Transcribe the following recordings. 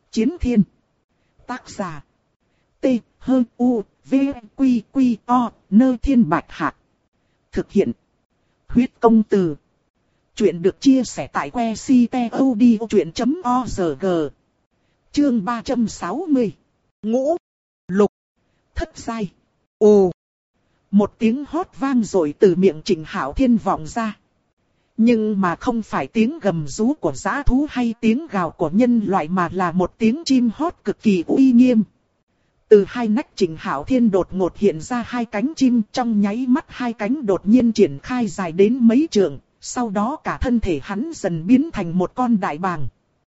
Chiến thiên. Tác giả. T-H-U-V-Q-Q-O, Nơ Thiên Bạch Hạc. Thực hiện. Huyết Công Từ. Chuyện được chia sẻ tại que ctod.org. Chương 360. Ngũ. Lục. Thất giai. Ồ. Một tiếng hót vang rồi từ miệng Trịnh Hạo Thiên vọng ra. Nhưng mà không phải tiếng gầm rú của dã thú hay tiếng gào của nhân loại mà là một tiếng chim hót cực kỳ uy nghiêm. Từ hai nách Trịnh Hạo Thiên đột ngột hiện ra hai cánh chim, trong nháy mắt hai cánh đột nhiên triển khai dài đến mấy trượng, sau đó cả thân thể hắn dần biến thành một con đại bàng.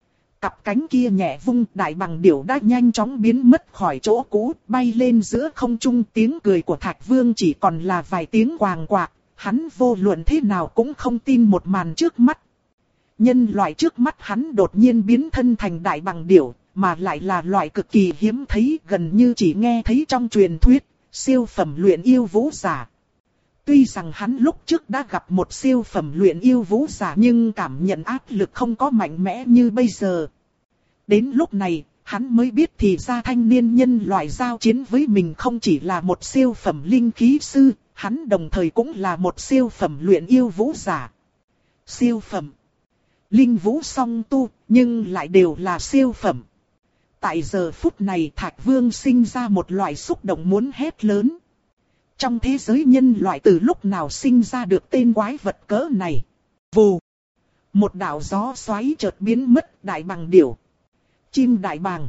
Cặp cánh kia nhẹ vung, đại bàng điểu đã nhanh chóng biến mất khỏi chỗ cũ, bay lên giữa không trung. Tiếng cười của Thạch Vương chỉ còn là vài tiếng quàng quạc, hắn vô luận thế nào cũng không tin một màn trước mắt. Nhân loại trước mắt hắn đột nhiên biến thân thành đại bàng điểu, mà lại là loại cực kỳ hiếm thấy, gần như chỉ nghe thấy trong truyền thuyết, siêu phẩm luyện yêu vũ giả. Tuy rằng hắn lúc trước đã gặp một siêu phẩm luyện yêu vũ giả nhưng cảm nhận áp lực không có mạnh mẽ như bây giờ. Đến lúc này, hắn mới biết thì ra thanh niên nhân loại giao chiến với mình không chỉ là một siêu phẩm linh khí sư, hắn đồng thời cũng là một siêu phẩm luyện yêu vũ giả. Siêu phẩm. Linh vũ song tu, nhưng lại đều là siêu phẩm. Tại giờ phút này Thạch Vương sinh ra một loại xúc động muốn hét lớn. Trong thế giới nhân loại từ lúc nào sinh ra được tên quái vật cỡ này? Vù! Một đạo gió xoáy chợt biến mất, đại bàng điểu. Chim đại bàng.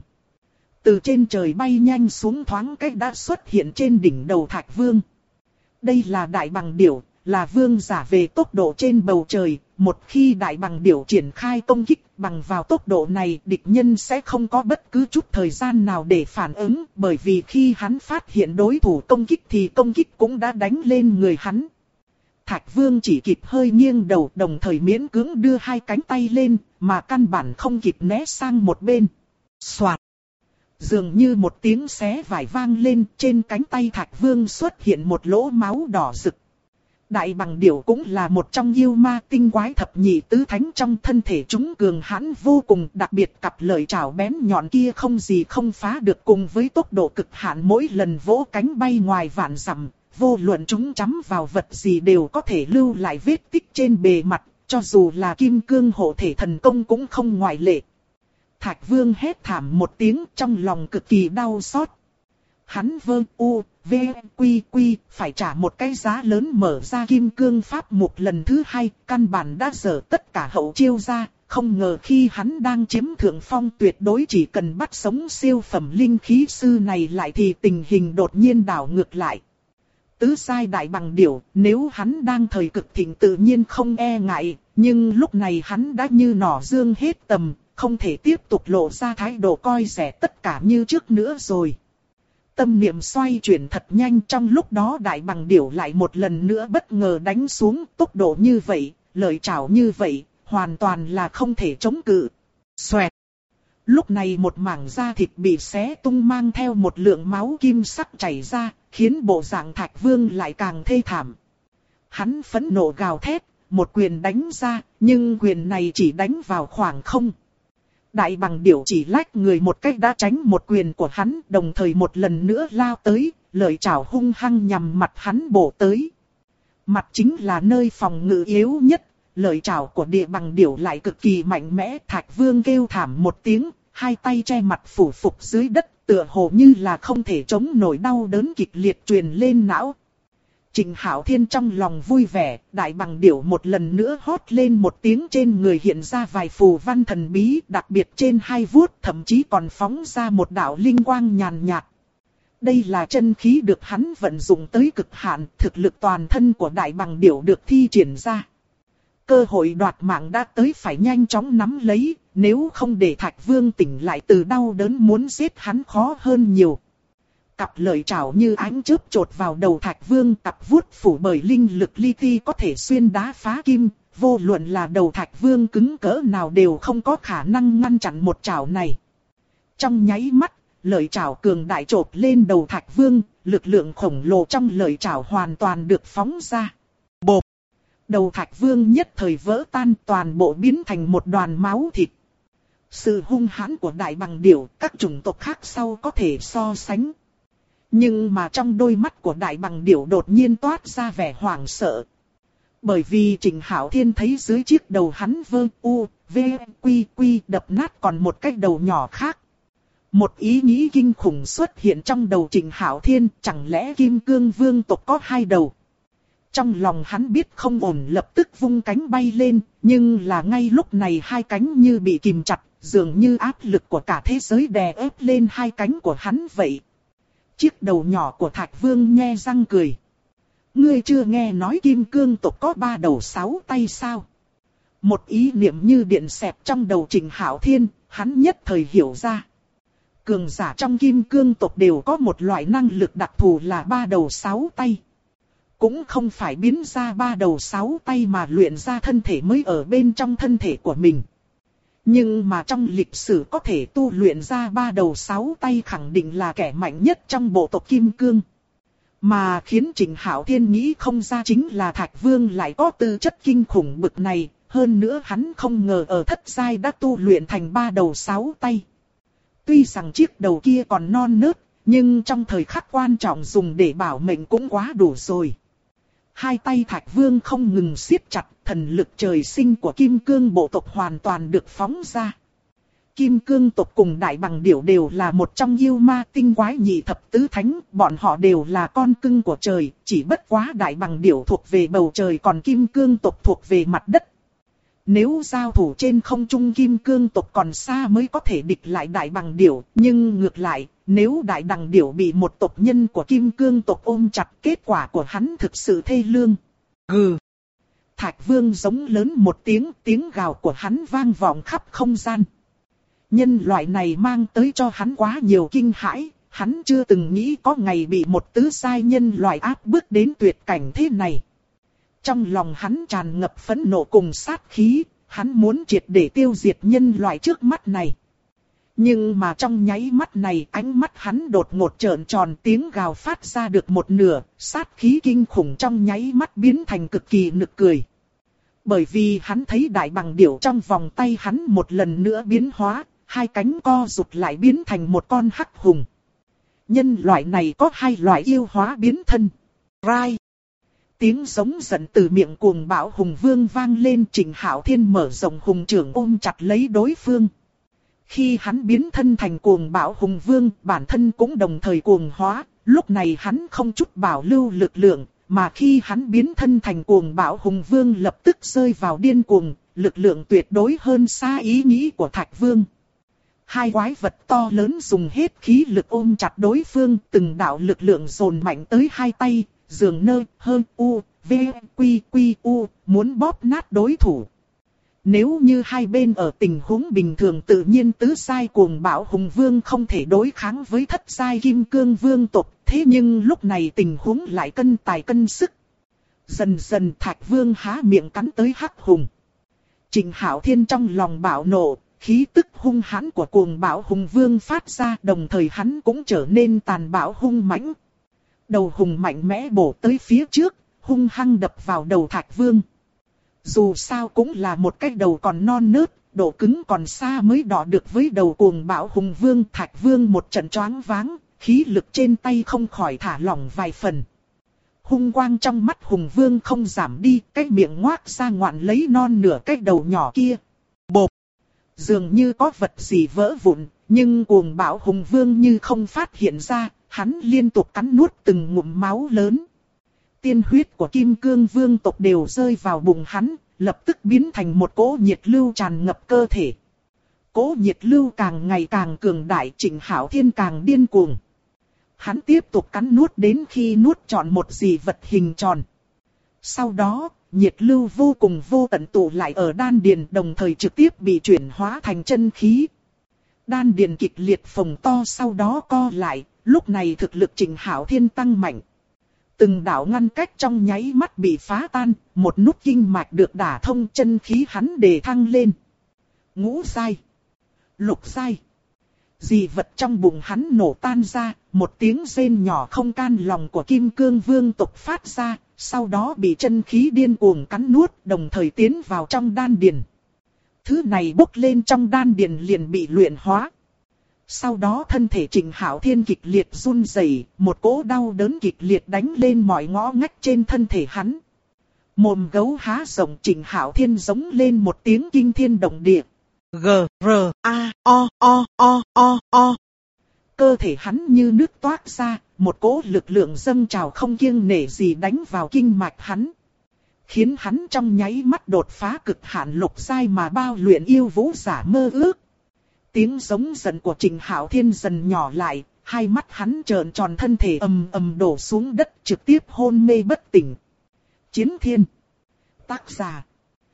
Từ trên trời bay nhanh xuống, thoáng cách đã xuất hiện trên đỉnh đầu Thạch Vương. Đây là đại bàng điểu, là vương giả về tốc độ trên bầu trời. Một khi đại bàng điểu triển khai công kích, bằng vào tốc độ này địch nhân sẽ không có bất cứ chút thời gian nào để phản ứng, bởi vì khi hắn phát hiện đối thủ công kích thì công kích cũng đã đánh lên người hắn. Thạch Vương chỉ kịp hơi nghiêng đầu, đồng thời miễn cưỡng đưa hai cánh tay lên, mà căn bản không kịp né sang một bên. Soạt! Dường như một tiếng xé vải vang lên, trên cánh tay Thạch Vương xuất hiện một lỗ máu đỏ rực. Đại bàng điểu cũng là một trong yêu ma tinh quái thập nhị tứ thánh, trong thân thể chúng cường hãn vô cùng, đặc biệt cặp lợi chảo bén nhọn kia không gì không phá được, cùng với tốc độ cực hạn mỗi lần vỗ cánh bay ngoài vạn dặm, vô luận chúng chấm vào vật gì đều có thể lưu lại vết tích trên bề mặt, cho dù là kim cương hộ thể thần công cũng không ngoại lệ. Thạch Vương hét thảm một tiếng, trong lòng cực kỳ đau xót. Hắn phải trả một cái giá lớn mở ra kim cương pháp mục lần thứ hai, căn bản đã dở tất cả hậu chiêu ra, không ngờ khi hắn đang chiếm thượng phong tuyệt đối chỉ cần bắt sống siêu phẩm linh khí sư này lại thì tình hình đột nhiên đảo ngược lại. Tứ sai đại bàng điểu, nếu hắn đang thời cực thịnh tự nhiên không e ngại, nhưng lúc này hắn đã như nỏ dương hết tầm, không thể tiếp tục lộ ra thái độ coi rẻ tất cả như trước nữa rồi. Tâm niệm xoay chuyển thật nhanh, trong lúc đó đại bàng điểu lại một lần nữa bất ngờ đánh xuống, tốc độ như vậy, lợi chảo như vậy, hoàn toàn là không thể chống cự. Xoẹt! Lúc này một mảng da thịt bị xé tung, mang theo một lượng máu kim sắc chảy ra, khiến bộ dạng Thạch Vương lại càng thê thảm. Hắn phẫn nộ gào thét, một quyền đánh ra, nhưng quyền này chỉ đánh vào khoảng không. Đại bàng điểu chỉ lách người một cách đã tránh một quyền của hắn, đồng thời một lần nữa lao tới, lợi chảo hung hăng nhằm mặt hắn bổ tới. Mặt chính là nơi phòng ngự yếu nhất, lợi chảo của địa bàng điểu lại cực kỳ mạnh mẽ. Thạch Vương kêu thảm một tiếng, hai tay che mặt phủ phục dưới đất, tựa hồ như là không thể chống nổi đau đớn kịch liệt truyền lên não. Trịnh Hạo Thiên trong lòng vui vẻ, đại bàng điểu một lần nữa hót lên một tiếng, trên người hiện ra vài phù văn thần bí, đặc biệt trên hai vuốt thậm chí còn phóng ra một đạo linh quang nhàn nhạt. Đây là chân khí được hắn vận dụng tới cực hạn, thực lực toàn thân của đại bàng điểu được thi triển ra. Cơ hội đoạt mạng đã tới, phải nhanh chóng nắm lấy, nếu không để Thạch Vương tỉnh lại từ đau đớn muốn giết hắn khó hơn nhiều. Cặp lợi chảo như ánh chớp chộp vào đầu Thạch Vương, cặp vuốt phủ bởi linh lực li ti có thể xuyên đá phá kim, vô luận là đầu Thạch Vương cứng cỡ nào đều không có khả năng ngăn chặn một chảo này. Trong nháy mắt, lợi chảo cường đại chộp lên đầu Thạch Vương, lực lượng khổng lồ trong lợi chảo hoàn toàn được phóng ra. Bộp! Đầu Thạch Vương nhất thời vỡ tan, toàn bộ biến thành một đoàn máu thịt. Sự hung hãn của đại bằng điểu, các chủng tộc khác sau có thể so sánh. Nhưng mà trong đôi mắt của đại bằng điểu đột nhiên toát ra vẻ hoảng sợ. Bởi vì Trịnh Hạo Thiên thấy dưới chiếc đầu hắn vơ u, v, quy quy đập nát còn một cái đầu nhỏ khác. Một ý nghĩ kinh khủng xuất hiện trong đầu Trịnh Hạo Thiên, chẳng lẽ Kim Cương Vương tộc có hai đầu? Trong lòng hắn biết không ổn, lập tức vung cánh bay lên, nhưng là ngay lúc này hai cánh như bị kìm chặt, dường như áp lực của cả thế giới đè ép lên hai cánh của hắn vậy. Chiếc đầu nhỏ của Thạch Vương nhe răng cười. Ngươi chưa nghe nói Kim Cương tộc có 3 đầu 6 tay sao? Một ý niệm như điện xẹt trong đầu Trịnh Hạo Thiên, hắn nhất thời hiểu ra. Cường giả trong Kim Cương tộc đều có một loại năng lực đặc thù là 3 đầu 6 tay. Cũng không phải biến ra 3 đầu 6 tay mà luyện ra thân thể mới ở bên trong thân thể của mình. Nhưng mà trong lịch sử có thể tu luyện ra 3 đầu 6 tay khẳng định là kẻ mạnh nhất trong bộ tộc Kim Cương. Mà khiến Trịnh Hạo Thiên nghĩ không ra chính là Thạch Vương lại có tư chất kinh khủng bực này. Hơn nữa hắn không ngờ ở thất giai đã tu luyện thành 3 đầu 6 tay. Tuy rằng chiếc đầu kia còn non nớt, nhưng trong thời khắc quan trọng dùng để bảo mệnh cũng quá đủ rồi. Hai tay Thạch Vương không ngừng siết chặt, thần lực trời sinh của Kim Cương bộ tộc hoàn toàn được phóng ra. Kim Cương tộc cùng Đại Bằng Điểu đều là một trong yêu ma tinh quái nhị thập tứ thánh, bọn họ đều là con cưng của trời, chỉ bất quá Đại Bằng Điểu thuộc về bầu trời còn Kim Cương tộc thuộc về mặt đất. Nếu giao thủ trên không trung Kim Cương tộc còn xa mới có thể địch lại Đại Bằng Điểu, nhưng ngược lại, nếu Đại Bằng Điểu bị một tộc nhân của Kim Cương tộc ôm chặt, kết quả của hắn thực sự thê lương. Hừ! Thạch Vương giống lớn một tiếng, tiếng gào của hắn vang vọng khắp không gian. Nhân loại này mang tới cho hắn quá nhiều kinh hãi, hắn chưa từng nghĩ có ngày bị một tứ giai nhân loại áp bức đến tuyệt cảnh thế này. Trong lòng hắn tràn ngập phẫn nộ cùng sát khí, hắn muốn triệt để tiêu diệt nhân loại trước mắt này. Nhưng mà trong nháy mắt này ánh mắt hắn đột ngột trợn tròn, tiếng gào phát ra được một nửa, sát khí kinh khủng trong nháy mắt biến thành cực kỳ nực cười. Bởi vì hắn thấy Đại Bằng Điểu trong vòng tay hắn một lần nữa biến hóa, hai cánh co rụt lại biến thành một con hắc hùng. Nhân loại này có hai loại yêu hóa biến thân. Rai! Tiếng giống giận từ miệng cuồng bạo hùng vương vang lên. Trịnh Hạo Thiên mở rộng hùng trưởng ôm chặt lấy đối phương. Khi hắn biến thân thành cuồng bạo hùng vương, bản thân cũng đồng thời cuồng hóa. Lúc này hắn không chút bảo lưu lực lượng, mà khi hắn biến thân thành cuồng bạo hùng vương lập tức rơi vào điên cuồng, lực lượng tuyệt đối hơn xa ý nghĩ của Thạch Vương. Hai quái vật to lớn dùng hết khí lực ôm chặt đối phương, từng đạo lực lượng dồn mạnh tới hai tay, dường nơ, hơn, u, v, quy, quy, u, muốn bóp nát đối thủ. Nếu như hai bên ở tình huống bình thường tự nhiên tứ giai cuồng bạo hùng vương không thể đối kháng với thất giai Kim Cương Vương tộc, thế nhưng lúc này tình huống lại cân tài cân sức. Dần dần Thạch Vương há miệng cắn tới hắc hùng. Trịnh Hạo Thiên trong lòng bạo nộ. Khí tức hung hãn của cuồng bạo hùng vương phát ra, đồng thời hắn cũng trở nên tàn bạo hung mãnh. Đầu hùng mạnh mẽ bổ tới phía trước, hung hăng đập vào đầu Thạch Vương. Dù sao cũng là một cái đầu còn non nớt, độ cứng còn xa mới đọ được với đầu cuồng bạo hùng vương. Thạch Vương một trận choáng váng, khí lực trên tay không khỏi thả lỏng vài phần. Hung quang trong mắt hùng vương không giảm đi, cái miệng ngoác ra ngoạn lấy non nửa cái đầu nhỏ kia. Bộp! Dường như có vật gì vỡ vụn, nhưng cuồng bạo hùng vương như không phát hiện ra, hắn liên tục cắn nuốt từng ngụm máu lớn. Tiên huyết của Kim Cương Vương tộc đều rơi vào bụng hắn, lập tức biến thành một cỗ nhiệt lưu tràn ngập cơ thể. Cỗ nhiệt lưu càng ngày càng cường đại, Trịnh Hạo Thiên càng điên cuồng. Hắn tiếp tục cắn nuốt đến khi nuốt trọn một gì vật hình tròn. Sau đó, nhiệt lưu vô cùng vô tận tụ lại ở đan điền, đồng thời trực tiếp bị chuyển hóa thành chân khí. Đan điền kịch liệt phồng to, sau đó co lại, lúc này thực lực Trịnh Hạo Thiên tăng mạnh. Từng đạo ngăn cách trong nháy mắt bị phá tan, một nút kinh mạch được đả thông, chân khí hắn đề thăng lên. Ngũ giai, lục giai. Dị vật trong bụng hắn nổ tan ra, một tiếng rên nhỏ không can lòng của Kim Cương Vương tộc phát ra, sau đó bị chân khí điên cuồng cắn nuốt, đồng thời tiến vào trong đan điền. Thứ này bốc lên trong đan điền liền bị luyện hóa. Sau đó thân thể Trịnh Hạo Thiên kịch liệt run rẩy, một cỗ đau đớn kịch liệt đánh lên mọi ngõ ngách trên thân thể hắn. Mồm gấu há rộng, Trịnh Hạo Thiên giống lên một tiếng kinh thiên động địa. G-R-A-O-O-O-O. Cơ thể hắn như nước toát ra, một cỗ lực lượng dâng trào không kiêng nể gì đánh vào kinh mạch hắn. Khiến hắn trong nháy mắt đột phá cực hạn lục giai mà bao luyện yêu vũ giả mơ ước. Tiếng giống giận của Trịnh Hạo Thiên dần nhỏ lại, hai mắt hắn trợn tròn, thân thể ầm ầm đổ xuống đất, trực tiếp hôn mê bất tỉnh. Chiến Thiên. Tác giả.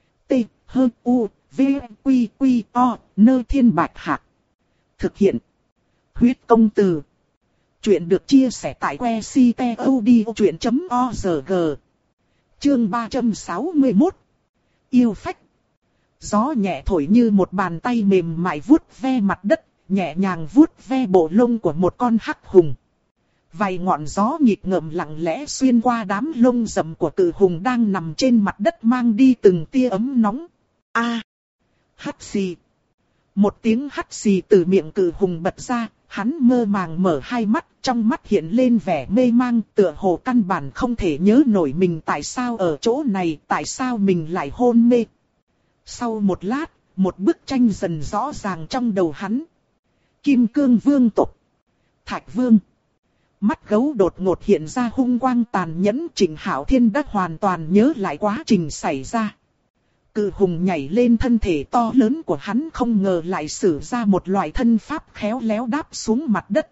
T-H-U-V-Q-Q-O, nơi thiên bạch hạc. Thực hiện. Huyết công từ. Chuyện được chia sẻ tại website.odchuyện.org. Chương 361. Yêu phách. Gió nhẹ thổi như một bàn tay mềm mại vuốt ve mặt đất, nhẹ nhàng vuốt ve bộ lông của một con hắc hùng. Vài ngọn gió nhịp ngợm lặng lẽ xuyên qua đám lông rậm của cự hùng đang nằm trên mặt đất, mang đi từng tia ấm nóng. A, hắt xì. Một tiếng hắt xì từ miệng cự hùng bật ra, hắn mơ màng mở hai mắt, trong mắt hiện lên vẻ mê mang, tựa hồ căn bản không thể nhớ nổi mình tại sao ở chỗ này, tại sao mình lại hôn mê. Sau một lát, một bức tranh dần rõ ràng trong đầu hắn. Kim Cương Vương tộc. Thạch Vương. Mắt gấu đột ngột hiện ra hung quang tàn nhẫn, Trịnh Hạo Thiên đã hoàn toàn nhớ lại quá trình xảy ra. Cự hùng nhảy lên thân thể to lớn của hắn, không ngờ lại sử ra một loại thân pháp khéo léo đáp xuống mặt đất.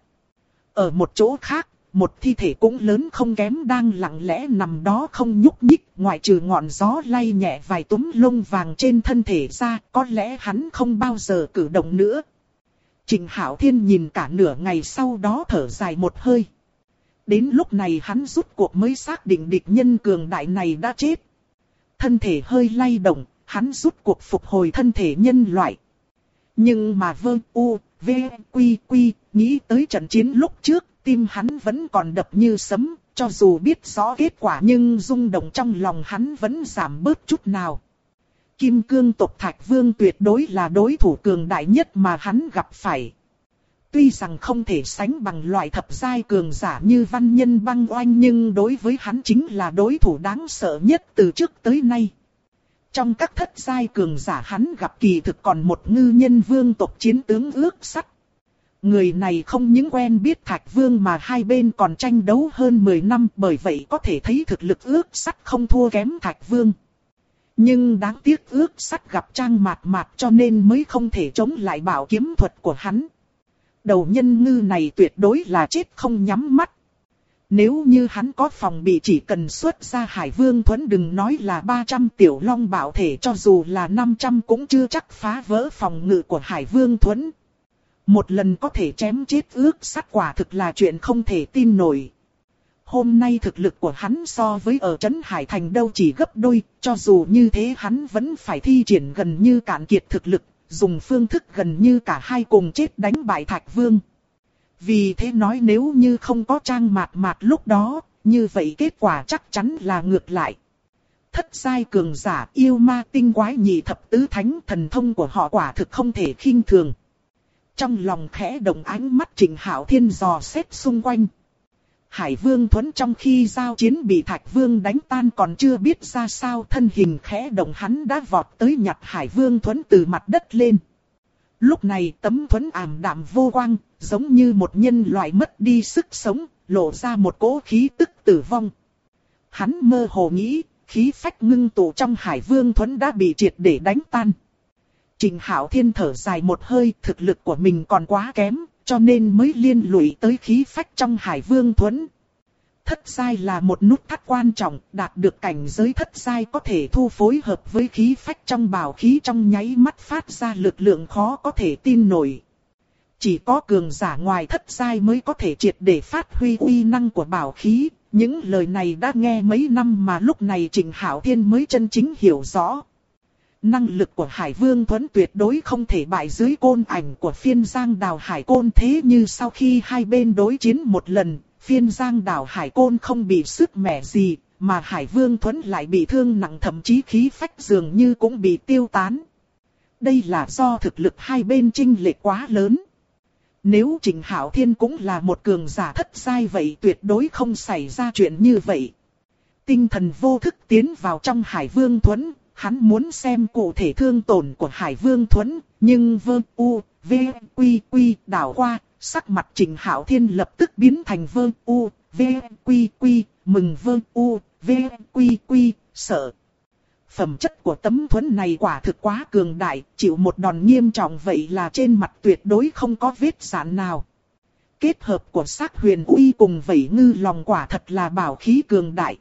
Ở một chỗ khác, một thi thể cũng lớn không kém đang lặng lẽ nằm đó không nhúc nhích, ngoại trừ ngọn gió lay nhẹ vài túm lông vàng trên thân thể ra, có lẽ hắn không bao giờ cử động nữa. Trịnh Hạo Thiên nhìn cả nửa ngày, sau đó thở dài một hơi. Đến lúc này hắn rút cuộc mới xác định địch nhân cường đại này đã chết. Thân thể hơi lay động, hắn rút cuộc phục hồi thân thể nhân loại. Nhưng mà V-U-V-Quy-Quy, nghĩ tới trận chiến lúc trước, tim hắn vẫn còn đập như sấm, cho dù biết rõ kết quả nhưng rung động trong lòng hắn vẫn giảm bớt chút nào. Kim Cương tộc Thạch Vương tuyệt đối là đối thủ cường đại nhất mà hắn gặp phải. Tuy rằng không thể sánh bằng loại thập giai cường giả như Văn Nhân Băng Oanh, nhưng đối với hắn chính là đối thủ đáng sợ nhất từ trước tới nay. Trong các thất giai cường giả hắn gặp kỳ thực còn một ngư nhân vương tộc chiến tướng Ước Sắt. Người này không những quen biết Thạch Vương mà hai bên còn tranh đấu hơn 10 năm, bởi vậy có thể thấy thực lực Ước Sắt không thua kém Thạch Vương. Nhưng đáng tiếc Ước Sắt gặp Trang Mạt Mạt cho nên mới không thể chống lại bảo kiếm thuật của hắn. Đầu nhân ngư này tuyệt đối là chết không nhắm mắt. Nếu như hắn có phòng bị, chỉ cần xuất ra Hải Vương Thuẫn, đừng nói là 300 tiểu long bảo thể, cho dù là 500 cũng chưa chắc phá vỡ phòng ngự của Hải Vương Thuẫn. Một lần có thể chém chết Ước Sắt quả thực là chuyện không thể tin nổi. Hôm nay thực lực của hắn so với ở trấn Hải Thành đâu chỉ gấp đôi, cho dù như thế hắn vẫn phải thi triển gần như cạn kiệt thực lực, dùng phương thức gần như cả hai cùng chết đánh bại Thạch Vương. Vì thế nói nếu như không có Trang Mạt Mạt lúc đó, như vậy kết quả chắc chắn là ngược lại. Thất giai cường giả, yêu ma tinh quái nhị thập tứ thánh, thần thông của họ quả thực không thể khinh thường. Trong lòng khẽ động, ánh mắt Trịnh Hạo Thiên dò xét xung quanh. Hải Vương Thuẫn trong khi giao chiến bị Thạch Vương đánh tan còn chưa biết ra sao, thân hình khẽ động hắn đã vọt tới nhặt Hải Vương Thuẫn từ mặt đất lên. Lúc này tấm thuẫn ảm đạm vô quang, giống như một nhân loại mất đi sức sống, lộ ra một cỗ khí tức tử vong. Hắn mơ hồ nghĩ, khí phách ngưng tụ trong Hải Vương Thuẫn đã bị triệt để đánh tan. Trịnh Hạo Thiên thở dài một hơi, thực lực của mình còn quá kém, cho nên mới liên lụy tới khí phách trong Hải Vương Thuẫn. Thất giai là một nút thắt quan trọng, đạt được cảnh giới thất giai có thể thu phối hợp với khí phách trong bảo khí, trong nháy mắt phát ra lực lượng khó có thể tin nổi. Chỉ có cường giả ngoài thất giai mới có thể triệt để phát huy uy năng của bảo khí. Những lời này đã nghe mấy năm mà lúc này Trịnh Hạo Thiên mới chân chính hiểu rõ. Năng lực của Hải Vương Thuẫn tuyệt đối không thể bại dưới côn ảnh của Phiên Giang Đào Hải Côn, thế như sau khi hai bên đối chiến một lần, Phiên Giang Đào Hải Côn không bị sức mẻ gì, mà Hải Vương Thuẫn lại bị thương nặng, thậm chí khí phách dường như cũng bị tiêu tán. Đây là do thực lực hai bên chênh lệch quá lớn. Nếu Trịnh Hạo Thiên cũng là một cường giả thất giai vậy tuyệt đối không xảy ra chuyện như vậy. Tinh thần vô thức tiến vào trong Hải Vương Thuẫn, hắn muốn xem cụ thể thương tổn của Hải Vương Thuẫn, nhưng vơ u, v, quy quy đảo qua, sắc mặt Trịnh Hạo Thiên lập tức biến thành vơ u, v, quy quy, mừng vơ u, v, quy quy, sợ. Phẩm chất của tấm thuẫn này quả thực quá cường đại, chịu một đòn nghiêm trọng vậy là trên mặt tuyệt đối không có vết rạn nào. Kết hợp của sắc huyền uy cùng vảy ngư lòng quả thật là bảo khí cường đại.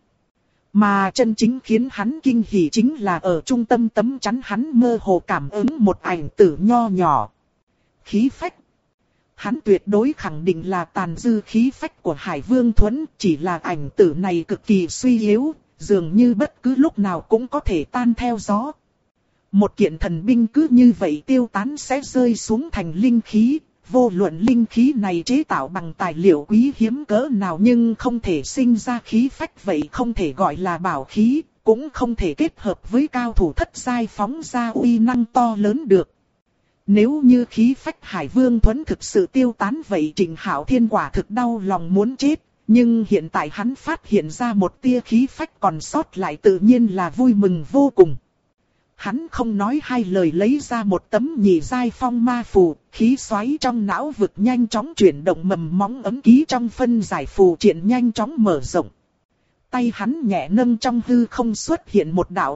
Mà chân chính khiến hắn kinh hỉ chính là ở trung tâm tấm chắn hắn mơ hồ cảm ứng một ảnh tử nho nhỏ. Khí phách. Hắn tuyệt đối khẳng định là tàn dư khí phách của Hải Vương Thuẫn, chỉ là ảnh tử này cực kỳ suy yếu, dường như bất cứ lúc nào cũng có thể tan theo gió. Một kiện thần binh cứ như vậy tiêu tán sẽ rơi xuống thành linh khí, vô luận linh khí này chế tạo bằng tài liệu quý hiếm cỡ nào nhưng không thể sinh ra khí phách vậy không thể gọi là bảo khí, cũng không thể kết hợp với cao thủ thất giai phóng ra uy năng to lớn được. Nếu như khí phách Hải Vương Thuẫn thực sự tiêu tán vậy Trịnh Hạo Thiên quả thực đau lòng muốn chết, nhưng hiện tại hắn phát hiện ra một tia khí phách còn sót lại tự nhiên là vui mừng vô cùng. Hắn không nói hai lời lấy ra một tấm nhị giai phong ma phù, khí xoáy trong não vực nhanh chóng chuyển động mầm móng ấm ký trong phân giải phù triện nhanh chóng mở rộng. Tay hắn nhẹ nâng trong hư không xuất hiện một đạo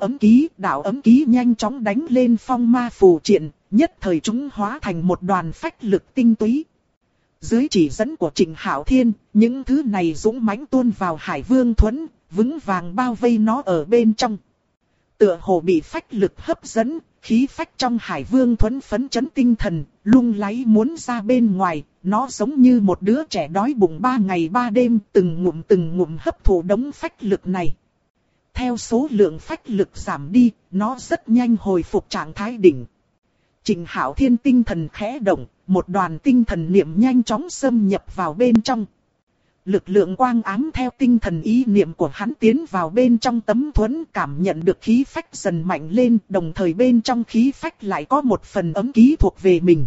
ấm ký nhanh chóng đánh lên phong ma phù triện, nhất thời chúng hóa thành một đoàn phách lực tinh túy. Dưới chỉ dẫn của Trịnh Hạo Thiên, những thứ này dũng mãnh tuôn vào Hải Vương Thuẫn, vững vàng bao vây nó ở bên trong. Tựa hồ bị phách lực hấp dẫn, khí phách trong Hải Vương Thuẫn phấn chấn tinh thần, lung láy muốn ra bên ngoài, nó giống như một đứa trẻ đói bụng 3 ngày 3 đêm, từng ngụm hấp thụ đống phách lực này. Theo số lượng phách lực giảm đi, nó rất nhanh hồi phục trạng thái đỉnh. Trịnh Hạo Thiên tinh thần khẽ động, một đoàn tinh thần niệm nhanh chóng xâm nhập vào bên trong. Lực lượng quang ám theo tinh thần ý niệm của hắn tiến vào bên trong tấm thuẫn, cảm nhận được khí phách dần mạnh lên, đồng thời bên trong khí phách lại có một phần ấm ký thuộc về mình.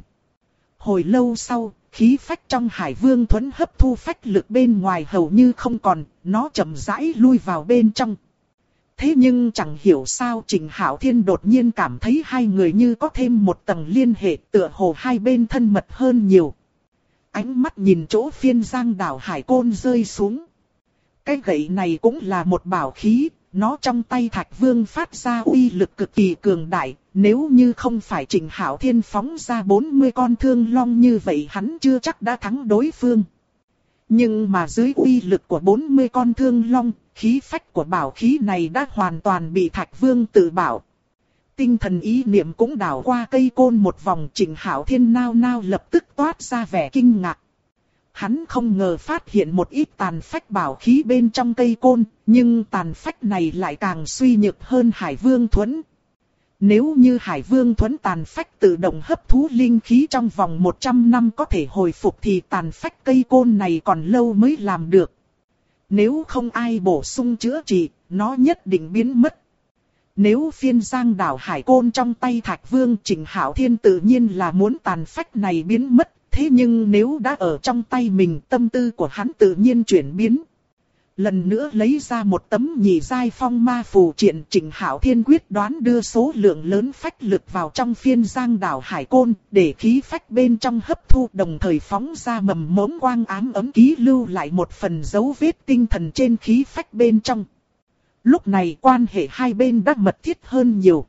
Hồi lâu sau, khí phách trong Hải Vương Thuẫn hấp thu phách lực bên ngoài hầu như không còn, nó chậm rãi lui vào bên trong. Thế nhưng chẳng hiểu sao Trịnh Hạo Thiên đột nhiên cảm thấy hai người như có thêm một tầng liên hệ, tựa hồ hai bên thân mật hơn nhiều. Ánh mắt nhìn chỗ phiên giang đảo Hải Côn rơi xuống. Cái gậy này cũng là một bảo khí, nó trong tay Thạch Vương phát ra uy lực cực kỳ cường đại. Nếu như không phải Trịnh Hạo Thiên phóng ra 40 con thương long như vậy hắn chưa chắc đã thắng đối phương. Nhưng mà dưới uy lực của 40 con thương long, khí phách của bảo khí này đã hoàn toàn bị Thạch Vương tự bảo. Tinh thần ý niệm cũng đảo qua cây côn một vòng, Trịnh Hạo Thiên nao nao lập tức toát ra vẻ kinh ngạc. Hắn không ngờ phát hiện một ít tàn phách bảo khí bên trong cây côn, nhưng tàn phách này lại càng suy nhược hơn Hải Vương Thuẫn. Nếu như Hải Vương Thuẫn tàn phách tự động hấp thu linh khí trong vòng 100 năm có thể hồi phục thì tàn phách cây côn này còn lâu mới làm được. Nếu không ai bổ sung chữa trị, nó nhất định biến mất. Nếu phiên giang đảo Hải Côn trong tay Thạch Vương, Trịnh Hạo Thiên tự nhiên là muốn tàn phách này biến mất. Thế nhưng nếu đã ở trong tay mình, tâm tư của hắn tự nhiên chuyển biến. Lần nữa lấy ra một tấm nhị giai phong ma phù triện, Trịnh Hạo Thiên quyết đoán đưa số lượng lớn phách lực vào trong phiên giang đảo Hải Côn, để khí phách bên trong hấp thu, đồng thời phóng ra mầm mống quang ám ấm ký lưu lại một phần dấu vết tinh thần trên khí phách bên trong. Lúc này quan hệ hai bên đã mật thiết hơn nhiều.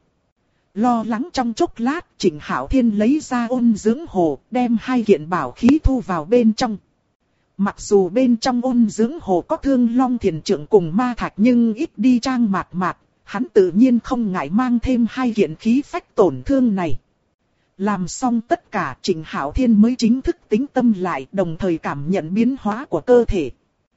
Lo lắng trong chốc lát, Trịnh Hạo Thiên lấy ra ôn dưỡng hồ, đem hai kiện bảo khí thu vào bên trong. Mặc dù bên trong ôn dưỡng hồ có thương long thiền trượng cùng ma thạch nhưng ít đi trang mạt mạt, hắn tự nhiên không ngại mang thêm hai kiện khí phách tổn thương này. Làm xong tất cả, Trịnh Hạo Thiên mới chính thức tĩnh tâm lại, đồng thời cảm nhận biến hóa của cơ thể.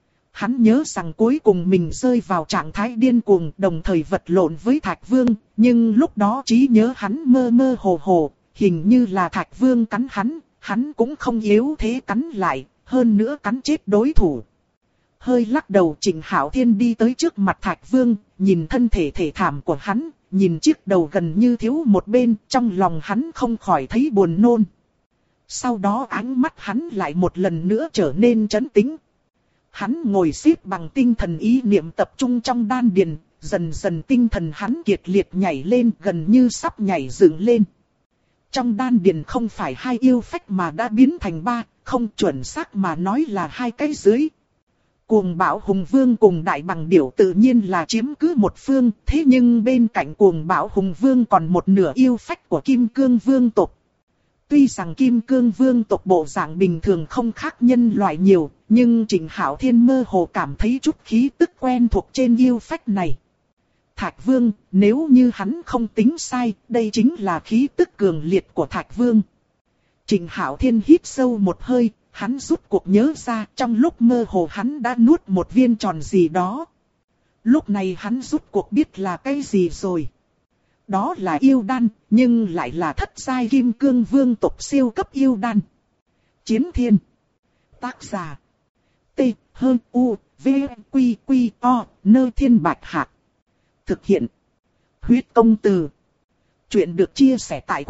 Hắn nhớ rằng cuối cùng mình rơi vào trạng thái điên cuồng, đồng thời vật lộn với Thạch Vương, nhưng lúc đó trí nhớ hắn mơ mơ hồ hồ, hình như là Thạch Vương cắn hắn cũng không yếu thế cắn lại, hơn nữa cắn chết đối thủ. Hơi lắc đầu, Trịnh Hạo Thiên đi tới trước mặt Thạch Vương, nhìn thân thể thể thảm của hắn, nhìn chiếc đầu gần như thiếu một bên, trong lòng hắn không khỏi thấy buồn nôn. Sau đó ánh mắt hắn lại một lần nữa trở nên trấn tĩnh. Hắn ngồi xếp bằng tinh thần ý niệm tập trung trong đan điền, dần dần tinh thần hắn kiệt liệt nhảy lên, gần như sắp nhảy dựng lên. Trong đan điền không phải 2 yêu phách mà đã biến thành 3, không chuẩn xác mà nói là 2 cái dưới. Cuồng Bạo Hùng Vương cùng Đại Bằng Điểu tự nhiên là chiếm cứ một phương, thế nhưng bên cạnh Cuồng Bạo Hùng Vương còn một nửa yêu phách của Kim Cương Vương tộc. Tuy rằng Kim Cương Vương tộc bộ dạng bình thường không khác nhân loại nhiều, nhưng Trịnh Hạo Thiên mơ hồ cảm thấy chút khí tức quen thuộc trên yêu phách này. Thạch Vương, nếu như hắn không tính sai, đây chính là khí tức cường liệt của Thạch Vương. Trịnh Hạo Thiên hít sâu một hơi, hắn rút cuộc nhớ ra trong lúc mơ hồ hắn đã nuốt một viên tròn gì đó. Lúc này hắn rút cuộc biết là cái gì rồi. Đó là yêu đan, nhưng lại là thất giai Kim Cương Vương tộc siêu cấp yêu đan. Chiến Thiên. Tác giả. T. U. V. Quy. Quy. O. Nơi Thiên Bạch Hạc. Thực hiện. Huyết Công Từ. Chuyện được chia sẻ tại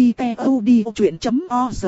website.odchuyện.org.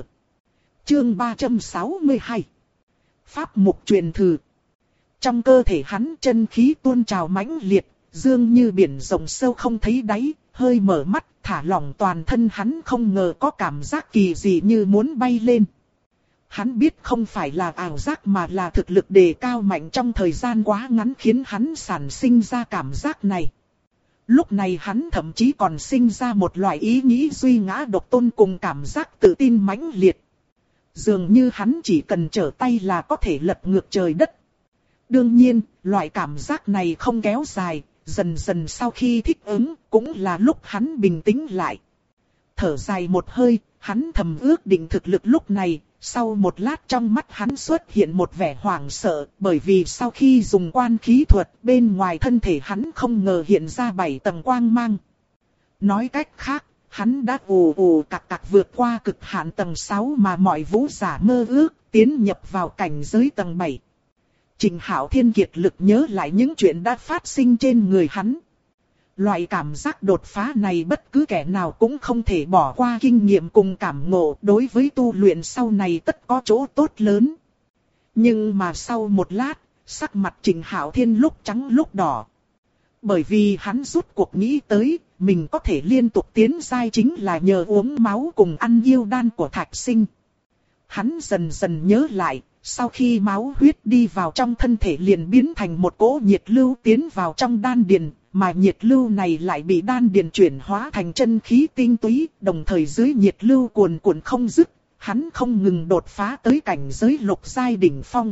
Chương 362. Pháp mục truyền thử. Trong cơ thể hắn chân khí tuôn trào mãnh liệt, dường như biển rộng sâu không thấy đáy, hơi mở mắt, thả lỏng toàn thân hắn không ngờ có cảm giác kỳ dị như muốn bay lên. Hắn biết không phải là ảo giác mà là thực lực đề cao mạnh trong thời gian quá ngắn khiến hắn sản sinh ra cảm giác này. Lúc này hắn thậm chí còn sinh ra một loại ý nghĩ duy ngã độc tôn cùng cảm giác tự tin mãnh liệt. Dường như hắn chỉ cần trở tay là có thể lật ngược trời đất. Đương nhiên, loại cảm giác này không kéo dài, dần dần sau khi thích ứng, cũng là lúc hắn bình tĩnh lại. Thở dài một hơi, hắn thầm ước định thực lực lúc này, sau một lát trong mắt hắn xuất hiện một vẻ hoảng sợ, bởi vì sau khi dùng quan khí thuật, bên ngoài thân thể hắn không ngờ hiện ra 7 tầng quang mang. Nói cách khác, hắn đã ù ù cặc cặc vượt qua cực hạn tầng 6 mà mọi vũ giả mơ ước, tiến nhập vào cảnh giới tầng 7. Trịnh Hạo Thiên kiệt lực nhớ lại những chuyện đã phát sinh trên người hắn. Loại cảm giác đột phá này bất cứ kẻ nào cũng không thể bỏ qua, kinh nghiệm cùng cảm ngộ đối với tu luyện sau này tất có chỗ tốt lớn. Nhưng mà sau một lát, sắc mặt Trịnh Hạo Thiên lúc trắng lúc đỏ. Bởi vì hắn rút cuộc nghĩ tới, mình có thể liên tục tiến giai chính là nhờ uống máu cùng ăn yêu đan của Thạch Sinh. Hắn dần dần nhớ lại, sau khi máu huyết đi vào trong thân thể liền biến thành một cỗ nhiệt lưu tiến vào trong đan điền, mà nhiệt lưu này lại bị đan điền chuyển hóa thành chân khí tinh túy, đồng thời dưới nhiệt lưu cuồn cuộn không dứt, hắn không ngừng đột phá tới cảnh giới lục giai đỉnh phong.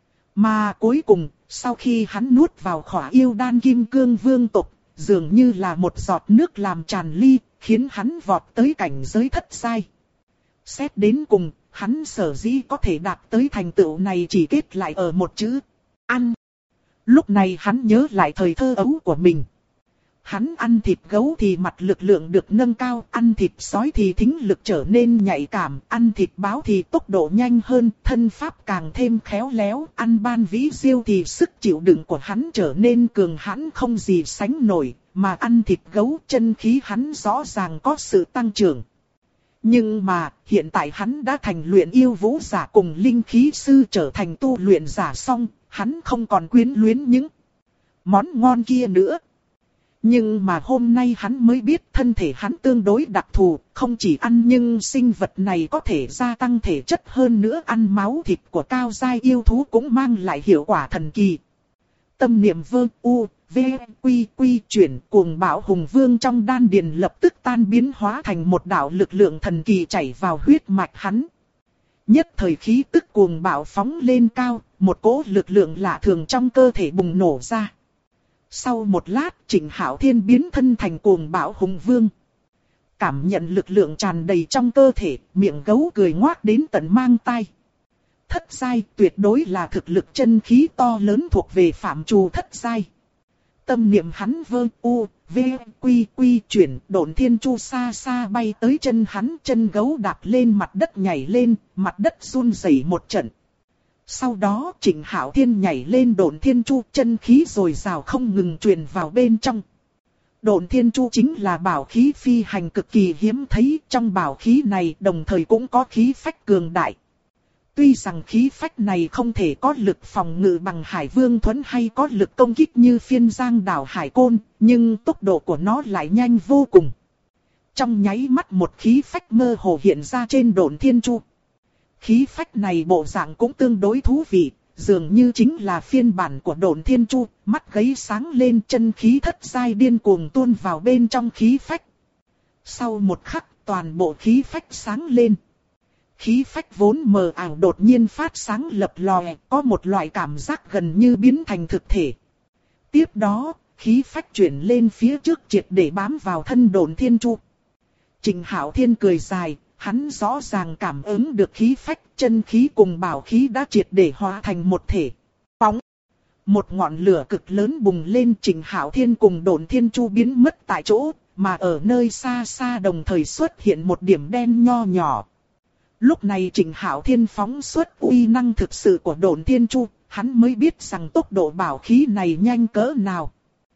Mà cuối cùng, sau khi hắn nuốt vào khỏa yêu đan Kim Cương Vương tộc, dường như là một giọt nước làm tràn ly, khiến hắn vọt tới cảnh giới thất giai. Xét đến cùng, hắn sở dĩ có thể đạt tới thành tựu này chỉ kết lại ở một chữ: ăn. Lúc này hắn nhớ lại thời thơ ấu của mình. Hắn ăn thịt gấu thì mặt lực lượng được nâng cao, ăn thịt sói thì thính lực trở nên nhạy cảm, ăn thịt báo thì tốc độ nhanh hơn, thân pháp càng thêm khéo léo, ăn ban vĩ diêu thì sức chịu đựng của hắn trở nên cường hãn không gì sánh nổi, mà ăn thịt gấu chân khí hắn rõ ràng có sự tăng trưởng. Nhưng mà, hiện tại hắn đã thành luyện yêu vũ giả cùng linh khí sư trở thành tu luyện giả xong, hắn không còn quyến luyến những món ngon kia nữa. Nhưng mà hôm nay hắn mới biết thân thể hắn tương đối đặc thù, không chỉ ăn nhưng sinh vật này có thể gia tăng thể chất hơn nữa, ăn máu thịt của cao giai yêu thú cũng mang lại hiệu quả thần kỳ. Tâm niệm Vương U, V, Quy, Quy chuyển, Cuồng Bạo Hùng Vương trong đan điền lập tức tan biến hóa thành một đạo lực lượng thần kỳ chảy vào huyết mạch hắn. Nhất thời khí tức cuồng bạo phóng lên cao, một cỗ lực lượng lạ thường trong cơ thể bùng nổ ra. Sau một lát, Trịnh Hạo Thiên biến thân thành Cuồng Bạo Hùng Vương. Cảm nhận lực lượng tràn đầy trong cơ thể, miệng gấu cười ngoác đến tận mang tai. Thất giai tuyệt đối là thực lực chân khí to lớn thuộc về phạm trù thất giai. Tâm niệm hắn Vương U, V, Quy, Quy chuyển, Độn Thiên Chu xa xa bay tới chân hắn, chân gấu đạp lên mặt đất nhảy lên, mặt đất run rẩy một trận. Sau đó Trịnh Hạo Thiên nhảy lên Độn Thiên Chu, chân khí dồi dào không ngừng truyền vào bên trong. Độn thiên chu chính là bảo khí phi hành cực kỳ hiếm thấy, trong bảo khí này đồng thời cũng có khí phách cường đại. Tuy rằng khí phách này không thể có lực phòng ngự bằng Hải Vương Thuẫn hay có lực công kích như phiên giang đảo Hải Côn, nhưng tốc độ của nó lại nhanh vô cùng. Trong nháy mắt một khí phách mơ hồ hiện ra trên độn thiên chu. Khí phách này bộ dạng cũng tương đối thú vị, dường như chính là phiên bản của độn thiên chu, mắt gáy sáng lên, chân khí thất giai điên cuồng tuôn vào bên trong khí phách. Sau một khắc toàn bộ khí phách sáng lên. Khí phách vốn mờ ảo đột nhiên phát sáng lập lòe, có một loại cảm giác gần như biến thành thực thể. Tiếp đó, khí phách chuyển lên phía trước triệt để bám vào thân độn thiên chu. Trình Hạo Thiên cười dài, hắn rõ ràng cảm ứng được khí phách, chân khí cùng bảo khí đã triệt để hóa thành một thể. Phóng! Một ngọn lửa cực lớn bùng lên, Trình Hạo Thiên cùng độn thiên chu biến mất tại chỗ, mà ở nơi xa xa đồng thời xuất hiện một điểm đen nho nhỏ. Lúc này Trình Hạo Thiên phóng xuất uy năng thực sự của độn thiên chu, hắn mới biết rằng tốc độ bảo khí này nhanh cỡ nào.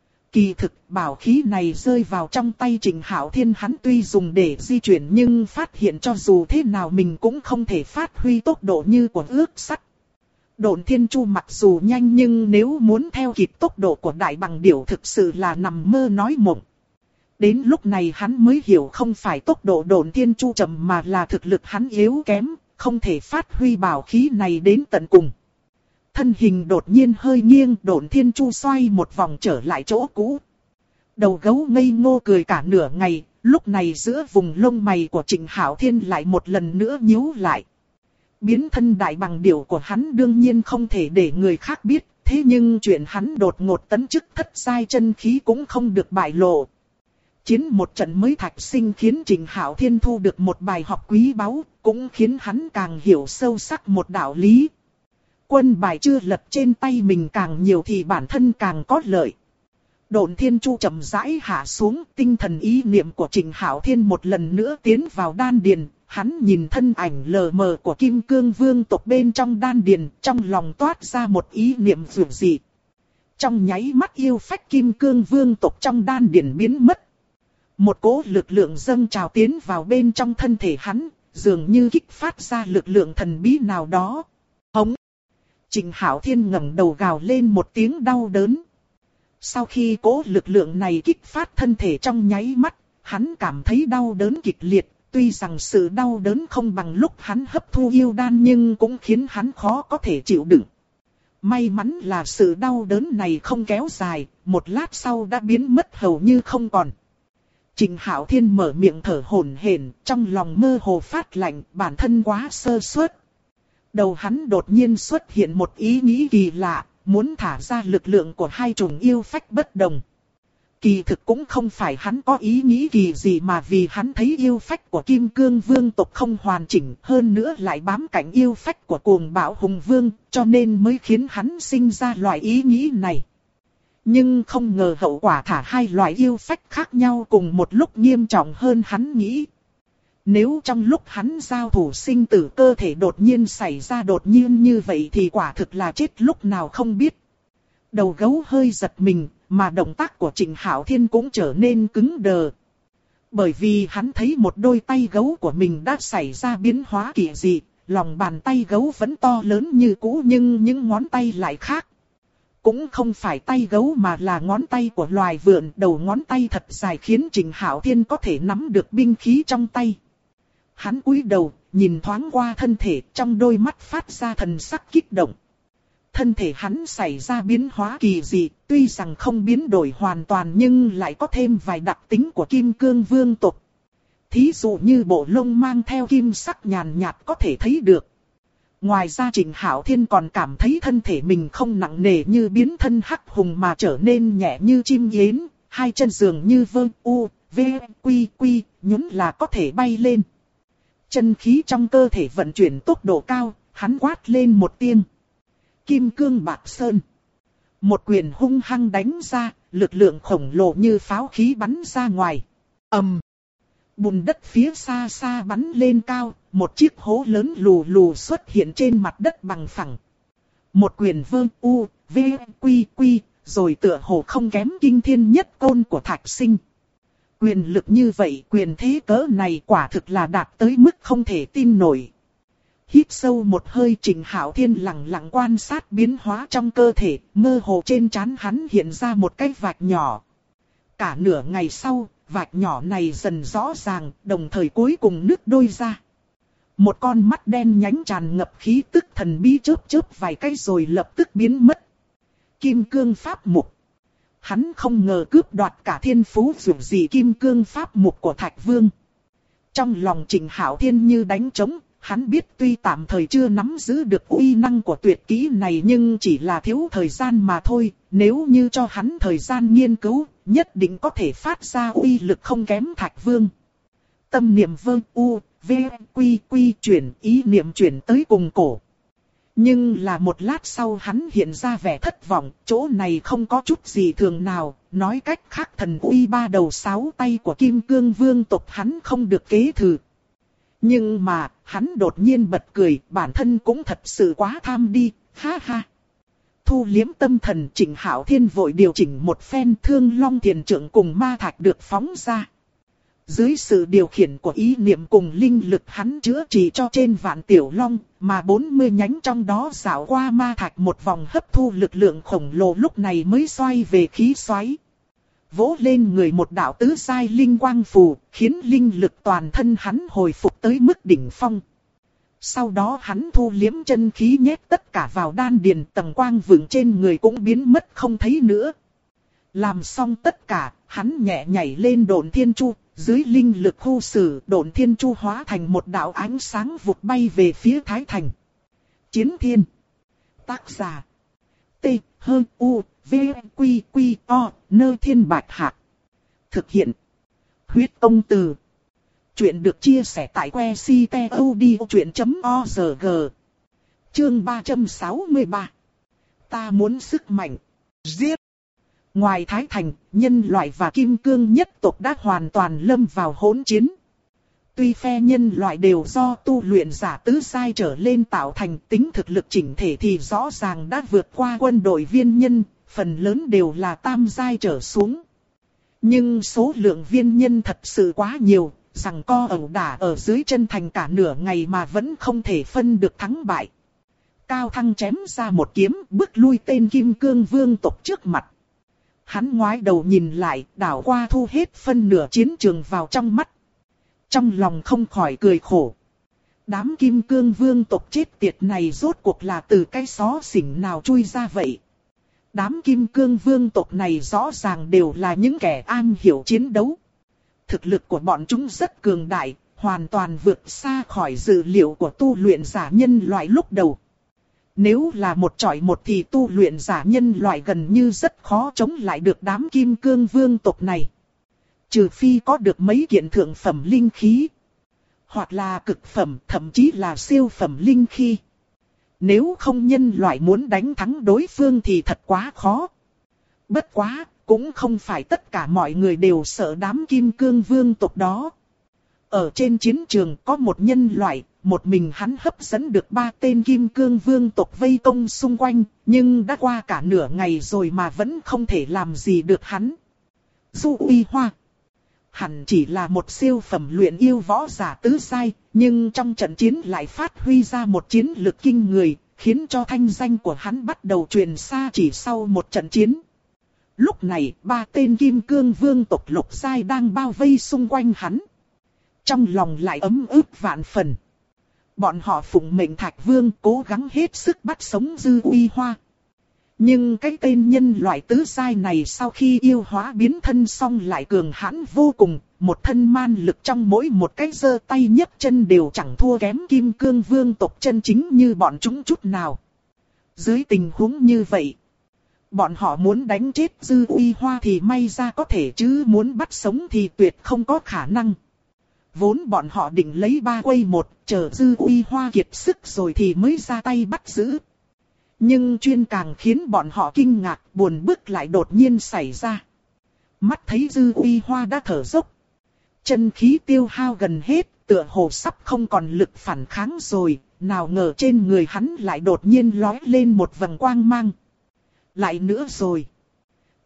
Kỳ thực bảo khí này rơi vào trong tay Trình Hạo Thiên, hắn tuy dùng để di chuyển nhưng phát hiện cho dù thế nào mình cũng không thể phát huy tốc độ như của ước sắt. Độn thiên chu mặc dù nhanh nhưng nếu muốn theo kịp tốc độ của đại bằng điểu thực sự là nằm mơ nói mộng. Đến lúc này hắn mới hiểu không phải tốc độ độn thiên chu chậm mà là thực lực hắn yếu kém, không thể phát huy bảo khí này đến tận cùng. Thân hình đột nhiên hơi nghiêng, độn thiên chu xoay một vòng trở lại chỗ cũ. Đầu gấu ngây ngô cười cả nửa ngày, lúc này giữa vùng lông mày của Trình Hạo Thiên lại một lần nữa nhíu lại. Biến thân đại bằng điểu của hắn đương nhiên không thể để người khác biết, thế nhưng chuyện hắn đột ngột tấn chức thất giai chân khí cũng không được bại lộ. Chiến một trận mới thạch sinh khiến Trình Hạo Thiên thu được một bài học quý báu, cũng khiến hắn càng hiểu sâu sắc một đạo lý. Quân bài chưa lật trên tay mình càng nhiều thì bản thân càng có lợi. Độn thiên chu chậm rãi hạ xuống, tinh thần ý niệm của Trình Hạo Thiên một lần nữa tiến vào đan điền. Hắn nhìn thân ảnh lờ mờ của Kim Cương Vương tộc bên trong đan điền, trong lòng toát ra một ý niệm dường dị. Trong nháy mắt yêu phách Kim Cương Vương tộc trong đan điền biến mất. Một cỗ lực lượng dâng trào tiến vào bên trong thân thể hắn, dường như kích phát ra lực lượng thần bí nào đó. Hống! Trình Hạo Thiên ngẩng đầu gào lên một tiếng đau đớn. Sau khi cỗ lực lượng này kích phát thân thể trong nháy mắt, hắn cảm thấy đau đớn kịch liệt. Tuy rằng sự đau đớn không bằng lúc hắn hấp thu yêu đan nhưng cũng khiến hắn khó có thể chịu đựng. May mắn là sự đau đớn này không kéo dài, một lát sau đã biến mất hầu như không còn. Trình Hạo Thiên mở miệng thở hổn hển, trong lòng mơ hồ phát lạnh, bản thân quá sơ suất. Đầu hắn đột nhiên xuất hiện một ý nghĩ kỳ lạ, muốn thả ra lực lượng của hai chủng yêu phách bất đồng. Kỳ thực cũng không phải hắn có ý nghĩ kỳ gì mà vì hắn thấy yêu phách của Kim Cương Vương tộc không hoàn chỉnh, hơn nữa lại bám cạnh yêu phách của Cuồng Bạo Hùng Vương, cho nên mới khiến hắn sinh ra loại ý nghĩ này. Nhưng không ngờ hậu quả thả hai loại yêu phách khác nhau cùng một lúc nghiêm trọng hơn hắn nghĩ. Nếu trong lúc hắn giao thủ sinh tử cơ thể đột nhiên xảy ra đột nhiên như vậy thì quả thực là chết lúc nào không biết. Đầu gấu hơi giật mình, mà động tác của Trình Hạo Thiên cũng trở nên cứng đờ. Bởi vì hắn thấy một đôi tay gấu của mình đã xảy ra biến hóa kỳ dị, lòng bàn tay gấu vẫn to lớn như cũ nhưng những ngón tay lại khác. Cũng không phải tay gấu mà là ngón tay của loài vượn, đầu ngón tay thật dài khiến Trình Hạo Thiên có thể nắm được binh khí trong tay. Hắn cúi đầu, nhìn thoáng qua thân thể, trong đôi mắt phát ra thần sắc kích động. Thân thể hắn xảy ra biến hóa kỳ dị, tuy rằng không biến đổi hoàn toàn nhưng lại có thêm vài đặc tính của Kim Cương Vương tộc. Thí dụ như bộ lông mang theo kim sắc nhàn nhạt có thể thấy được. Ngoài ra Trình Hạo Thiên còn cảm thấy thân thể mình không nặng nề như biến thân hắc hùng mà trở nên nhẹ như chim yến, hai chân dường như vơ u, v, quy quy, nhún là có thể bay lên. Chân khí trong cơ thể vận chuyển tốc độ cao, hắn quát lên một tiếng. Kim Cương Bạc Sơn. Một quyền hung hăng đánh ra, lực lượng khổng lồ như pháo khí bắn ra ngoài. Ầm. Bùn đất phía xa xa bắn lên cao, một chiếc hố lớn lù lù xuất hiện trên mặt đất bằng phẳng. Một quyền vơ u, v, quy quy, rồi tựa hồ không kém kinh thiên nhất côn của Thạch Sinh. Quyền lực như vậy, quyền thế cỡ này quả thực là đạt tới mức không thể tin nổi. Hít sâu một hơi, Trịnh Hạo Thiên lặng lặng quan sát biến hóa trong cơ thể, mơ hồ trên trán hắn hiện ra một cái vạch nhỏ. Cả nửa ngày sau, vạch nhỏ này dần rõ ràng, đồng thời cuối cùng nứt đôi ra. Một con mắt đen nhánh tràn ngập khí tức thần bí chớp chớp vài cái rồi lập tức biến mất. Kim cương pháp mục. Hắn không ngờ cướp đoạt cả thiên phú dù gì kim cương pháp mục của Thạch Vương. Trong lòng Trịnh Hạo Thiên như đánh trống, hắn biết tuy tạm thời chưa nắm giữ được uy năng của tuyệt kỹ này nhưng chỉ là thiếu thời gian mà thôi. Nếu như cho hắn thời gian nghiên cứu, nhất định có thể phát ra uy lực không kém Thạch Vương. Tâm niệm vơ u, v, quy quy chuyển, ý niệm chuyển tới cùng cổ. Nhưng là một lát sau hắn hiện ra vẻ thất vọng, chỗ này không có chút gì thường nào, nói cách khác thần uy ba đầu sáu tay của Kim Cương Vương tộc hắn không được kế thừa. Nhưng mà, hắn đột nhiên bật cười, bản thân cũng thật sự quá tham đi, ha ha. Thu liếm tâm thần, Trịnh Hạo Thiên vội điều chỉnh một phen, Thương Long Thiền Trượng cùng ma thạch được phóng ra. Dưới sự điều khiển của ý niệm cùng linh lực hắn chữa trị cho trên vạn tiểu long, mà 40 nhánh trong đó dạo qua ma thạch một vòng hấp thu lực lượng khổng lồ lúc này mới xoay về khí xoáy. Vỗ lên người một đạo tứ sai linh quang phù, khiến linh lực toàn thân hắn hồi phục tới mức đỉnh phong. Sau đó hắn thu liếm chân khí nhét tất cả vào đan điền, tầng quang vượng trên người cũng biến mất không thấy nữa. Làm xong tất cả, hắn nhẹ nhảy lên Độn Thiên Chu, dưới linh lực khu xử, Độn Thiên Chu hóa thành một đạo ánh sáng vụt bay về phía Thái Thành. Chiến Thiên. Tác giả. T, H, U, V, Quy, Quy, O, Nơ Thiên Bạch Hạc. Thực hiện. Huyết Tông Từ. Chuyện được chia sẻ tại que ctod.org. Chương 363. Ta muốn sức mạnh. Giết. Ngoài Thái Thành, nhân loại và kim cương nhất tộc đã hoàn toàn lâm vào hỗn chiến. Tuy phe nhân loại đều do tu luyện giả tứ sai trở lên tạo thành, tính thực lực chỉnh thể thì rõ ràng đã vượt qua quân đội viên nhân, phần lớn đều là tam giai trở xuống. Nhưng số lượng viên nhân thật sự quá nhiều, rằng co ẩu đả ở dưới chân thành cả nửa ngày mà vẫn không thể phân được thắng bại. Cao Thăng chém ra một kiếm, bước lui tên Kim Cương Vương tộc trước mặt. Hắn ngoái đầu nhìn lại, đảo qua thu hết phân nửa chiến trường vào trong mắt. Trong lòng không khỏi cười khổ. Đám Kim Cương Vương tộc chết tiệt này rốt cuộc là từ cái xó xỉnh nào chui ra vậy? Đám Kim Cương Vương tộc này rõ ràng đều là những kẻ am hiểu chiến đấu. Thực lực của bọn chúng rất cường đại, hoàn toàn vượt xa khỏi dự liệu của tu luyện giả nhân loại lúc đầu. Nếu là một chọi một thì tu luyện giả nhân loại gần như rất khó chống lại được đám Kim Cương Vương tộc này. Trừ phi có được mấy kiện thượng phẩm linh khí, hoặc là cực phẩm, thậm chí là siêu phẩm linh khí. Nếu không nhân loại muốn đánh thắng đối phương thì thật quá khó. Bất quá, cũng không phải tất cả mọi người đều sợ đám Kim Cương Vương tộc đó. Ở trên chiến trường có một nhân loại, một mình hắn hấp dẫn được 3 tên Kim Cương Vương tộc vây công xung quanh, nhưng đã qua cả nửa ngày rồi mà vẫn không thể làm gì được hắn. Du Uy Hoa. Hẳn chỉ là một siêu phẩm luyện yêu võ giả tứ sai, nhưng trong trận chiến lại phát huy ra một chiến lực kinh người, khiến cho thanh danh của hắn bắt đầu truyền xa chỉ sau một trận chiến. Lúc này, 3 tên Kim Cương Vương tộc lục sai đang bao vây xung quanh hắn. Trong lòng lại ấm ức vạn phần. Bọn họ phụng mệnh Thạch Vương cố gắng hết sức bắt sống Dư Uy Hoa. Nhưng cái tên nhân loại tứ sai này sau khi yêu hóa biến thân xong lại cường hãn vô cùng, một thân man lực trong mỗi một cái giơ tay nhấc chân đều chẳng thua kém Kim Cương Vương tộc chân chính như bọn chúng chút nào. Dưới tình huống như vậy, bọn họ muốn đánh chết Dư Uy Hoa thì may ra có thể chứ muốn bắt sống thì tuyệt không có khả năng. Vốn bọn họ định lấy 3 quay 1, chờ Dư Uy Hoa kiệt sức rồi thì mới ra tay bắt giữ. Nhưng chuyên càng khiến bọn họ kinh ngạc, buồn bực lại đột nhiên xảy ra. Mắt thấy Dư Uy Hoa đã thở dốc. Chân khí tiêu hao gần hết, tựa hồ sắp không còn lực phản kháng rồi, nào ngờ trên người hắn lại đột nhiên lóe lên một vầng quang mang. Lại nữa rồi.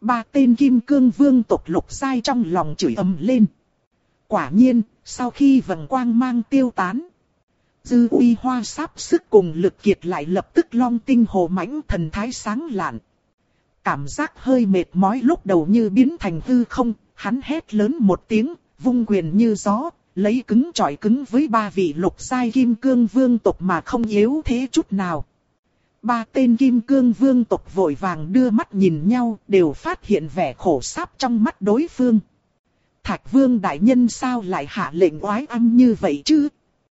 Ba tên kim cương vương tộc lục giai trong lòng chửi ầm lên. Quả nhiên, sau khi vầng quang mang tiêu tán, Dư Uy Hoa sắp sức cùng lực kiệt lại lập tức long tinh hồ mãnh, thần thái sáng lạn. Cảm giác hơi mệt mỏi lúc đầu như biến thành hư không, hắn hét lớn một tiếng, vung quyền như gió, lấy cứng chọi cứng với ba vị lục giai kim cương vương tộc mà không yếu thế chút nào. Ba tên kim cương vương tộc vội vàng đưa mắt nhìn nhau, đều phát hiện vẻ khổ sáp trong mắt đối phương. Thạch vương đại nhân sao lại hạ lệnh oái âm như vậy chứ?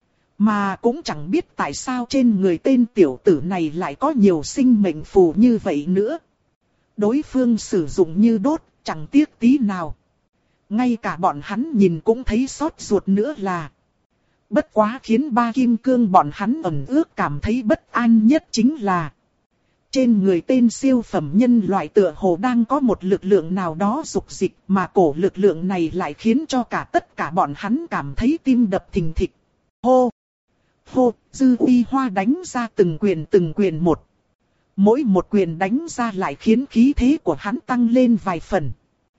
Mà cũng chẳng biết tại sao trên người tên tiểu tử này lại có nhiều sinh mệnh phù như vậy nữa. Đối phương sử dụng như đốt, chẳng tiếc tí nào. Ngay cả bọn hắn nhìn cũng thấy xót ruột nữa là. Bất quá khiến ba kim cương bọn hắn ẩn ước cảm thấy bất an nhất chính là trên người tên siêu phẩm nhân loại tựa hồ đang có một lực lượng nào đó dục dịch, mà cổ lực lượng này lại khiến cho tất cả bọn hắn cảm thấy tim đập thình thịch. Hô! Hô! Dư Uy Hoa đánh ra từng quyền một. Mỗi một quyền đánh ra lại khiến khí thế của hắn tăng lên vài phần.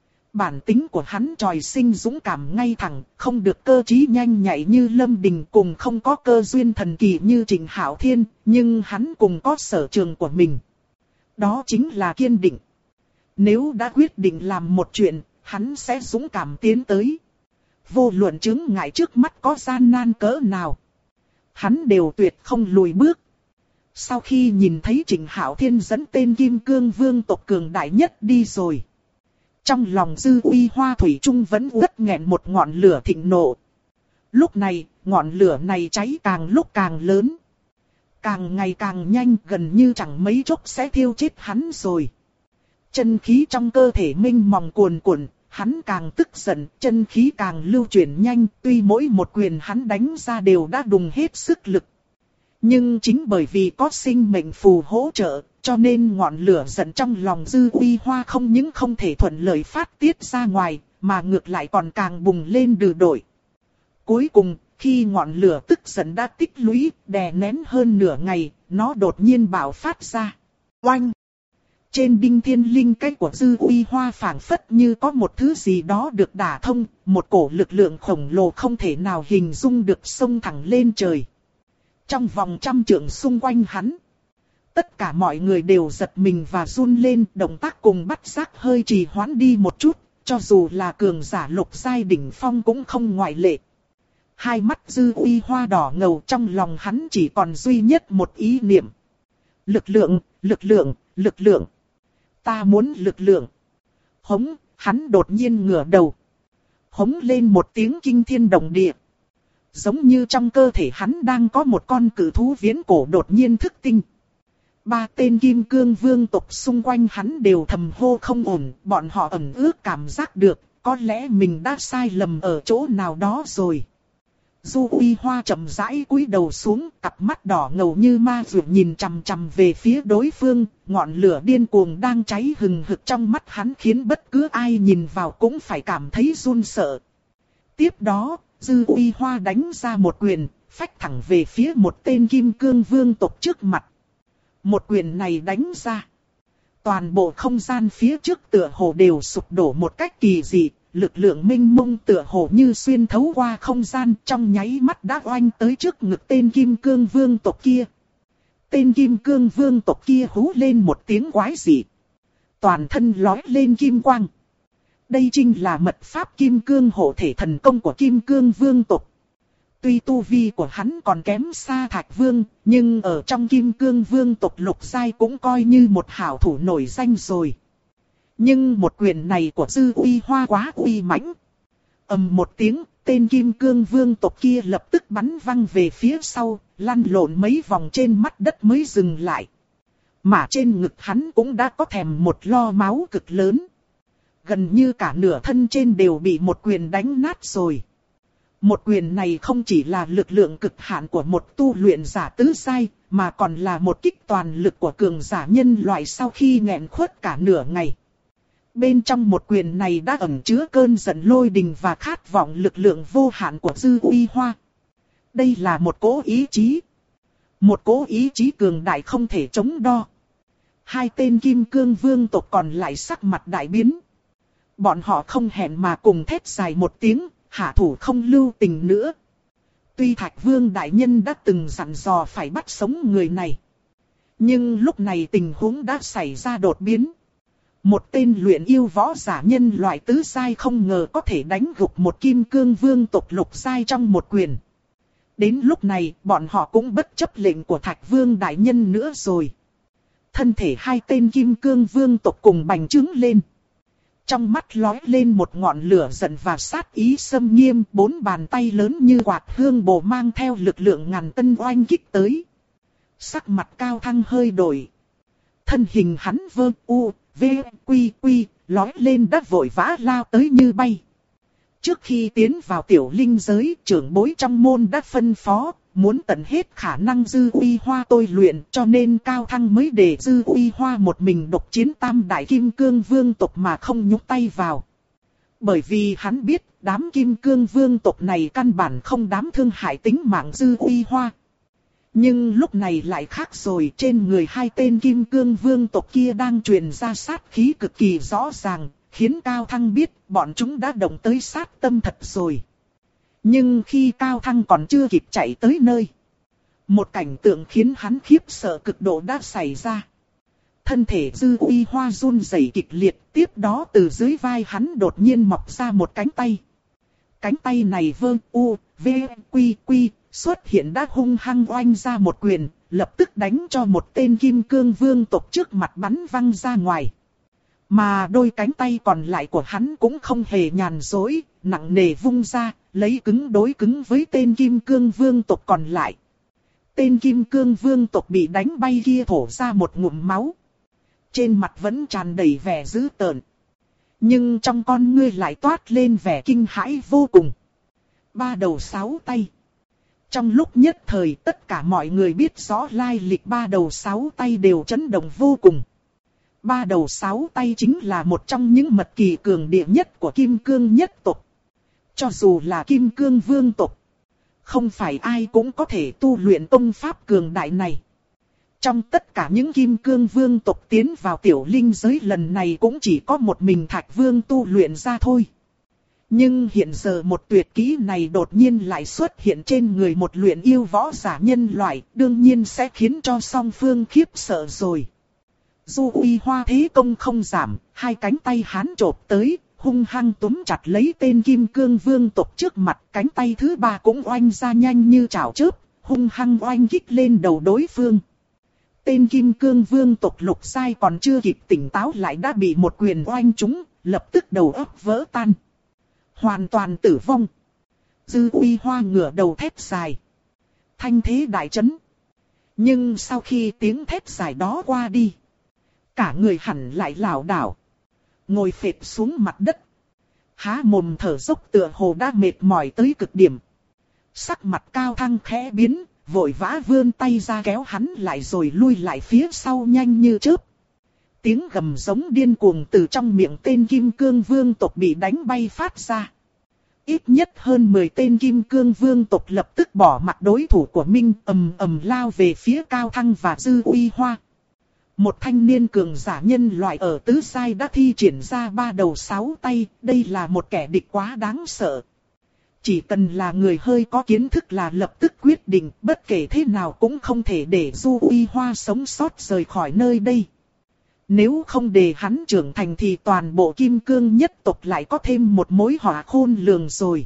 Bản tính của hắn trời sinh dũng cảm ngay thẳng, không được cơ trí nhanh nhạy như Lâm Đình, cùng không có cơ duyên thần kỳ như Trịnh Hạo Thiên, nhưng hắn cùng có sở trường của mình. Đó chính là kiên định. Nếu đã quyết định làm một chuyện, hắn sẽ dũng cảm tiến tới. Vô luận chướng ngại trước mắt có gian nan cỡ nào, hắn đều tuyệt không lùi bước. Sau khi nhìn thấy Trịnh Hạo Thiên dẫn tên Kim Cương Vương tộc cường đại nhất đi rồi, trong lòng Dư Uy Hoa thủy chung vẫn uất nghẹn một ngọn lửa thịnh nộ. Lúc này, ngọn lửa này cháy càng lúc càng lớn, càng ngày càng nhanh, gần như chẳng mấy chốc sẽ thiêu chết hắn rồi. Chân khí trong cơ thể mênh mông cuồn cuộn, hắn càng tức giận, chân khí càng lưu chuyển nhanh, tuy mỗi một quyền hắn đánh ra đều đã đùng hết sức lực. Nhưng chính bởi vì có sinh mệnh phù hỗ trợ, cho nên ngọn lửa giận trong lòng Dư Uy Hoa không những không thể thuận lợi phát tiết ra ngoài, mà ngược lại còn càng bùng lên đừ đổi. Cuối cùng, khi ngọn lửa tức giận đã tích lũy, đè nén hơn nửa ngày, nó đột nhiên bạo phát ra. Oanh! Trên đinh thiên linh cái của Dư Uy Hoa phảng phất như có một thứ gì đó được đả thông, một cổ lực lượng khổng lồ không thể nào hình dung được xông thẳng lên trời. Trong vòng 100 trượng xung quanh hắn, tất cả mọi người đều giật mình và run lên, động tác cùng bắt giác hơi trì hoãn đi một chút, cho dù là cường giả lục giai đỉnh phong cũng không ngoại lệ. Hai mắt Dư Uy Hoa đỏ ngầu, trong lòng hắn chỉ còn duy nhất một ý niệm. Lực lượng, lực lượng, lực lượng. Ta muốn lực lượng. Hống, hắn đột nhiên ngửa đầu. Hống lên một tiếng kinh thiên động địa. Giống như trong cơ thể hắn đang có một con cự thú viễn cổ đột nhiên thức tinh. Ba tên Kim Cương Vương tộc xung quanh hắn đều thầm hô không ổn, bọn họ ẩn ước cảm giác được, có lẽ mình đã sai lầm ở chỗ nào đó rồi. Du Uy Hoa chậm rãi cúi đầu xuống, cặp mắt đỏ ngầu như ma dược nhìn chằm chằm về phía đối phương, ngọn lửa điên cuồng đang cháy hừng hực trong mắt hắn khiến bất cứ ai nhìn vào cũng phải cảm thấy run sợ. Tiếp đó, Dư Uy Hoa đánh ra một quyền, phách thẳng về phía một tên Kim Cương Vương tộc trước mặt. Một quyền này đánh ra, toàn bộ không gian phía trước tựa hồ đều sụp đổ một cách kỳ dị, lực lượng mênh mông tựa hồ như xuyên thấu qua không gian, trong nháy mắt đã oanh tới trước ngực tên Kim Cương Vương tộc kia. Tên Kim Cương Vương tộc kia hú lên một tiếng quái dị, toàn thân lói lên kim quang. Đây chính là mật pháp Kim Cương hộ thể thần công của Kim Cương Vương tộc. Tuy tu vi của hắn còn kém xa Thạch Vương, nhưng ở trong Kim Cương Vương tộc lục giai cũng coi như một hảo thủ nổi danh rồi. Nhưng một quyền này của Dư Uy Hoa quá uy mãnh. Ầm một tiếng, tên Kim Cương Vương tộc kia lập tức bắn văng về phía sau, lăn lộn mấy vòng trên mặt đất mới dừng lại. Mà trên ngực hắn cũng đã có thèm một lo máu cực lớn. Gần như cả nửa thân trên đều bị một quyền đánh nát rồi. Một quyền này không chỉ là lực lượng cực hạn của một tu luyện giả tứ giai, mà còn là một kích toàn lực của cường giả nhân loại sau khi nghẹn khuất cả nửa ngày. Bên trong một quyền này đã ẩn chứa cơn giận lôi đình và khát vọng lực lượng vô hạn của Dư Uy Hoa. Đây là một cỗ ý chí. Một cỗ ý chí cường đại không thể chống đo. Hai tên kim cương vương tộc còn lại sắc mặt đại biến. Bọn họ không hẹn mà cùng thét dài một tiếng, hạ thủ không lưu tình nữa. Tuy Thạch Vương đại nhân đã từng dặn dò phải bắt sống người này, nhưng lúc này tình huống đã xảy ra đột biến. Một tên luyện yêu võ giả nhân loại tứ giai không ngờ có thể đánh gục một kim cương vương tộc lục giai trong một quyền. Đến lúc này, bọn họ cũng bất chấp lệnh của Thạch Vương đại nhân nữa rồi. Thân thể hai tên kim cương vương tộc cùng bành trướng lên. Trong mắt lóe lên một ngọn lửa giận và sát ý xâm nghiêm, bốn bàn tay lớn như quạt hương bổ mang theo lực lượng ngàn cân oanh kích tới. Sắc mặt Cao Thăng hơi đổi. Thân hình hắn vơ u, v, quy quy, lóe lên đất vội vã lao tới như bay. Trước khi tiến vào tiểu linh giới, trưởng bối trong môn đã phân phó, muốn tận hết khả năng Dư Uy Hoa tôi luyện, cho nên Cao Thăng mới để Dư Uy Hoa một mình độc chiến tam đại kim cương vương tộc mà không nhúc tay vào. Bởi vì hắn biết, đám kim cương vương tộc này căn bản không dám thương hại tính mạng Dư Uy Hoa. Nhưng lúc này lại khác rồi, trên người hai tên kim cương vương tộc kia đang truyền ra sát khí cực kỳ rõ ràng, khiến Cao Thăng biết bọn chúng đã động tới sát tâm thật rồi. Nhưng khi Cao Thăng còn chưa kịp chạy tới nơi, một cảnh tượng khiến hắn khiếp sợ cực độ đã xảy ra. Thân thể Dư Uy Hoa run rẩy kịch liệt, tiếp đó từ dưới vai hắn đột nhiên mọc ra một cánh tay. Cánh tay này vơ u, v, quy quy, xuất hiện đã hung hăng oanh ra một quyền, lập tức đánh cho một tên kim cương vương tộc trước mặt bắn văng ra ngoài. Mà đôi cánh tay còn lại của hắn cũng không hề nhàn dối, nặng nề vung ra, lấy cứng đối cứng với tên kim cương vương tộc còn lại. Tên kim cương vương tộc bị đánh bay kia thổ ra một ngụm máu. Trên mặt vẫn tràn đầy vẻ dữ tợn. Nhưng trong con ngươi lại toát lên vẻ kinh hãi vô cùng. Ba đầu sáu tay. Trong lúc nhất thời tất cả mọi người biết rõ lai lịch ba đầu sáu tay đều chấn động vô cùng. Ba đầu sáu tay chính là một trong những mật kỳ cường địa nhất của kim cương nhất tộc. Cho dù là kim cương vương tộc, không phải ai cũng có thể tu luyện tông pháp cường đại này. Trong tất cả những kim cương vương tộc tiến vào tiểu linh giới lần này cũng chỉ có một mình Thạch Vương tu luyện ra thôi. Nhưng hiện giờ một tuyệt kỹ này đột nhiên lại xuất hiện trên người một luyện yêu võ giả nhân loại, đương nhiên sẽ khiến cho song phương khiếp sợ rồi. Dư Uy Hoa thế công không giảm, hai cánh tay hắn chộp tới, hung hăng túm chặt lấy tên kim cương vương tộc trước mặt, cánh tay thứ ba cũng oanh ra nhanh như chảo chớp, hung hăng oanh kích lên đầu đối phương. Tên kim cương vương tộc lục sai còn chưa kịp tỉnh táo lại đã bị một quyền oanh trúng, lập tức đầu óc vỡ tan. Hoàn toàn tử vong. Dư Uy Hoa ngửa đầu thét dài. Thanh thế đại chấn. Nhưng sau khi tiếng thét dài đó qua đi, cả người hẳn lại lảo đảo, ngồi phệt xuống mặt đất. Há mồm thở dốc tựa hồ đã mệt mỏi tới cực điểm. Sắc mặt Cao Thăng khẽ biến, vội vã vươn tay ra kéo hắn lại rồi lui lại phía sau nhanh như chớp. Tiếng gầm giống điên cuồng từ trong miệng tên kim cương vương tộc bị đánh bay phát ra. Ít nhất hơn 10 tên kim cương vương tộc lập tức bỏ mặt đối thủ của mình, ầm ầm lao về phía Cao Thăng và Dư Uy Hoa. Một thanh niên cường giả nhân loại ở tứ giai đã thi triển ra ba đầu sáu tay, đây là một kẻ địch quá đáng sợ. Chỉ cần là người hơi có kiến thức là lập tức quyết định, bất kể thế nào cũng không thể để Dư Uy Hoa sống sót rời khỏi nơi đây. Nếu không để hắn trưởng thành thì toàn bộ kim cương nhất tộc lại có thêm một mối họa khôn lường rồi.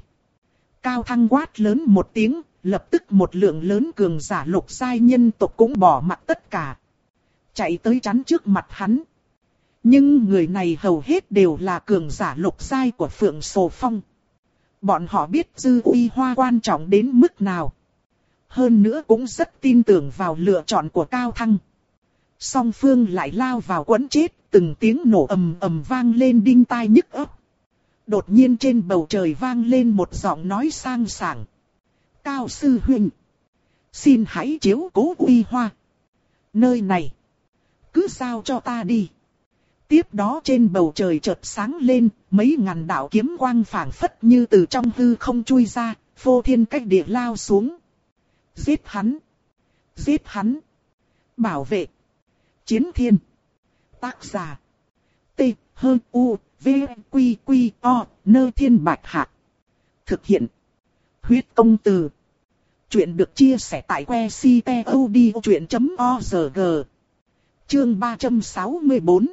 Cao Thăng quát lớn một tiếng, lập tức một lượng lớn cường giả lục giai nhân tộc cũng bỏ mặc tất cả, chạy tới chắn trước mặt hắn. Nhưng người này hầu hết đều là cường giả lục giai của Phượng Sồ Phong. Bọn họ biết Dư Uy Hoa quan trọng đến mức nào. Hơn nữa cũng rất tin tưởng vào lựa chọn của Cao Thăng. Song phương lại lao vào quấn chết, từng tiếng nổ ầm ầm vang lên đinh tai nhức óc. Đột nhiên trên bầu trời vang lên một giọng nói sang sảng. Cao sư huynh, xin hãy chiếu cố Uy Hoa. Nơi này, cứ giao cho ta đi. Tiếp đó trên bầu trời chợt sáng lên, mấy ngàn đạo kiếm quang phảng phất như từ trong hư không chui ra, phô thiên cách địa lao xuống. Giết hắn! Giết hắn! Bảo vệ! Chiến thiên! Tác giả. T. U. V. Quy. Quy. O. Nơ Thiên Bạch Hạc. Thực hiện. Huyết Công Từ. Chuyện được chia sẻ tại que ctod.org. Chương 364.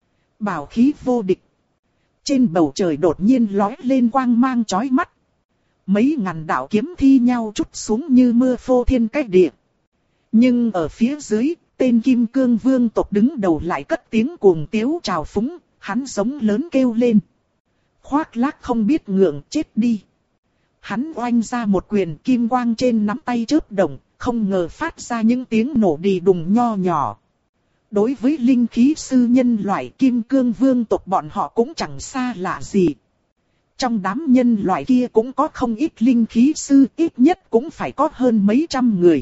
Bảo khí vô địch. Trên bầu trời đột nhiên lóe lên quang mang chói mắt. Mấy ngàn đạo kiếm thi nhau trút xuống như mưa phô thiên cách địa. Nhưng ở phía dưới, tên Kim Cương Vương tộc đứng đầu lại cất tiếng cuồng tiếu trào phúng, hắn giống lớn kêu lên. Khoác lác không biết ngượng, chết đi. Hắn oanh ra một quyền, kim quang trên nắm tay chớp động, không ngờ phát ra những tiếng nổ đì đùng nho nhỏ. Đối với linh khí sư nhân loại Kim Cương Vương tộc bọn họ cũng chẳng xa lạ gì. Trong đám nhân loại kia cũng có không ít linh khí sư, ít nhất cũng phải có hơn mấy trăm người.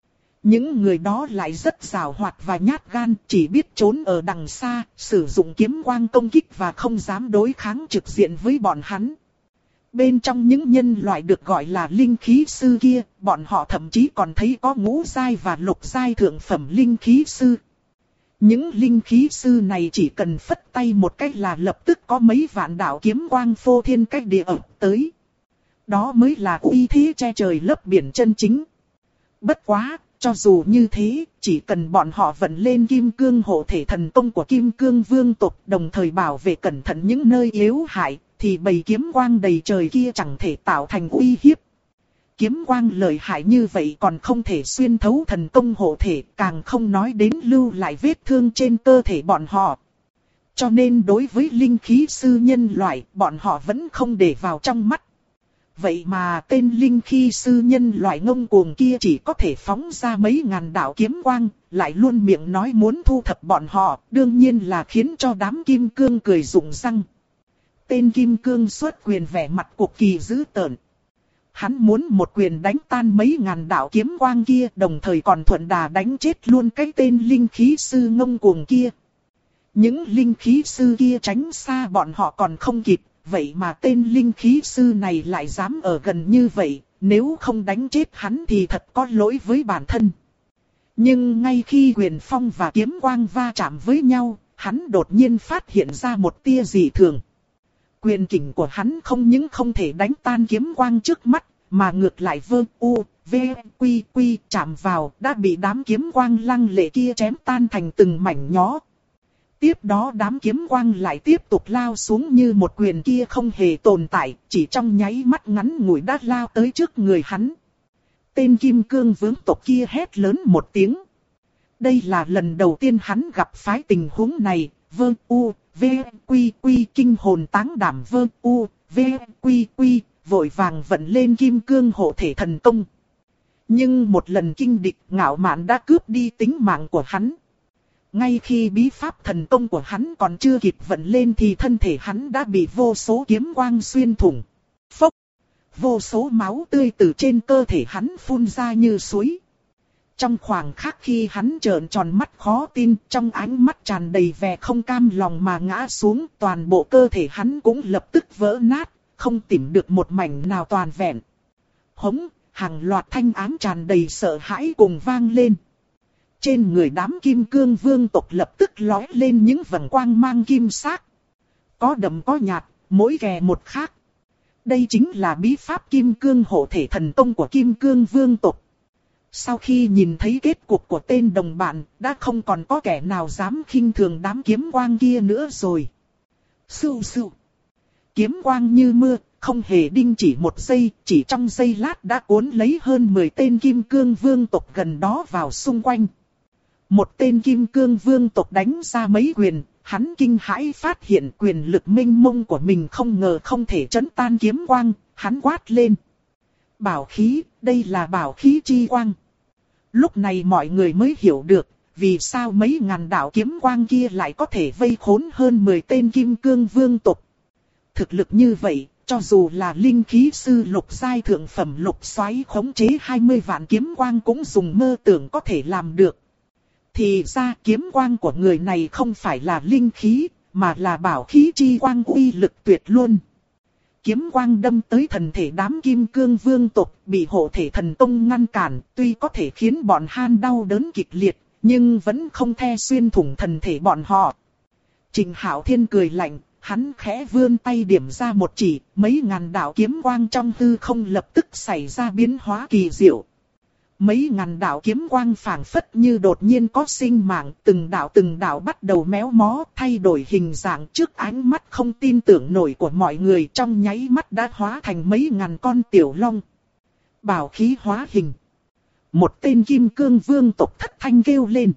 Những người đó lại rất giàu hoạt và nhát gan, chỉ biết trốn ở đằng xa, sử dụng kiếm quang công kích và không dám đối kháng trực diện với bọn hắn. Bên trong những nhân loại được gọi là linh khí sư kia, bọn họ thậm chí còn thấy có ngũ giai và lục giai thượng phẩm linh khí sư. Những linh khí sư này chỉ cần phất tay một cách là lập tức có mấy vạn đạo kiếm quang phô thiên cách địa ập tới. Đó mới là uy thế che trời lấp biển chân chính. Bất quá, cho dù như thế, chỉ cần bọn họ vận lên kim cương hộ thể thần công của Kim Cương Vương tộc, đồng thời bảo vệ cẩn thận những nơi yếu hại, thì bầy kiếm quang đầy trời kia chẳng thể tạo thành uy hiếp. Kiếm quang lợi hại như vậy còn không thể xuyên thấu thần công hộ thể, càng không nói đến lưu lại vết thương trên cơ thể bọn họ. Cho nên đối với linh khí sư nhân loại, bọn họ vẫn không để vào trong mắt. Vậy mà tên linh khí sư nhân loại ngông cuồng kia chỉ có thể phóng ra mấy ngàn đạo kiếm quang, lại luôn miệng nói muốn thu thập bọn họ, đương nhiên là khiến cho đám kim cương cười rụng răng. Tên kim cương xuất quyền vẻ mặt cực kỳ dữ tợn. Hắn muốn một quyền đánh tan mấy ngàn đạo kiếm quang kia, đồng thời còn thuận đà đánh chết luôn cái tên linh khí sư ngông cuồng kia. Những linh khí sư kia tránh xa bọn họ còn không kịp, vậy mà tên linh khí sư này lại dám ở gần như vậy, nếu không đánh chết hắn thì thật có lỗi với bản thân. Nhưng ngay khi quyền phong và kiếm quang va chạm với nhau, hắn đột nhiên phát hiện ra một tia dị thường. Quyền kình của hắn không những không thể đánh tan kiếm quang trước mắt, mà ngược lại Quy chạm vào, đã bị đám kiếm quang lăng lệ kia chém tan thành từng mảnh nhỏ. Tiếp đó đám kiếm quang lại tiếp tục lao xuống như một quyền kia không hề tồn tại, chỉ trong nháy mắt ngắn ngủi đã lao tới trước người hắn. Tên Kim Cương Vương tộc kia hét lớn một tiếng. Đây là lần đầu tiên hắn gặp phải tình huống này, Quy kinh hồn táng đảm Quy vội vàng vận lên Kim Cương hộ thể thần công. Nhưng một lần kinh địch ngạo mạn đã cướp đi tính mạng của hắn. Ngay khi bí pháp thần công của hắn còn chưa kịp vận lên thì thân thể hắn đã bị vô số kiếm quang xuyên thủng. Phốc! Vô số máu tươi từ trên cơ thể hắn phun ra như suối. Trong khoảng khắc khi hắn trợn tròn mắt khó tin, trong ánh mắt tràn đầy vẻ không cam lòng mà ngã xuống, toàn bộ cơ thể hắn cũng lập tức vỡ nát, không tìm được một mảnh nào toàn vẹn. Hống! Hàng loạt thanh ám tràn đầy sợ hãi cùng vang lên. Trên người đám Kim Cương Vương tộc lập tức lóe lên những vầng quang mang kim sắc. Có đậm có nhạt, mỗi kẻ một khác. Đây chính là bí pháp Kim Cương hộ thể thần công của Kim Cương Vương tộc. Sau khi nhìn thấy kết cục của tên đồng bạn, đã không còn có kẻ nào dám khinh thường đám kiếm quang kia nữa rồi. Sưu sưu. Kiếm quang như mưa, không hề đinh chỉ một giây, chỉ trong giây lát đã cuốn lấy hơn 10 tên Kim Cương Vương tộc gần đó vào xung quanh. Một tên Kim Cương Vương tộc đánh ra mấy quyền, hắn kinh hãi phát hiện quyền lực mênh mông của mình không ngờ không thể trấn tan kiếm quang, hắn quát lên. Bảo khí, đây là bảo khí chi quang. Lúc này mọi người mới hiểu được, vì sao mấy ngàn đạo kiếm quang kia lại có thể vây khốn hơn 10 tên Kim Cương Vương tộc. Thực lực như vậy, cho dù là linh khí sư lục giai thượng phẩm lục xoáy khống chế 20 vạn kiếm quang cũng dùng mơ tưởng có thể làm được. Thì ra kiếm quang của người này không phải là linh khí, mà là bảo khí chi quang uy lực tuyệt luôn. Kiếm quang đâm tới thần thể đám Kim Cương Vương tộc, bị hộ thể thần công ngăn cản, tuy có thể khiến bọn han đau đớn kịch liệt, nhưng vẫn không the xuyên thủng thần thể bọn họ. Trịnh Hạo Thiên cười lạnh, hắn khẽ vươn tay điểm ra một chỉ, mấy ngàn đạo kiếm quang trong hư không lập tức xảy ra biến hóa kỳ diệu. Mấy ngàn đạo kiếm quang phảng phất như đột nhiên có sinh mạng, từng đạo bắt đầu méo mó, thay đổi hình dạng trước ánh mắt không tin tưởng nổi của mọi người, trong nháy mắt đã hóa thành mấy ngàn con tiểu long. Bảo khí hóa hình. Một tên kim cương vương tộc thất thanh kêu lên.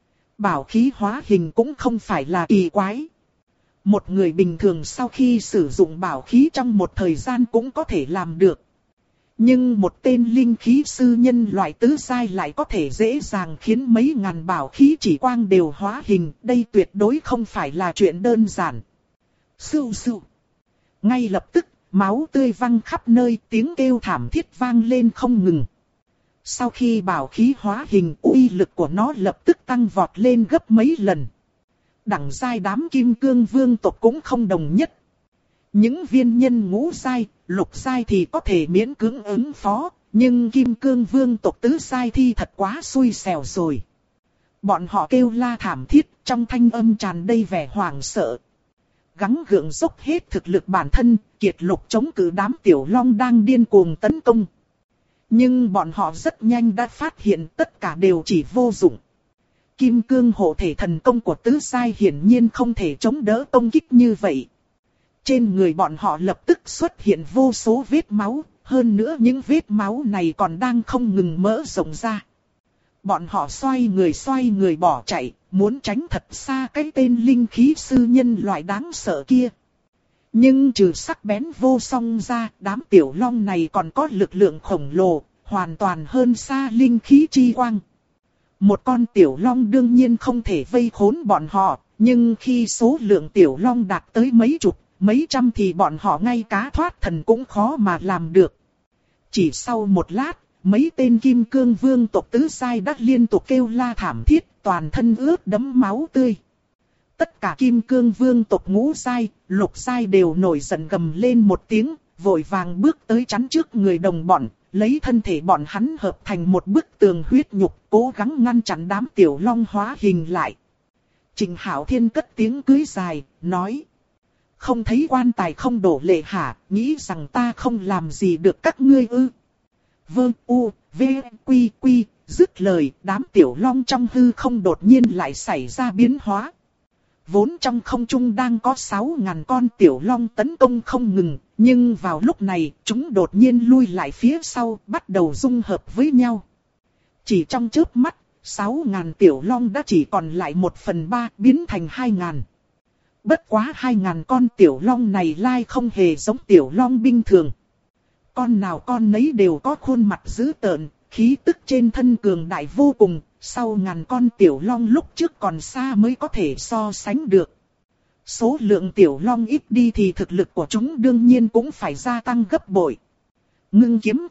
Bảo khí hóa hình cũng không phải là kỳ quái. Một người bình thường sau khi sử dụng bảo khí trong một thời gian cũng có thể làm được. Nhưng một tên linh khí sư nhân loại tứ giai lại có thể dễ dàng khiến mấy ngàn bảo khí chỉ quang đều hóa hình. Đây tuyệt đối không phải là chuyện đơn giản. Sưu sưu. Ngay lập tức, máu tươi văng khắp nơi, tiếng kêu thảm thiết vang lên không ngừng. Sau khi bảo khí hóa hình, uy lực của nó lập tức tăng vọt lên gấp mấy lần. Đẳng giai đám kim cương vương tộc cũng không đồng nhất. Những viên nhân ngũ giai, lục giai thì có thể miễn cưỡng ứng phó, nhưng kim cương vương tộc tứ giai thì thật quá xui xẻo rồi. Bọn họ kêu la thảm thiết, trong thanh âm tràn đầy vẻ hoảng sợ. Gắng gượng dốc hết thực lực bản thân, kiệt lực chống cự đám tiểu long đang điên cuồng tấn công. Nhưng bọn họ rất nhanh đã phát hiện tất cả đều chỉ vô dụng. Kim cương hộ thể thần công của tứ giai hiển nhiên không thể chống đỡ công kích như vậy. Trên người bọn họ lập tức xuất hiện vô số vết máu, hơn nữa những vết máu này còn đang không ngừng mở rộng ra. Bọn họ xoay người bỏ chạy, muốn tránh thật xa cái tên linh khí sư nhân loại đáng sợ kia. Nhưng trừ sắc bén vô song ra, đám tiểu long này còn có lực lượng khổng lồ, hoàn toàn hơn xa linh khí chi quang. Một con tiểu long đương nhiên không thể vây khốn bọn họ, nhưng khi số lượng tiểu long đạt tới mấy chục, mấy trăm thì bọn họ ngay cá thoát thần cũng khó mà làm được. Chỉ sau một lát, mấy tên kim cương vương tộc tứ giai đã liên tục kêu la thảm thiết, toàn thân ướt đẫm máu tươi. Tất cả kim cương vương tộc ngũ giai, lục giai đều nổi giận gầm lên một tiếng, vội vàng bước tới chắn trước người đồng bọn, lấy thân thể bọn hắn hợp thành một bức tường huyết nhục, cố gắng ngăn chặn đám tiểu long hóa hình lại. Trịnh Hạo Thiên cất tiếng cưới dài, nói: không thấy quan tài không đổ lệ hả, nghĩ rằng ta không làm gì được các ngươi ư? Vương U, V, Quy, Quy, dứt lời, đám tiểu long trong hư không đột nhiên lại xảy ra biến hóa. Vốn trong không trung đang có 6.000 con tiểu long tấn công không ngừng, nhưng vào lúc này, chúng đột nhiên lui lại phía sau, bắt đầu dung hợp với nhau. Chỉ trong chớp mắt, 6.000 tiểu long đã chỉ còn lại 1/3 biến thành 2.000. Bất quá 2.000 con tiểu long này lai không hề giống tiểu long bình thường. Con nào con nấy đều có khuôn mặt dữ tợn, khí tức trên thân cường đại vô cùng, sau ngàn con tiểu long lúc trước còn xa mới có thể so sánh được. Số lượng tiểu long ít đi thì thực lực của chúng đương nhiên cũng phải gia tăng gấp bội. Ngưng kiếm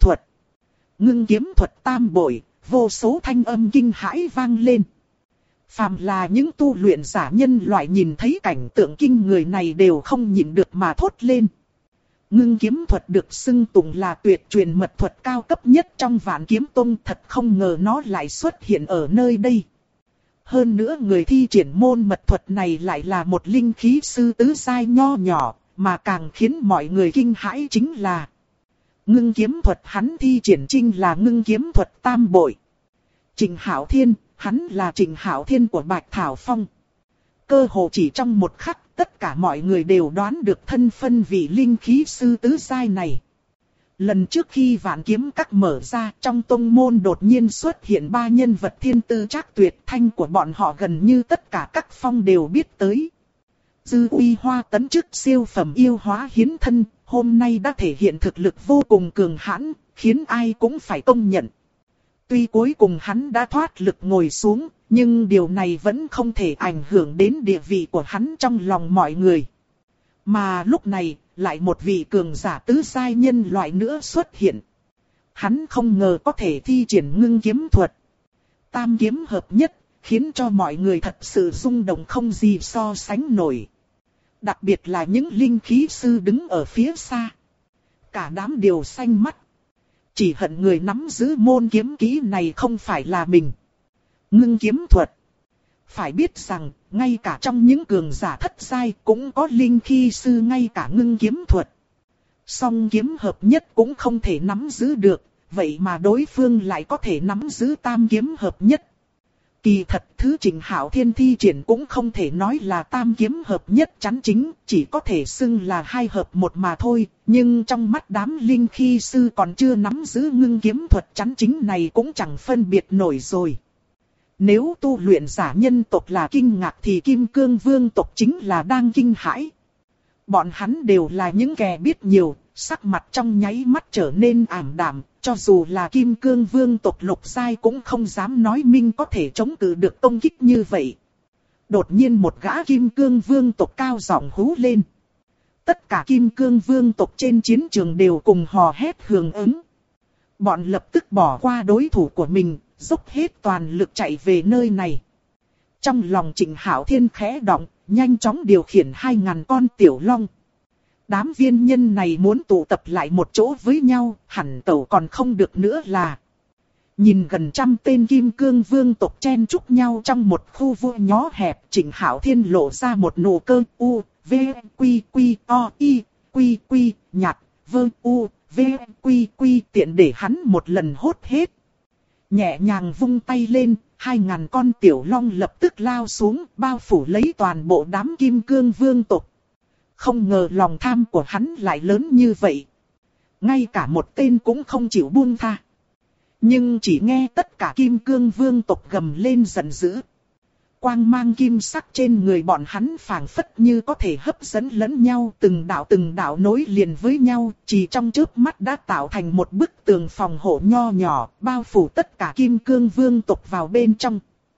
thuật tam bội, vô số thanh âm kinh hãi vang lên. Phàm là những tu luyện giả nhân loại nhìn thấy cảnh tượng kinh người này đều không nhịn được mà thốt lên. Ngưng kiếm thuật được xưng tụng là tuyệt truyền mật thuật cao cấp nhất trong Vạn Kiếm Tông, thật không ngờ nó lại xuất hiện ở nơi đây. Hơn nữa người thi triển môn mật thuật này lại là một linh khí sư tứ giai nho nhỏ, mà càng khiến mọi người kinh hãi chính là ngưng kiếm thuật hắn thi triển chính là ngưng kiếm thuật tam bội. Trịnh Hạo Thiên, hắn là Trịnh Hạo Thiên của Bạch Thảo Phong. Cơ hồ chỉ trong một khắc, tất cả mọi người đều đoán được thân phân vị linh khí sư tứ giai này. Lần trước khi Vạn Kiếm Các mở ra, trong tông môn đột nhiên xuất hiện 3 nhân vật thiên tư trác tuyệt, thanh của bọn họ gần như tất cả các phong đều biết tới. Dư Uy Hoa tấn chức siêu phẩm yêu hóa hiến thân, hôm nay đã thể hiện thực lực vô cùng cường hãn, khiến ai cũng phải công nhận. Tuy cuối cùng hắn đã thoát lực ngồi xuống, nhưng điều này vẫn không thể ảnh hưởng đến địa vị của hắn trong lòng mọi người. Mà lúc này, lại một vị cường giả tứ giai nhân loại nữa xuất hiện. Hắn không ngờ có thể thi triển ngưng kiếm thuật. Tam kiếm hợp nhất, khiến cho mọi người thật sự rung động không gì so sánh nổi. Đặc biệt là những linh khí sư đứng ở phía xa. Cả đám đều xanh mắt. Chỉ hận người nắm giữ môn kiếm kỹ này không phải là mình. Ngưng kiếm thuật. Phải biết rằng, ngay cả trong những cường giả thất giai cũng có linh khí sư ngay cả ngưng kiếm thuật. Song kiếm hợp nhất cũng không thể nắm giữ được, vậy mà đối phương lại có thể nắm giữ tam kiếm hợp nhất. Kỳ thật thứ Trịnh Hạo Thiên thi triển cũng không thể nói là tam kiếm hợp nhất chắn chính, chỉ có thể xưng là hai hợp một mà thôi, nhưng trong mắt đám linh khí sư còn chưa nắm giữ ngưng kiếm thuật chắn chính này cũng chẳng phân biệt nổi rồi. Nếu tu luyện giả nhân tộc là kinh ngạc thì Kim Cương Vương tộc chính là đang kinh hãi. Bọn hắn đều là những kẻ biết nhiều, sắc mặt trong nháy mắt trở nên ảm đạm, cho dù là Kim Cương Vương tộc lục giai cũng không dám nói minh có thể chống cự được công kích như vậy. Đột nhiên một gã Kim Cương Vương tộc cao giọng hú lên. Tất cả Kim Cương Vương tộc trên chiến trường đều cùng hò hét hưởng ứng. Bọn lập tức bỏ qua đối thủ của mình, dốc hết toàn lực chạy về nơi này. Trong lòng Trịnh Hạo Thiên khẽ động, nhanh chóng điều khiển 2000 con tiểu long. Đám viên nhân này muốn tụ tập lại một chỗ với nhau, hẳn tẩu còn không được nữa là. Nhìn gần trăm tên Kim Cương Vương tộc chen chúc nhau trong một khu vuông nhỏ hẹp, Trịnh Hạo Thiên lộ ra một nụ cơ u, v, quy quy o i, quy quy nhạt, vơ u, v, quy quy tiện để hắn một lần hốt hết. Nhẹ nhàng vung tay lên, 2000 con tiểu long lập tức lao xuống, bao phủ lấy toàn bộ đám Kim Cương Vương tộc. Không ngờ lòng tham của hắn lại lớn như vậy. Ngay cả một tên cũng không chịu buông tha. Nhưng chỉ nghe tất cả Kim Cương Vương tộc gầm lên giận dữ. Quang mang kim sắc trên người bọn hắn phảng phất như có thể hấp dẫn lẫn nhau, từng đạo nối liền với nhau, chỉ trong chớp mắt đã tạo thành một bức tường phòng hộ nho nhỏ, bao phủ tất cả Kim Cương Vương tộc vào bên trong.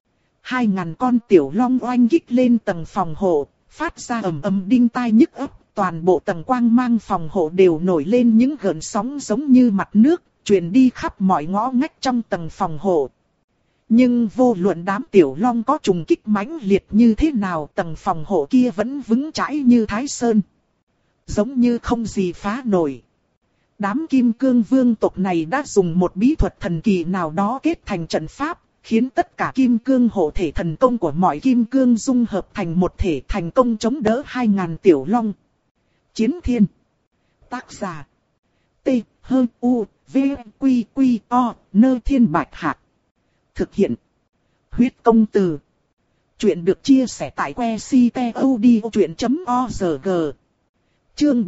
2000 con tiểu long oanh kích lên tầng phòng hộ, phát ra ầm ầm đinh tai nhức óc, toàn bộ tầng quang mang phòng hộ đều nổi lên những gợn sóng giống như mặt nước, truyền đi khắp mọi ngõ ngách trong tầng phòng hộ. Nhưng vô luận đám tiểu long có trùng kích mãnh liệt như thế nào, tầng phòng hộ kia vẫn vững chãi như Thái Sơn. Giống như không gì phá nổi. Đám Kim Cương Vương tộc này đã dùng một bí thuật thần kỳ nào đó kết thành trận pháp, khiến tất cả Kim Cương hộ thể thần công của mọi Kim Cương dung hợp thành một thể, thành công chống đỡ 2000 tiểu long. Chiến Thiên. Tác giả. T, H, U, V, Quy, Quy, O, Nơ Thiên Bạch Hạc. Thực hiện. Huyết công từ. Chuyện được chia sẻ tại que ctod.org. Chương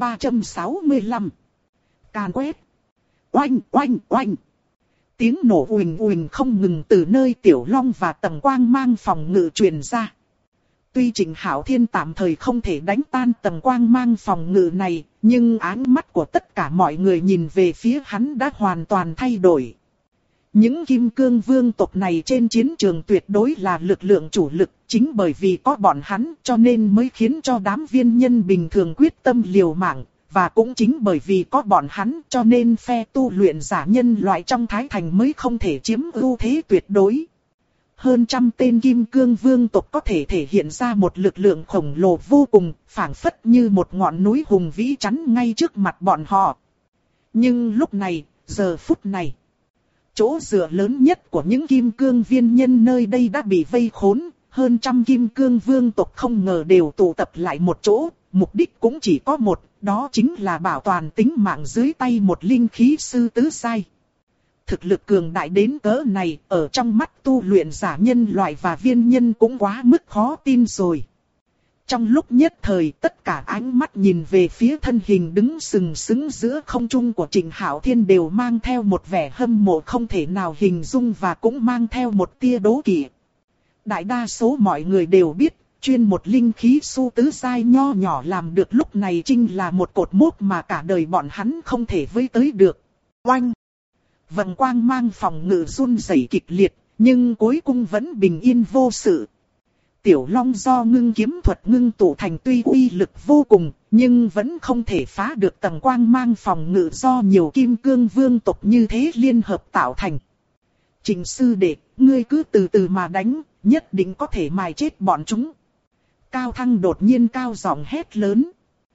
365. Càn quét. Oanh, oanh, oanh. Tiếng nổ uỳnh uỳnh không ngừng từ nơi tiểu long và tầng quang mang phòng ngự truyền ra. Tuy Trịnh Hạo Thiên tạm thời không thể đánh tan tầng quang mang phòng ngự này, nhưng ánh mắt của tất cả mọi người nhìn về phía hắn đã hoàn toàn thay đổi. Những Kim Cương Vương tộc này trên chiến trường tuyệt đối là lực lượng chủ lực, chính bởi vì có bọn hắn cho nên mới khiến cho đám viên nhân bình thường quyết tâm liều mạng, và cũng chính bởi vì có bọn hắn cho nên phe tu luyện giả nhân loại trong Thái Thành mới không thể chiếm ưu thế tuyệt đối. Hơn trăm tên Kim Cương Vương tộc có thể thể hiện ra một lực lượng khổng lồ vô cùng, phảng phất như một ngọn núi hùng vĩ chắn ngay trước mặt bọn họ. Nhưng lúc này, giờ phút này, chỗ dựa lớn nhất của những Kim Cương viên nhân nơi đây đã bị vây khốn, hơn trăm Kim Cương Vương tộc không ngờ đều tụ tập lại một chỗ, mục đích cũng chỉ có một, đó chính là bảo toàn tính mạng dưới tay một linh khí sư tứ giai. Thực lực cường đại đến cỡ này, ở trong mắt tu luyện giả nhân loại và viên nhân cũng quá mức khó tin rồi. Trong lúc nhất thời, tất cả ánh mắt nhìn về phía thân hình đứng sừng sững giữa không trung của Trịnh Hạo Thiên đều mang theo một vẻ hâm mộ không thể nào hình dung và cũng mang theo một tia đố kỵ. Đại đa số mọi người đều biết, chuyên một linh khí su tứ giai nho nhỏ làm được lúc này chính là một cột mốc mà cả đời bọn hắn không thể với tới được. Oanh! Vầng quang mang phòng ngự run rẩy kịch liệt, nhưng cuối cùng vẫn bình yên vô sự. Tiểu long do ngưng kiếm thuật ngưng tụ thành tuy uy lực vô cùng, nhưng vẫn không thể phá được tầng quang mang phòng ngự do nhiều Kim Cương Vương tộc như thế liên hợp tạo thành. Trịnh sư đệ, ngươi cứ từ từ mà đánh, nhất định có thể mài chết bọn chúng. Cao Thăng đột nhiên cao giọng hét lớn.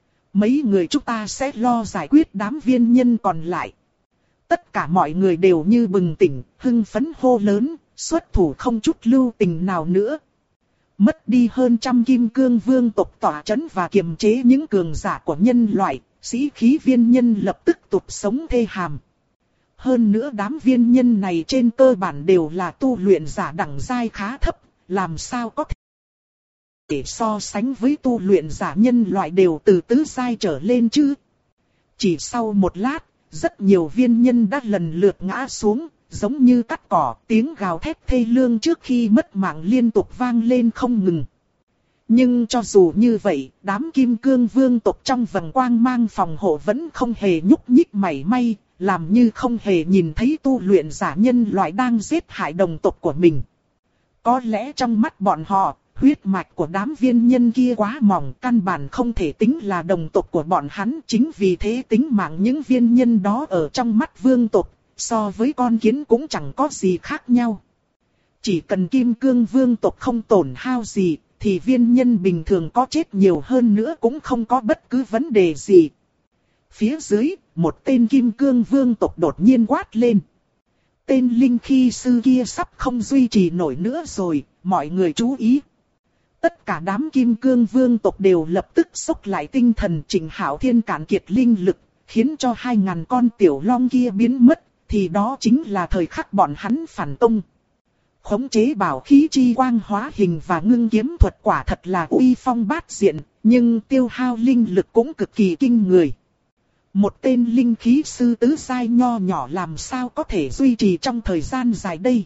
Mấy người chúng ta sẽ lo giải quyết đám viên nhân còn lại. Tất cả mọi người đều như bừng tỉnh, hưng phấn hô lớn, xuất thủ không chút lưu tình nào nữa. Mất đi hơn trăm kim cương vương tộc tỏa trấn và kiềm chế những cường giả của nhân loại, sĩ khí viên nhân lập tức tụt sống thê hàm. Hơn nữa đám viên nhân này trên cơ bản đều là tu luyện giả đẳng giai khá thấp, làm sao có thể so sánh với tu luyện giả nhân loại đều từ tứ giai trở lên chứ. Chỉ sau một lát, rất nhiều viên nhân đã lần lượt ngã xuống, giống như cắt cỏ, tiếng gào thét thê lương trước khi mất mạng liên tục vang lên không ngừng. Nhưng cho dù như vậy, đám kim cương vương tộc trong vầng quang mang phòng hộ vẫn không hề nhúc nhích mảy may, làm như không hề nhìn thấy tu luyện giả nhân loại đang giết hại đồng tộc của mình. Có lẽ trong mắt bọn họ, huyết mạch của đám viên nhân kia quá mỏng, căn bản không thể tính là đồng tộc của bọn hắn. Chính vì thế tính mạng những viên nhân đó ở trong mắt vương tộc, so với con kiến cũng chẳng có gì khác nhau. Chỉ cần kim cương vương tộc không tổn hao gì, thì viên nhân bình thường có chết nhiều hơn nữa cũng không có bất cứ vấn đề gì. Phía dưới, một tên kim cương vương tộc đột nhiên quát lên. Tên linh khí sư kia sắp không duy trì nổi nữa rồi, mọi người chú ý. Tất cả đám kim cương vương tộc đều lập tức xốc lại tinh thần. Trình Hạo Thiên cạn kiệt linh lực, khiến cho 2000 con tiểu long kia biến mất, thì đó chính là thời khắc bọn hắn phản công. Khống chế bảo khí chi quang hóa hình và ngưng kiếm thuật quả thật là uy phong bát diện, nhưng tiêu hao linh lực cũng cực kỳ kinh người. Một tên linh khí sư tứ giai nho nhỏ làm sao có thể duy trì trong thời gian dài đây.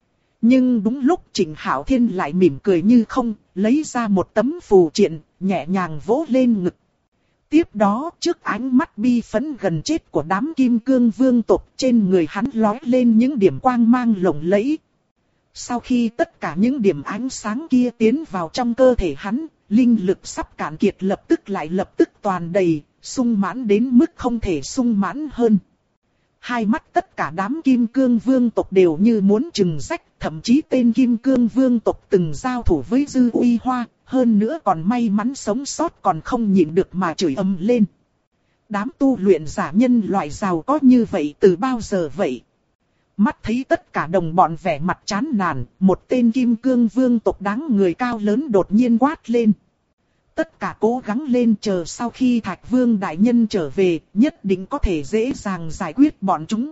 Nhưng đúng lúc Trình Hạo Thiên lại mỉm cười như không, lấy ra một tấm phù triện, nhẹ nhàng vỗ lên ngực. Tiếp đó, trước ánh mắt bi phẫn gần chết của đám kim cương vương tộc, trên người hắn lói lên những điểm quang mang lộng lẫy. Sau khi tất cả những điểm ánh sáng kia tiến vào trong cơ thể hắn, linh lực sắp cạn kiệt lập tức toàn đầy, sung mãn đến mức không thể sung mãn hơn. Hai mắt tất cả đám kim cương vương tộc đều như muốn trừng rách, thậm chí tên kim cương vương tộc từng giao thủ với Dư Uy Hoa, hơn nữa còn may mắn sống sót còn không nhịn được mà chửi ầm lên. Đám tu luyện giả nhân loại giàu có như vậy từ bao giờ vậy? Mắt thấy tất cả đồng bọn vẻ mặt chán nản, một tên kim cương vương tộc đáng người cao lớn đột nhiên quát lên. Tất cả cố gắng lên, chờ sau khi Thạch Vương đại nhân trở về, nhất định có thể dễ dàng giải quyết bọn chúng.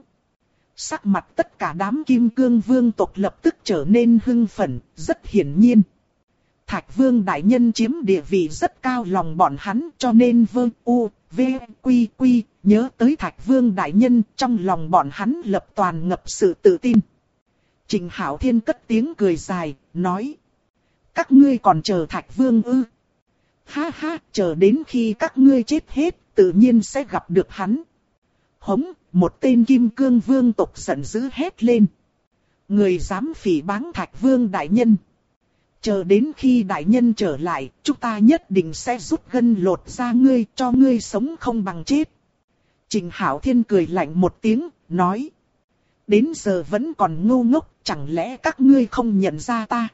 Sắc mặt tất cả đám kim cương vương tộc lập tức trở nên hưng phấn, rất hiển nhiên. Thạch Vương đại nhân chiếm địa vị rất cao lòng bọn hắn, cho nên nhớ tới Thạch Vương đại nhân, trong lòng bọn hắn lập toàn ngập sự tự tin. Trình Hạo Thiên cất tiếng cười dài, nói: các ngươi còn chờ Thạch Vương ư? Ha ha, chờ đến khi các ngươi chết hết, tự nhiên sẽ gặp được hắn. Hống, một tên kim cương vương tộc giận dữ hét lên. Người dám phỉ báng Thạch Vương đại nhân. Chờ đến khi đại nhân trở lại, chúng ta nhất định sẽ rút gân lột ra ngươi, cho ngươi sống không bằng chết. Trình Hạo Thiên cười lạnh một tiếng, nói: đến giờ vẫn còn ngu ngốc, chẳng lẽ các ngươi không nhận ra ta?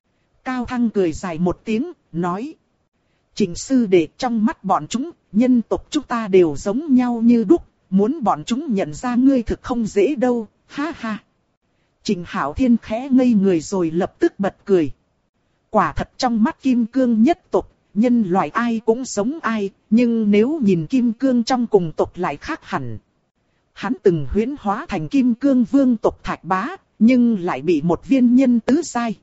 Cao Thăng cười dài một tiếng, nói: Trình sư đệ, trong mắt bọn chúng, nhân tộc chúng ta đều giống nhau như đúc, muốn bọn chúng nhận ra ngươi thực không dễ đâu, ha ha. Trình Hạo Thiên khẽ ngây người rồi lập tức bật cười. Quả thật trong mắt kim cương nhất tộc, nhân loại ai cũng giống ai, nhưng nếu nhìn kim cương trong cùng tộc lại khác hẳn. Hắn từng huyễn hóa thành kim cương vương tộc Thạch Bá, nhưng lại bị một viên nhân tứ giai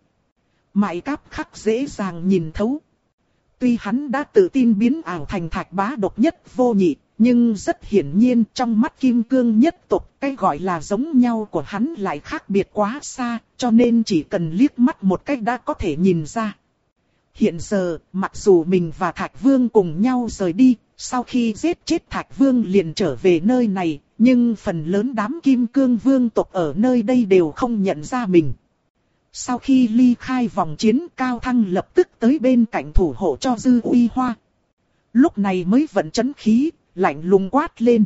Mại Cáp Khắc dễ dàng nhìn thấu. Tuy hắn đã tự tin biến ảo thành Thạch Bá độc nhất vô nhị, nhưng rất hiển nhiên trong mắt kim cương nhất tộc, cái gọi là giống nhau của hắn lại khác biệt quá xa, cho nên chỉ cần liếc mắt một cách đã có thể nhìn ra. Hiện giờ, mặc dù mình và Thạch Vương cùng nhau rời đi, sau khi giết chết Thạch Vương liền trở về nơi này, nhưng phần lớn đám kim cương vương tộc ở nơi đây đều không nhận ra mình. Sau khi ly khai vòng chiến, Cao Thăng lập tức tới bên cạnh thủ hộ cho Dư Uy Hoa. Lúc này mới vận chấn khí, lạnh lùng quát lên.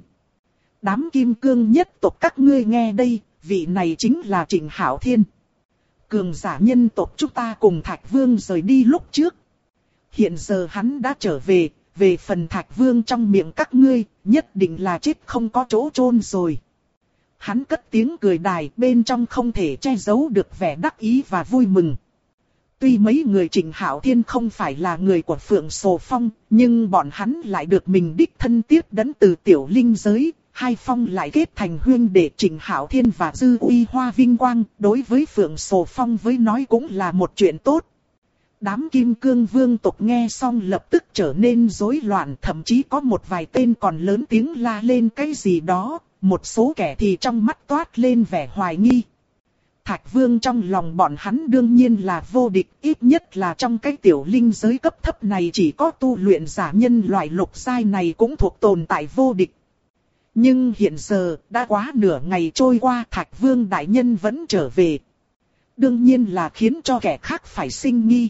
Đám kim cương nhất tộc các ngươi nghe đây, vị này chính là Trình Hạo Thiên. Cường giả nhân tộc chúng ta cùng Thạch Vương rời đi lúc trước. Hiện giờ hắn đã trở về, về phần Thạch Vương trong miệng các ngươi, nhất định là chết không có chỗ chôn rồi. Hắn cất tiếng cười đài, bên trong không thể che giấu được vẻ đắc ý và vui mừng. Tuy mấy người Trịnh Hạo Thiên không phải là người của Phượng Sồ Phong, nhưng bọn hắn lại được mình đích thân tiếp đón từ tiểu linh giới. Hai phong lại kết thành huyên đệ, Trịnh Hạo Thiên và Dư Uy Hoa vinh quang, đối với Phượng Sồ Phong với nói cũng là một chuyện tốt. Đám Kim Cương Vương tộc nghe xong lập tức trở nên rối loạn, thậm chí có một vài tên còn lớn tiếng la lên cái gì đó, một số kẻ thì trong mắt toát lên vẻ hoài nghi. Thạch Vương trong lòng bọn hắn đương nhiên là vô địch, ít nhất là trong cái tiểu linh giới cấp thấp này chỉ có tu luyện giả nhân loại lục giai này cũng thuộc tồn tại vô địch. Nhưng hiện giờ, đã quá nửa ngày trôi qua, Thạch Vương đại nhân vẫn trở về. Đương nhiên là khiến cho kẻ khác phải sinh nghi.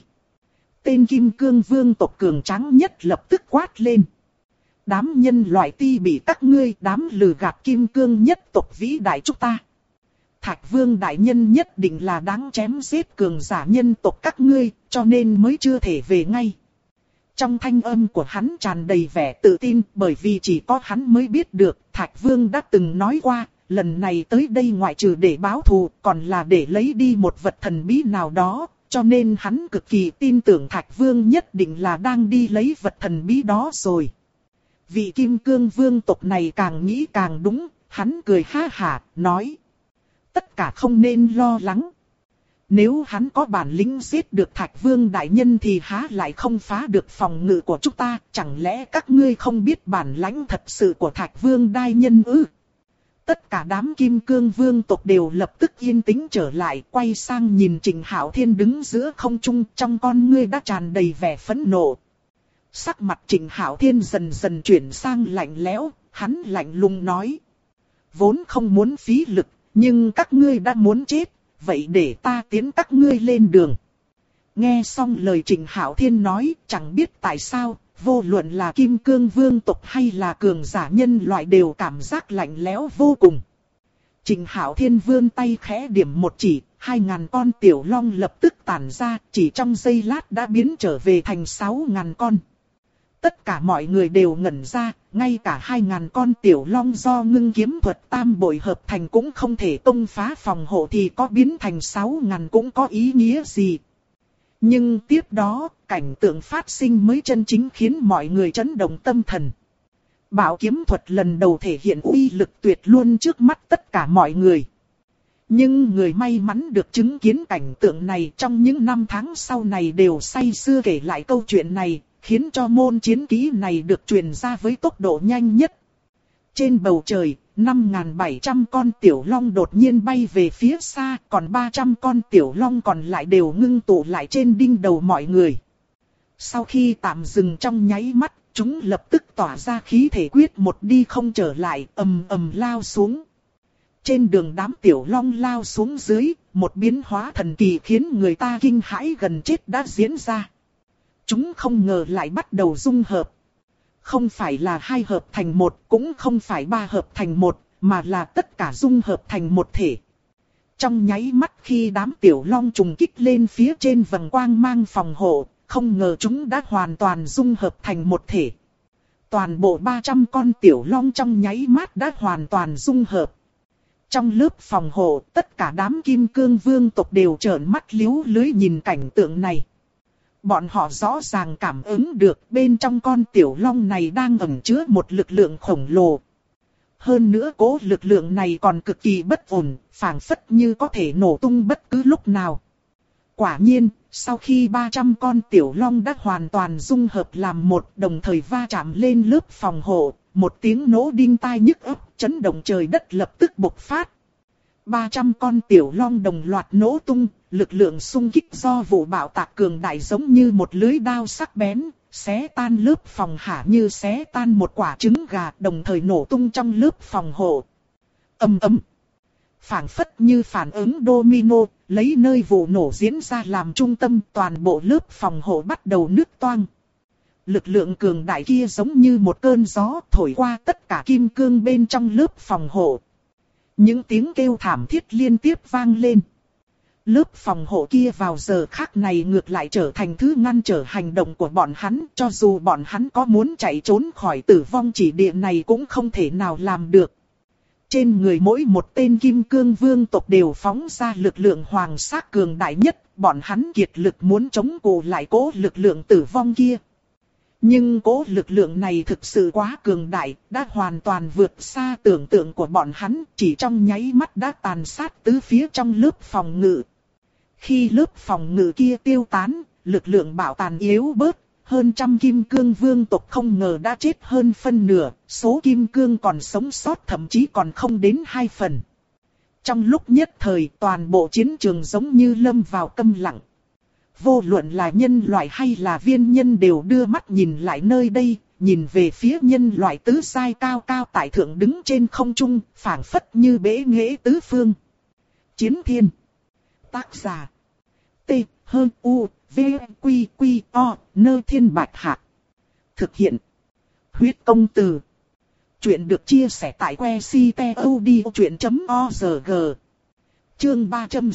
Tên Kim Cương Vương tộc cường tráng nhất lập tức quát lên. Đám nhân loại ti bị các ngươi, đám lừa gạt Kim Cương nhất tộc vĩ đại chúng ta. Thạch Vương đại nhân nhất định là đáng chém giết cường giả nhân tộc các ngươi, cho nên mới chưa thể về ngay. Trong thanh âm của hắn tràn đầy vẻ tự tin, bởi vì chỉ có hắn mới biết được, Thạch Vương đã từng nói qua, lần này tới đây ngoại trừ để báo thù, còn là để lấy đi một vật thần bí nào đó, cho nên hắn cực kỳ tin tưởng Thạch Vương nhất định là đang đi lấy vật thần bí đó rồi. Vị Kim Cương Vương tộc này càng nghĩ càng đúng, hắn cười ha hả, nói. Tất cả không nên lo lắng. Nếu hắn có bản lĩnh giết được Thạch Vương đại nhân thì há lại không phá được phòng ngự của chúng ta, chẳng lẽ các ngươi không biết bản lãnh thật sự của Thạch Vương đại nhân ư? Tất cả đám Kim Cương Vương tộc đều lập tức yên tĩnh trở lại, quay sang nhìn Trịnh Hạo Thiên đứng giữa không trung, trong con ngươi đã tràn đầy vẻ phẫn nộ. Sắc mặt Trịnh Hạo Thiên dần dần chuyển sang lạnh lẽo, hắn lạnh lùng nói. Vốn không muốn phí lực, nhưng các ngươi đã muốn chết, vậy để ta tiến các ngươi lên đường. Nghe xong lời Trịnh Hạo Thiên nói, chẳng biết tại sao, vô luận là Kim Cương Vương tộc hay là cường giả nhân loại đều cảm giác lạnh lẽo vô cùng. Trịnh Hạo Thiên vươn tay khẽ điểm một chỉ, 2.000 con tiểu long lập tức tản ra, chỉ trong giây lát đã biến trở về thành 6.000 con. Tất cả mọi người đều ngẩn ra, ngay cả 2.000 con tiểu long do ngưng kiếm thuật tam bội hợp thành cũng không thể công phá phòng hộ thì có biến thành 6.000 cũng có ý nghĩa gì. Nhưng tiếp đó, cảnh tượng phát sinh mới chân chính khiến mọi người chấn động tâm thần. Bảo kiếm thuật lần đầu thể hiện uy lực tuyệt luôn trước mắt tất cả mọi người. Nhưng người may mắn được chứng kiến cảnh tượng này trong những năm tháng sau này đều say sưa kể lại câu chuyện này, khiến cho môn chiến kỹ này được truyền ra với tốc độ nhanh nhất. Trên bầu trời, 5.700 con tiểu long đột nhiên bay về phía xa, còn 300 con tiểu long còn lại đều ngưng tụ lại trên đỉnh đầu mọi người. Sau khi tạm dừng trong nháy mắt, chúng lập tức tỏa ra khí thể quyết một đi không trở lại, ầm ầm lao xuống. Trên đường đám tiểu long lao xuống dưới, một biến hóa thần kỳ khiến người ta kinh hãi gần chết đã diễn ra. Chúng không ngờ lại bắt đầu dung hợp. Không phải là 2 hợp thành 1, cũng không phải 3 hợp thành 1, mà là tất cả dung hợp thành một thể. Trong nháy mắt khi đám tiểu long trùng kích lên phía trên vầng quang mang phòng hộ, không ngờ chúng đã hoàn toàn dung hợp thành một thể. Toàn bộ 300 con tiểu long trong nháy mắt đã hoàn toàn dung hợp. Trong lớp phòng hộ, tất cả đám Kim Cương Vương tộc đều trợn mắt liếu lưới nhìn cảnh tượng này. Bọn họ rõ ràng cảm ứng được bên trong con tiểu long này đang ẩn chứa một lực lượng khổng lồ. Hơn nữa cố lực lượng này còn cực kỳ bất ổn, phảng phất như có thể nổ tung bất cứ lúc nào. Quả nhiên, sau khi 300 con tiểu long đã hoàn toàn dung hợp làm một, đồng thời va chạm lên lớp phòng hộ, một tiếng nổ đinh tai nhức óc, chấn động trời đất lập tức bộc phát. 300 con tiểu long đồng loạt nổ tung, lực lượng xung kích do vụ bạo tạc cường đại giống như một lưới đao sắc bén, xé tan lớp phòng hạ như xé tan một quả trứng gà, đồng thời nổ tung trong lớp phòng hộ. Ầm ầm. Phảng phất như phản ứng domino, lấy nơi vụ nổ diễn ra làm trung tâm, toàn bộ lớp phòng hộ bắt đầu nứt toang. Lực lượng cường đại kia giống như một cơn gió thổi qua tất cả kim cương bên trong lớp phòng hộ. Những tiếng kêu thảm thiết liên tiếp vang lên. Lớp phòng hộ kia vào giờ khắc này ngược lại trở thành thứ ngăn trở hành động của bọn hắn, cho dù bọn hắn có muốn chạy trốn khỏi tử vong chỉ địa này cũng không thể nào làm được. Trên người mỗi một tên Kim Cương Vương tộc đều phóng ra lực lượng hoàng sắc cường đại nhất, bọn hắn kiệt lực muốn chống cự lại cỗ lực lượng tử vong kia. Nhưng cỗ lực lượng này thực sự quá cường đại, đã hoàn toàn vượt xa tưởng tượng của bọn hắn, chỉ trong nháy mắt đã tàn sát tứ phía trong lớp phòng ngự. Khi lớp phòng ngự kia tiêu tán, lực lượng bạo tàn yếu bớt, hơn trăm kim cương vương tộc không ngờ đã chết hơn phân nửa, số kim cương còn sống sót thậm chí còn không đến 2 phần. Trong lúc nhất thời toàn bộ chiến trường giống như lâm vào câm lặng. Vô luận là nhân loại hay là viên nhân đều đưa mắt nhìn lại nơi đây, nhìn về phía nhân loại tứ sai cao cao tại thượng đứng trên không trung, phảng phất như bể nghệ tứ phương. Chiến thiên. Tác giả. T. U. V. Quy. Quy. O. Nơ Thiên Bạch Hạc. Thực hiện. Huyết công từ. Chuyện được chia sẻ tại que ctod.org. Chương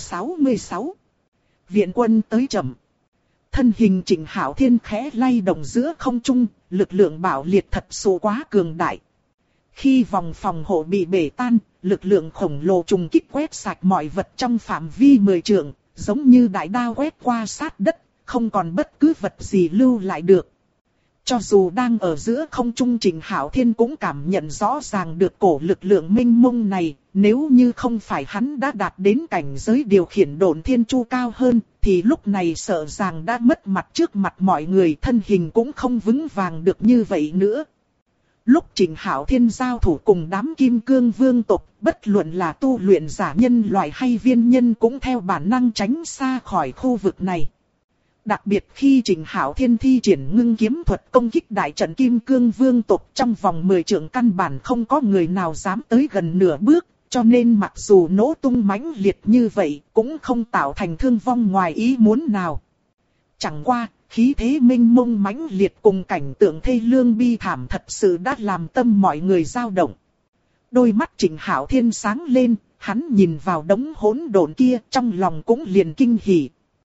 366. Viện quân tới chậm. Thân hình Trịnh Hạo Thiên khẽ lay động giữa không trung, lực lượng bạo liệt thật sự quá cường đại. Khi vòng phòng hộ bị bể tan, lực lượng khổng lồ trùng kích quét sạch mọi vật trong phạm vi 10 trượng, giống như đại đao quét qua sát đất, không còn bất cứ vật gì lưu lại được. Cho dù đang ở giữa không trung, Trịnh Hạo Thiên cũng cảm nhận rõ ràng được cổ lực lượng mênh mông này, nếu như không phải hắn đã đạt đến cảnh giới điều khiển độn thiên chu cao hơn, thì lúc này sợ rằng đã mất mặt trước mặt mọi người, thân hình cũng không vững vàng được như vậy nữa. Lúc Trịnh Hạo Thiên giao thủ cùng đám kim cương vương tộc, bất luận là tu luyện giả nhân loại hay viên nhân cũng theo bản năng tránh xa khỏi khu vực này. Đặc biệt khi Trịnh Hạo Thiên thi triển ngưng kiếm thuật công kích đại trận kim cương vương tộc, trong vòng 10 trượng căn bản không có người nào dám tới gần nửa bước, cho nên mặc dù nổ tung mãnh liệt như vậy cũng không tạo thành thương vong ngoài ý muốn nào. Chẳng qua, khí thế mênh mông mãnh liệt cùng cảnh tượng thê lương bi thảm thật sự đã làm tâm mọi người dao động. Đôi mắt Trịnh Hạo Thiên sáng lên, hắn nhìn vào đống hỗn độn kia, trong lòng cũng liền kinh hỉ.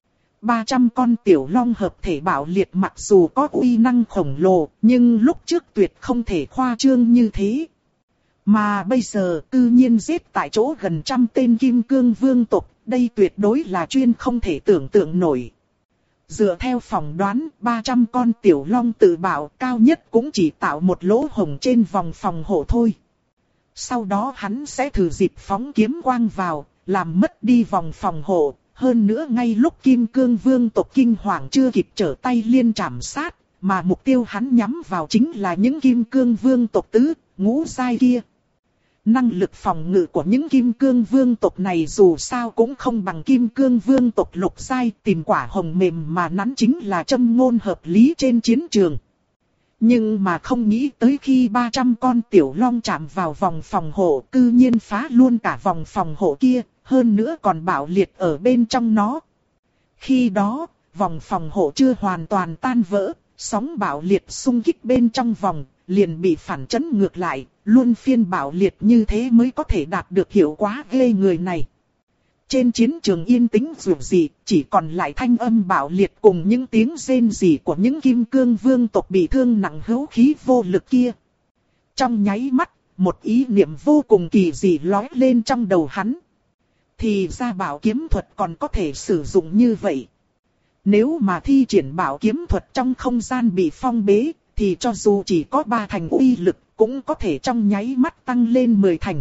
300 con tiểu long hợp thể bạo liệt mặc dù có uy năng khổng lồ, nhưng lúc trước tuyệt không thể khoa trương như thế. Mà bây giờ cư nhiên giết tại chỗ gần 100 tên kim cương vương tộc, đây tuyệt đối là chuyên không thể tưởng tượng nổi. Dựa theo phỏng đoán, 300 con tiểu long tự bạo cao nhất cũng chỉ tạo một lỗ hổng trên vòng phòng hộ thôi. Sau đó hắn sẽ thử dịp phóng kiếm quang vào, làm mất đi vòng phòng hộ. Hơn nữa ngay lúc kim cương vương tộc kinh hoàng chưa kịp trở tay liên trảm sát, mà mục tiêu hắn nhắm vào chính là những kim cương vương tộc tứ, ngũ giai kia. Năng lực phòng ngự của những kim cương vương tộc này dù sao cũng không bằng kim cương vương tộc lục giai, tìm quả hồng mềm mà nắn chính là châm ngôn hợp lý trên chiến trường. Nhưng mà không nghĩ tới khi 300 con tiểu long chạm vào vòng phòng hộ, cư nhiên phá luôn cả vòng phòng hộ kia, hơn nữa còn bạo liệt ở bên trong nó. Khi đó, vòng phòng hộ chưa hoàn toàn tan vỡ, sóng bạo liệt xung kích bên trong vòng, liền bị phản chấn ngược lại, luôn phiên bạo liệt như thế mới có thể đạt được hiệu quả ghê người này. Trên chiến trường yên tĩnh dù gì, chỉ còn lại thanh âm bạo liệt cùng những tiếng rên rỉ của những kim cương vương tộc bị thương nặng hữu khí vô lực kia. Trong nháy mắt, một ý niệm vô cùng kỳ dị lóe lên trong đầu hắn. Thì ra bảo kiếm thuật còn có thể sử dụng như vậy. Nếu mà thi triển bảo kiếm thuật trong không gian bị phong bế, thì cho dù chỉ có 3 thành uy lực, cũng có thể trong nháy mắt tăng lên 10 thành.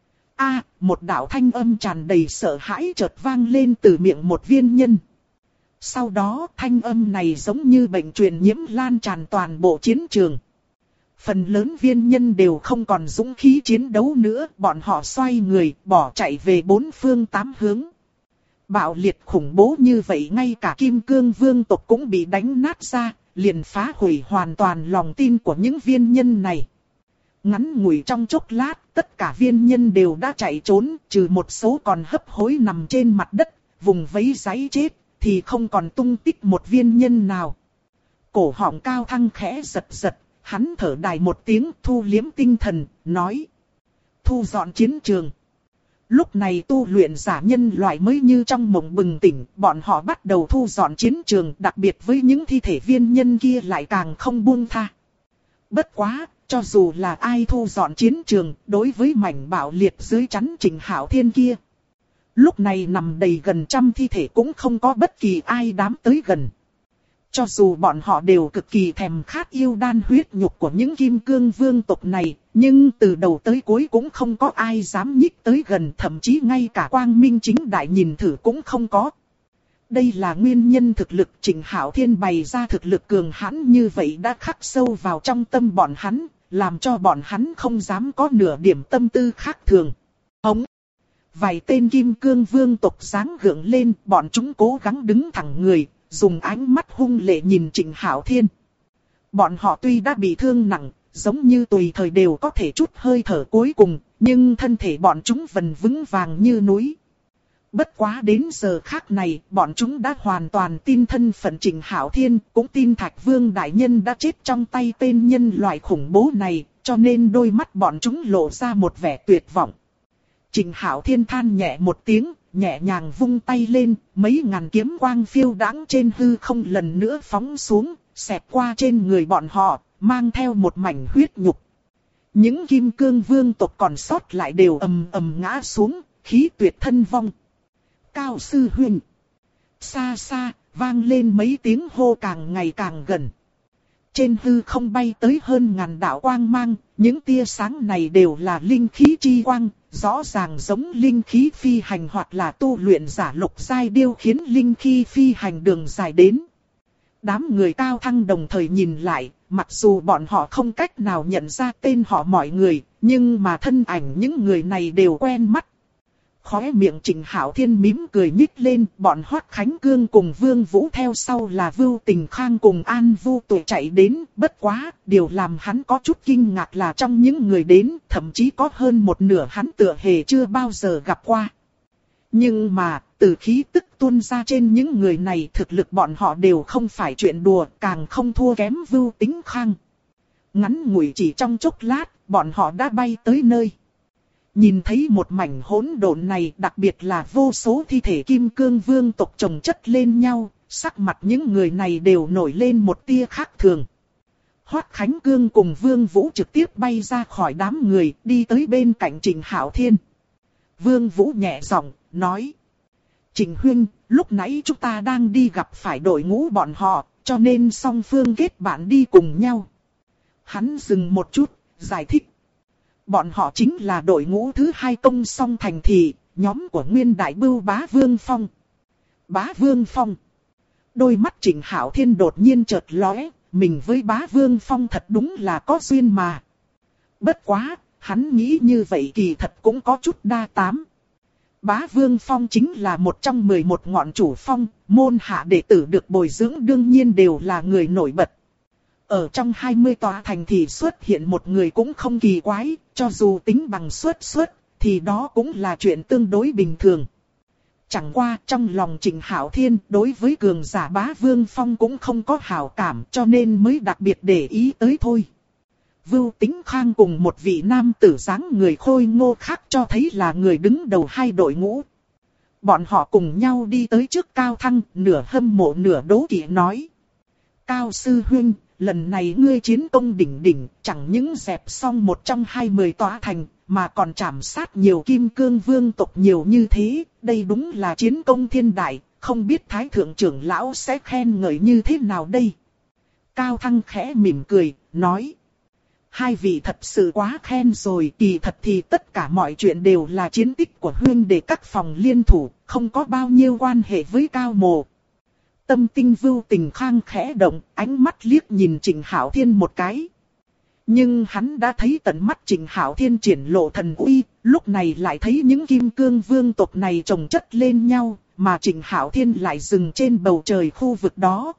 Một đạo thanh âm tràn đầy sợ hãi chợt vang lên từ miệng một viên nhân. Sau đó thanh âm này giống như bệnh truyền nhiễm lan tràn toàn bộ chiến trường. Phần lớn viên nhân đều không còn dũng khí chiến đấu nữa, bọn họ xoay người, bỏ chạy về 4 phương 8 hướng. Bạo liệt khủng bố như vậy ngay cả kim cương vương tộc cũng bị đánh nát ra, liền phá hủy hoàn toàn lòng tin của những viên nhân này. Ngắn ngủi trong chốc lát, tất cả viên nhân đều đã chạy trốn, trừ một số còn hấp hối nằm trên mặt đất, vùng vẫy giấy chết, thì không còn tung tích một viên nhân nào. Cổ họng Cao Thăng khẽ giật giật, hắn thở dài một tiếng thu liếm tinh thần, nói. Thu dọn chiến trường. Lúc này tu luyện giả nhân loại mới như trong mộng bừng tỉnh, bọn họ bắt đầu thu dọn chiến trường, đặc biệt với những thi thể viên nhân kia lại càng không buông tha. Bất quá, cho dù là ai thu dọn chiến trường, đối với mảnh bạo liệt dưới chắn Trịnh Hạo Thiên kia, lúc này nằm đầy gần trăm thi thể cũng không có bất kỳ ai dám tới gần. Cho dù bọn họ đều cực kỳ thèm khát yêu đan huyết nhục của những kim cương vương tộc này, nhưng từ đầu tới cuối cũng không có ai dám nhích tới gần, thậm chí ngay cả quang minh chính đại nhìn thử cũng không có. Đây là nguyên nhân thực lực Trịnh Hạo Thiên bày ra thực lực cường hãn như vậy đã khắc sâu vào trong tâm bọn hắn, làm cho bọn hắn không dám có nửa điểm tâm tư khác thường. Hống! Vài tên kim cương vương tộc giáng gượng lên, bọn chúng cố gắng đứng thẳng người, dùng ánh mắt hung lệ nhìn Trịnh Hạo Thiên. Bọn họ tuy đã bị thương nặng, giống như tùy thời đều có thể trút hơi thở cuối cùng, nhưng thân thể bọn chúng vẫn vững vàng như núi. Bất quá đến giờ khắc này, bọn chúng đã hoàn toàn tin thân phận Trịnh Hạo Thiên, cũng tin Thạch Vương Đại Nhân đã chết trong tay tên nhân loại khủng bố này, cho nên đôi mắt bọn chúng lộ ra một vẻ tuyệt vọng. Trịnh Hạo Thiên than nhẹ một tiếng, nhẹ nhàng vung tay lên, mấy ngàn kiếm quang phiêu đãng trên hư không lần nữa phóng xuống, xẹt qua trên người bọn họ, mang theo một mảnh huyết nhục. Những kim cương vương tộc còn sót lại đều ầm ầm ngã xuống, khí tuyệt thân vong. Cao sư huynh! Xa xa, vang lên mấy tiếng hô càng ngày càng gần. Trên hư không bay tới hơn ngàn đạo quang mang, những tia sáng này đều là linh khí chi quang, rõ ràng giống linh khí phi hành hoặc là tu luyện giả lục giai điêu khiến linh khí phi hành đường dài đến. Đám người Cao Thăng đồng thời nhìn lại, mặc dù bọn họ không cách nào nhận ra tên họ mọi người, nhưng mà thân ảnh những người này đều quen mắt. Khóe miệng Trịnh Hạo Thiên mím cười nhích lên, bọn Hoắc Khánh Cương cùng Vương Vũ theo sau là Vưu Tình Khang cùng An Vu Tuệ chạy đến, bất quá, điều làm hắn có chút kinh ngạc là trong những người đến, thậm chí có hơn một nửa hắn tựa hề chưa bao giờ gặp qua. Nhưng mà, từ khí tức tuôn ra trên những người này thực lực bọn họ đều không phải chuyện đùa, càng không thua kém Vưu Tình Khang. Ngắn ngủi chỉ trong chốc lát, bọn họ đã bay tới nơi. Nhìn thấy một mảnh hỗn độn này, đặc biệt là vô số thi thể kim cương vương tộc chồng chất lên nhau, sắc mặt những người này đều nổi lên một tia khác thường. Hoắc Khánh Cương cùng Vương Vũ trực tiếp bay ra khỏi đám người, đi tới bên cạnh Trịnh Hạo Thiên. Vương Vũ nhẹ giọng nói: Trịnh huynh, lúc nãy chúng ta đang đi gặp phải đội ngũ bọn họ, cho nên song phương kết bạn đi cùng nhau. Hắn dừng một chút, giải thích. Bọn họ chính là đội ngũ thứ hai công song thành thị, nhóm của Nguyên Đại Bưu Bá Vương Phong. Bá Vương Phong. Đôi mắt Trịnh Hạo Thiên đột nhiên chợt lóe, mình với Bá Vương Phong thật đúng là có duyên mà. Bất quá, hắn nghĩ như vậy kỳ thật cũng có chút đa tám. Bá Vương Phong chính là một trong 11 ngọn chủ phong, môn hạ đệ tử được bồi dưỡng đương nhiên đều là người nổi bật. Ở trong 20 tòa thành thì xuất hiện một người cũng không kỳ quái, cho dù tính bằng xuất thì đó cũng là chuyện tương đối bình thường. Chẳng qua trong lòng Trịnh Hạo Thiên đối với cường giả Bá Vương Phong cũng không có hảo cảm, cho nên mới đặc biệt để ý tới thôi. Vưu Tính Khang cùng một vị nam tử dáng người khôi ngô khác cho thấy là người đứng đầu hai đội ngũ. Bọn họ cùng nhau đi tới trước Cao Thăng, nửa hâm mộ nửa đố kỵ nói: Cao sư huynh, lần này ngươi chiến công đỉnh đỉnh, chẳng những dẹp xong một trong 20 tòa thành, mà còn trảm sát nhiều kim cương vương tộc nhiều như thế, đây đúng là chiến công thiên đại, không biết Thái Thượng trưởng lão sẽ khen ngợi như thế nào đây. Cao Thăng khẽ mỉm cười, nói: Hai vị thật sự quá khen rồi, kỳ thật thì tất cả mọi chuyện đều là chiến tích của huynh đệ các phòng liên thủ, không có bao nhiêu quan hệ với Cao Mộ. Tâm tinh Vưu Tình Khang khẽ động, ánh mắt liếc nhìn Trịnh Hạo Thiên một cái. Nhưng hắn đã thấy tận mắt Trịnh Hạo Thiên triển lộ thần uy, lúc này lại thấy những kim cương vương tộc này chồng chất lên nhau, mà Trịnh Hạo Thiên lại dừng trên bầu trời khu vực đó.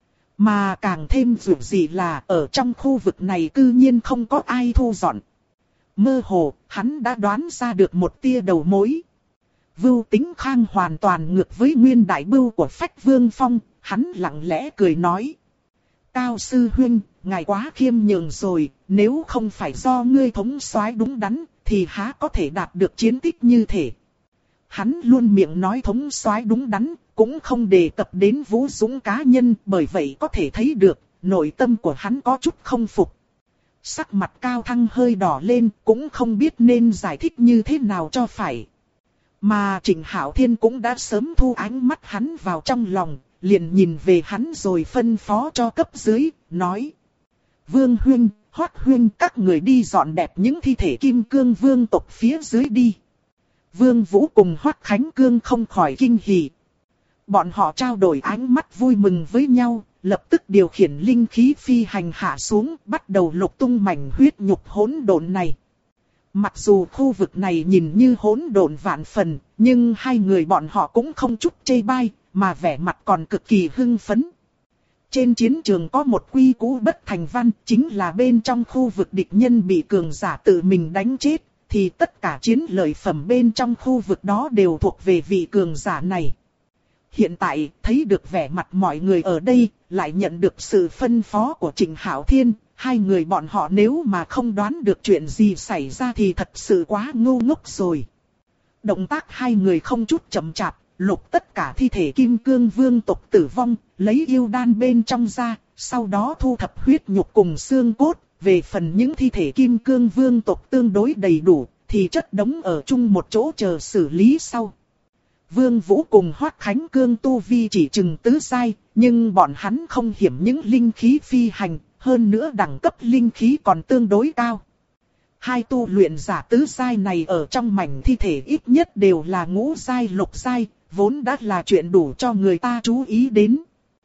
Mà càng thêm dữ dị là ở trong khu vực này cư nhiên không có ai thu dọn. Mơ hồ, hắn đã đoán ra được một tia đầu mối. Vưu Tính Khang hoàn toàn ngược với nguyên đại bưu của Phách Vương Phong, hắn lặng lẽ cười nói: Cao sư huynh, ngài quá khiêm nhường rồi, nếu không phải do ngươi thống soái đúng đắn, thì há có thể đạt được chiến tích như thế. Hắn luôn miệng nói thống soái đúng đắn, cũng không đề cập đến vũ dũng cá nhân, bởi vậy có thể thấy được, nội tâm của hắn có chút không phục. Sắc mặt Cao Thăng hơi đỏ lên, cũng không biết nên giải thích như thế nào cho phải. Mà Trịnh Hạo Thiên cũng đã sớm thu ánh mắt hắn vào trong lòng, liền nhìn về hắn rồi phân phó cho cấp dưới, nói. Vương huynh, Hoắc huynh, các người đi dọn đẹp những thi thể kim cương vương tộc phía dưới đi. Vương Vũ cùng Hoắc Khánh Cương không khỏi kinh hỉ. Bọn họ trao đổi ánh mắt vui mừng với nhau, lập tức điều khiển linh khí phi hành hạ xuống, bắt đầu lục tung mảnh huyết nhục hỗn độn này. Mặc dù khu vực này nhìn như hỗn độn vạn phần, nhưng hai người bọn họ cũng không chút chê bai, mà vẻ mặt còn cực kỳ hưng phấn. Trên chiến trường có một quy củ bất thành văn, chính là bên trong khu vực địch nhân bị cường giả tự mình đánh chết, thì tất cả chiến lợi phẩm bên trong khu vực đó đều thuộc về vị cường giả này. Hiện tại, thấy được vẻ mặt mọi người ở đây, lại nhận được sự phân phó của Trịnh Hạo Thiên, hai người bọn họ nếu mà không đoán được chuyện gì xảy ra thì thật sự quá ngu ngốc rồi. Động tác hai người không chút chậm chạp, lục tất cả thi thể kim cương vương tộc tử vong, lấy yêu đan bên trong ra, sau đó thu thập huyết nhục cùng xương cốt, về phần những thi thể kim cương vương tộc tương đối đầy đủ, thì chất đống ở chung một chỗ chờ xử lý sau. Vương Vũ cùng Hoắc Khánh Cương tu vi chỉ chừng tứ giai, nhưng bọn hắn không hiểm những linh khí phi hành, hơn nữa đẳng cấp linh khí còn tương đối cao. Hai tu luyện giả tứ giai này ở trong mảnh thi thể ít nhất đều là ngũ giai lục giai, vốn đã là chuyện đủ cho người ta chú ý đến.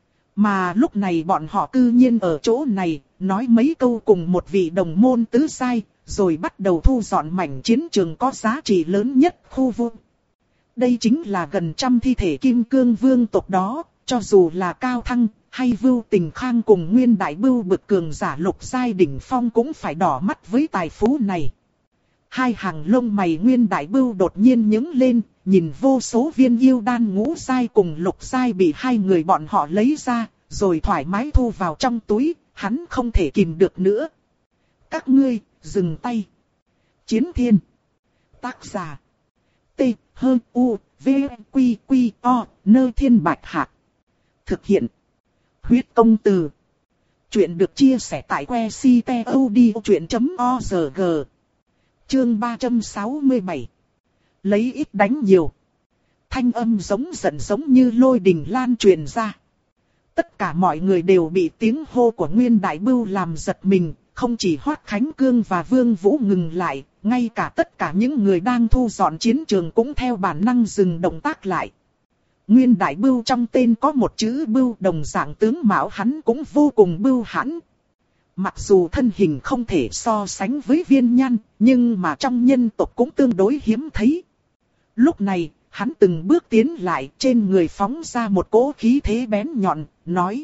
Mà lúc này bọn họ cư nhiên ở chỗ này, nói mấy câu cùng một vị đồng môn tứ giai, rồi bắt đầu thu dọn mảnh chiến trường có giá trị lớn nhất khu vực. Đây chính là gần trăm thi thể kim cương vương tộc đó, cho dù là Cao Thăng, hay Vưu Tình Khang cùng Nguyên Đại Bưu bực cường giả lục giai đỉnh phong cũng phải đỏ mắt với tài phú này. Hai hàng lông mày Nguyên Đại Bưu đột nhiên nhướng lên, nhìn vô số viên yêu đan ngũ giai cùng lục giai bị hai người bọn họ lấy ra, rồi thoải mái thu vào trong túi, hắn không thể kìm được nữa. Các ngươi, dừng tay. Chiến Thiên. Tác giả. T, H, U, V, Quy, Quy, O, Nơ Thiên Bạch Hạc. Thực hiện. Huyết Công Từ. Chuyện được chia sẻ tại que ctod.org. Chương 367. Lấy ít đánh nhiều. Thanh âm giống giận giống như lôi đình lan truyền ra. Tất cả mọi người đều bị tiếng hô của Nguyên Đại Bưu làm giật mình, không chỉ Hoắc Khánh Cương và Vương Vũ ngừng lại, ngay cả tất cả những người đang thu dọn chiến trường cũng theo bản năng dừng động tác lại. Nguyên Đại Bưu trong tên có một chữ Bưu, đồng dạng tướng mạo hắn cũng vô cùng bưu hãn. Mặc dù thân hình không thể so sánh với Viên Nhan, nhưng mà trong nhân tộc cũng tương đối hiếm thấy. Lúc này, hắn từng bước tiến lại, trên người phóng ra một cỗ khí thế bén nhọn, nói.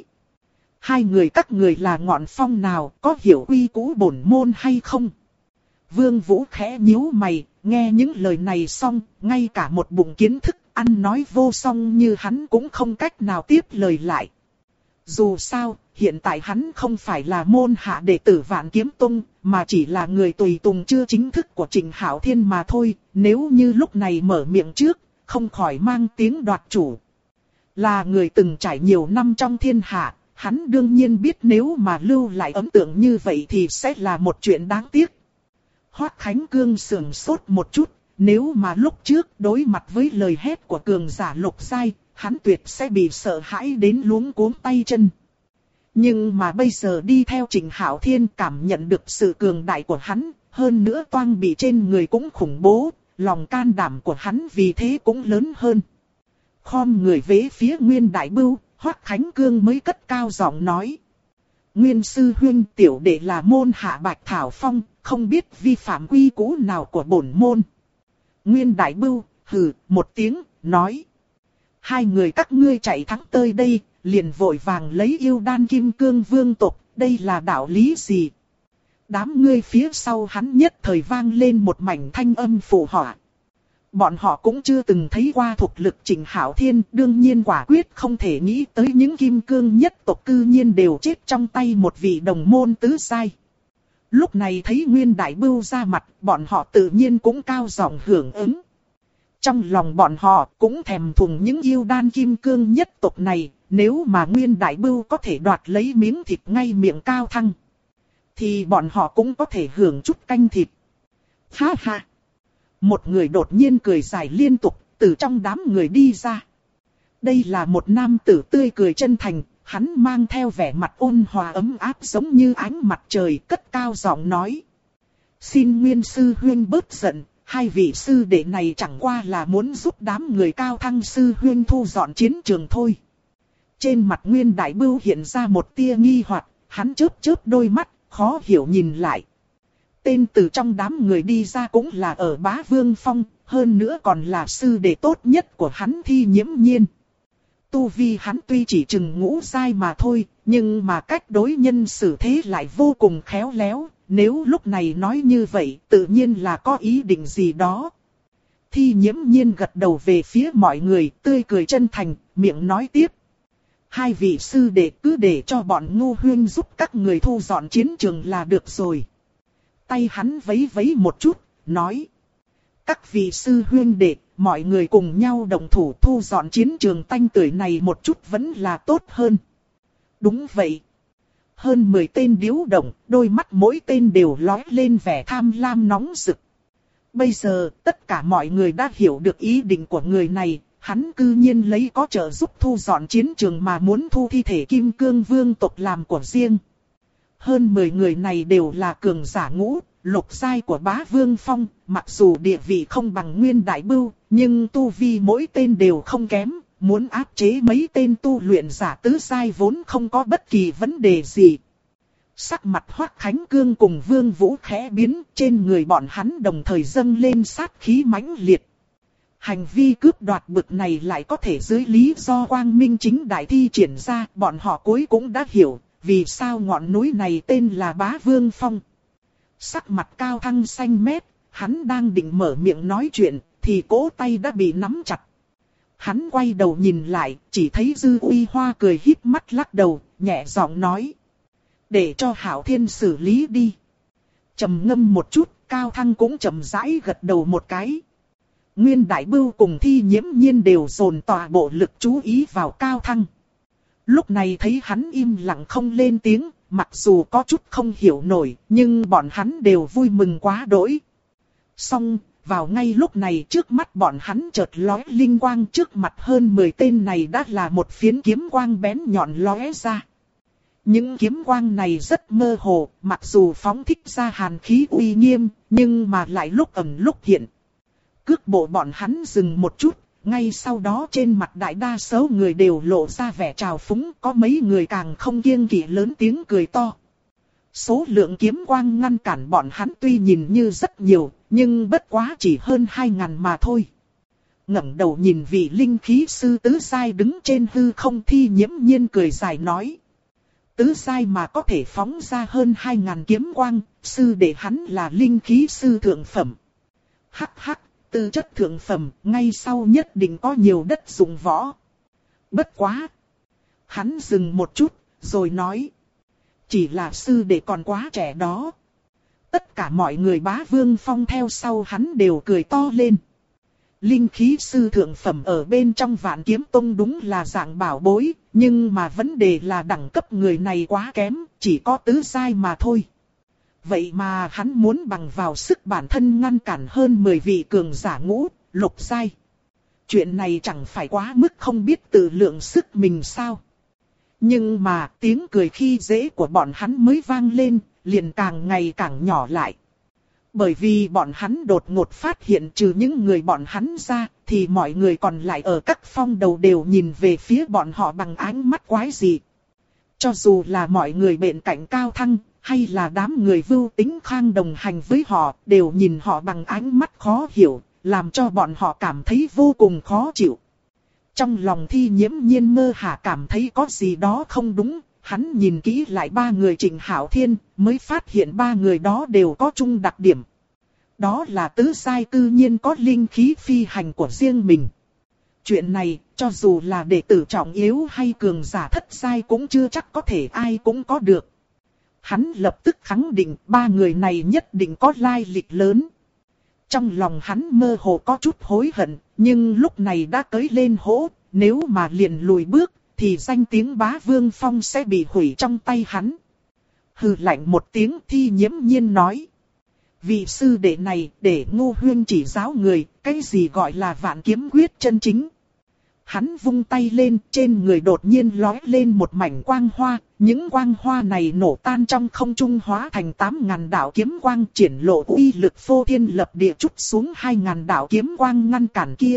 Hai người các người là ngọn phong nào, có hiểu quy củ bổn môn hay không? Vương Vũ khẽ nhíu mày, nghe những lời này xong, ngay cả một bụng kiến thức ăn nói vô song như hắn cũng không cách nào tiếp lời lại. Dù sao, hiện tại hắn không phải là môn hạ đệ tử Vạn Kiếm Tông, mà chỉ là người tùy tùng chưa chính thức của Trịnh Hạo Thiên mà thôi, nếu như lúc này mở miệng trước, không khỏi mang tiếng đoạt chủ. Là người từng trải nhiều năm trong thiên hạ, hắn đương nhiên biết nếu mà lưu lại ấn tượng như vậy thì sẽ là một chuyện đáng tiếc. Hoắc Khánh Cương sườn sốt một chút, nếu mà lúc trước đối mặt với lời hét của cường giả lục giai, hắn tuyệt sẽ bị sợ hãi đến luống cuống tay chân. Nhưng mà bây giờ đi theo Trịnh Hạo Thiên cảm nhận được sự cường đại của hắn, hơn nữa toang bị trên người cũng khủng bố, lòng can đảm của hắn vì thế cũng lớn hơn. Khom người vế phía Nguyên Đại Bưu, Hoắc Khánh Cương mới cất cao giọng nói. Nguyên sư huynh, tiểu đệ là môn hạ Bạch Thảo Phong, không biết vi phạm quy củ nào của bổn môn. Nguyên Đại Bưu, hừ, một tiếng, nói. Hai người các ngươi chạy thắng tới đây, liền vội vàng lấy yêu đan kim cương vương tộc, đây là đạo lý gì? Đám ngươi phía sau hắn nhất thời vang lên một mảnh thanh âm phụ họa. Bọn họ cũng chưa từng thấy qua thuộc lực Trịnh Hạo Thiên, đương nhiên quả quyết không thể nghĩ tới những kim cương nhất tộc cư nhiên đều chết trong tay một vị đồng môn tứ giai. Lúc này thấy Nguyên Đại Bưu ra mặt, bọn họ tự nhiên cũng cao giọng hưởng ứng. Trong lòng bọn họ cũng thèm thuồng những yêu đan kim cương nhất tộc này, nếu mà Nguyên Đại Bưu có thể đoạt lấy miếng thịt ngay miệng Cao Thăng, thì bọn họ cũng có thể hưởng chút canh thịt. Ha ha! Một người đột nhiên cười dài liên tục, từ trong đám người đi ra. Đây là một nam tử tươi cười chân thành, hắn mang theo vẻ mặt ôn hòa ấm áp giống như ánh mặt trời, cất cao giọng nói. Xin Nguyên sư huynh bớt giận, hai vị sư đệ này chẳng qua là muốn giúp đám người Cao Thăng sư huynh thu dọn chiến trường thôi. Trên mặt Nguyên Đại Bưu hiện ra một tia nghi hoặc, hắn chớp chớp đôi mắt, khó hiểu nhìn lại. Tên từ trong đám người đi ra cũng là ở Bá Vương Phong, hơn nữa còn là sư đệ tốt nhất của hắn Thi Nhiễm Nhiên. Tu vi hắn tuy chỉ chừng ngũ giai mà thôi, nhưng mà cách đối nhân xử thế lại vô cùng khéo léo. Nếu lúc này nói như vậy, tự nhiên là có ý định gì đó. Thi Nhiễm Nhiên gật đầu về phía mọi người, tươi cười chân thành, miệng nói tiếp. Hai vị sư đệ cứ để cho bọn Ngô huynh giúp các người thu dọn chiến trường là được rồi. Tay hắn vấy vấy một chút, nói. Các vị sư huynh đệ, mọi người cùng nhau đồng thủ thu dọn chiến trường tanh tưởi này một chút vẫn là tốt hơn. Đúng vậy. Hơn 10 tên điếu động, đôi mắt mỗi tên đều lóe lên vẻ tham lam nóng rực. Bây giờ, tất cả mọi người đã hiểu được ý định của người này, hắn cư nhiên lấy có trợ giúp thu dọn chiến trường mà muốn thu thi thể Kim Cương Vương tộc làm của riêng. Hơn 10 người này đều là cường giả ngũ, lục giai của Bá Vương Phong, mặc dù địa vị không bằng Nguyên Đại Bưu, nhưng tu vi mỗi tên đều không kém. Muốn áp chế mấy tên tu luyện giả tứ giai vốn không có bất kỳ vấn đề gì. Sắc mặt Hoắc Khánh Cương cùng Vương Vũ khẽ biến, trên người bọn hắn đồng thời dâng lên sát khí mãnh liệt. Hành vi cướp đoạt bực này lại có thể dưới lý do quang minh chính đại thi triển ra, bọn họ cuối cũng đã hiểu, vì sao ngọn núi này tên là Bá Vương Phong. Sắc mặt Cao Thăng xanh mét, hắn đang định mở miệng nói chuyện, thì cỗ tay đã bị nắm chặt. Hắn quay đầu nhìn lại, chỉ thấy Dư Uy Hoa cười híp mắt lắc đầu, nhẹ giọng nói. Để cho Hạo Thiên xử lý đi. Trầm ngâm một chút, Cao Thăng cũng chậm rãi gật đầu một cái. Nguyên Đại Bưu cùng Thi Nhiễm Nhiên đều dồn tòa bộ lực chú ý vào Cao Thăng. Lúc này thấy hắn im lặng không lên tiếng, mặc dù có chút không hiểu nổi, nhưng bọn hắn đều vui mừng quá đỗi. Xong. Vào ngay lúc này trước mắt bọn hắn chợt lóe linh quang, trước mặt hơn 10 tên này đã là một phiến kiếm quang bén nhọn lóe ra. Những kiếm quang này rất mơ hồ, mặc dù phóng thích ra hàn khí uy nghiêm, nhưng mà lại lúc ẩn lúc hiện. Cước bộ bọn hắn dừng một chút, ngay sau đó trên mặt đại đa số người đều lộ ra vẻ trào phúng, có mấy người càng không kiêng kỵ lớn tiếng cười to. Số lượng kiếm quang ngăn cản bọn hắn tuy nhìn như rất nhiều, nhưng bất quá chỉ hơn 2.000 mà thôi. Ngẩng đầu nhìn vị linh khí sư tứ giai đứng trên hư không, Thi Nhiễm Nhiên cười dài nói. Tứ giai mà có thể phóng ra hơn 2.000 kiếm quang, sư đệ hắn là linh khí sư thượng phẩm. Hắc hắc, tư chất thượng phẩm, ngay sau nhất định có nhiều đất dụng võ. Bất quá. Hắn dừng một chút, rồi nói. Chỉ là sư đệ còn quá trẻ đó. Tất cả mọi người Bá Vương Phong theo sau hắn đều cười to lên. Linh khí sư thượng phẩm ở bên trong Vạn Kiếm Tông đúng là dạng bảo bối, nhưng mà vấn đề là đẳng cấp người này quá kém, chỉ có tứ giai mà thôi. Vậy mà hắn muốn bằng vào sức bản thân ngăn cản hơn 10 vị cường giả ngũ, lục giai. Chuyện này chẳng phải quá mức không biết tự lượng sức mình sao? Nhưng mà tiếng cười khi dễ của bọn hắn mới vang lên, liền càng ngày càng nhỏ lại. Bởi vì bọn hắn đột ngột phát hiện trừ những người bọn hắn ra, thì mọi người còn lại ở các phong đầu đều nhìn về phía bọn họ bằng ánh mắt quái dị. Cho dù là mọi người bên cạnh Cao Thăng, hay là đám người Vưu Tính Khang đồng hành với họ, đều nhìn họ bằng ánh mắt khó hiểu, làm cho bọn họ cảm thấy vô cùng khó chịu. Trong lòng Thi Nhiễm Nhiên mơ hà cảm thấy có gì đó không đúng, hắn nhìn kỹ lại ba người Trịnh Hạo Thiên, mới phát hiện ba người đó đều có chung đặc điểm. Đó là tứ giai cư nhiên có linh khí phi hành của riêng mình. Chuyện này, cho dù là đệ tử trọng yếu hay cường giả thất giai cũng chưa chắc có thể ai cũng có được. Hắn lập tức khẳng định ba người này nhất định có lai lịch lớn. Trong lòng hắn mơ hồ có chút hối hận, nhưng lúc này đã tới lên hố, nếu mà liền lùi bước, thì danh tiếng Bá Vương Phong sẽ bị hủy trong tay hắn. Hừ lạnh một tiếng, Thi Nhiễm Nhiên nói. Vị sư đệ này để Ngô Huyên chỉ giáo người, cái gì gọi là vạn kiếm quyết chân chính. Hắn vung tay lên, trên người đột nhiên lóe lên một mảnh quang hoa, những quang hoa này nổ tan trong không trung hóa thành 8.000 đạo kiếm quang, triển lộ uy lực phô thiên lập địa, trút xuống 2.000 đạo kiếm quang ngăn cản kia.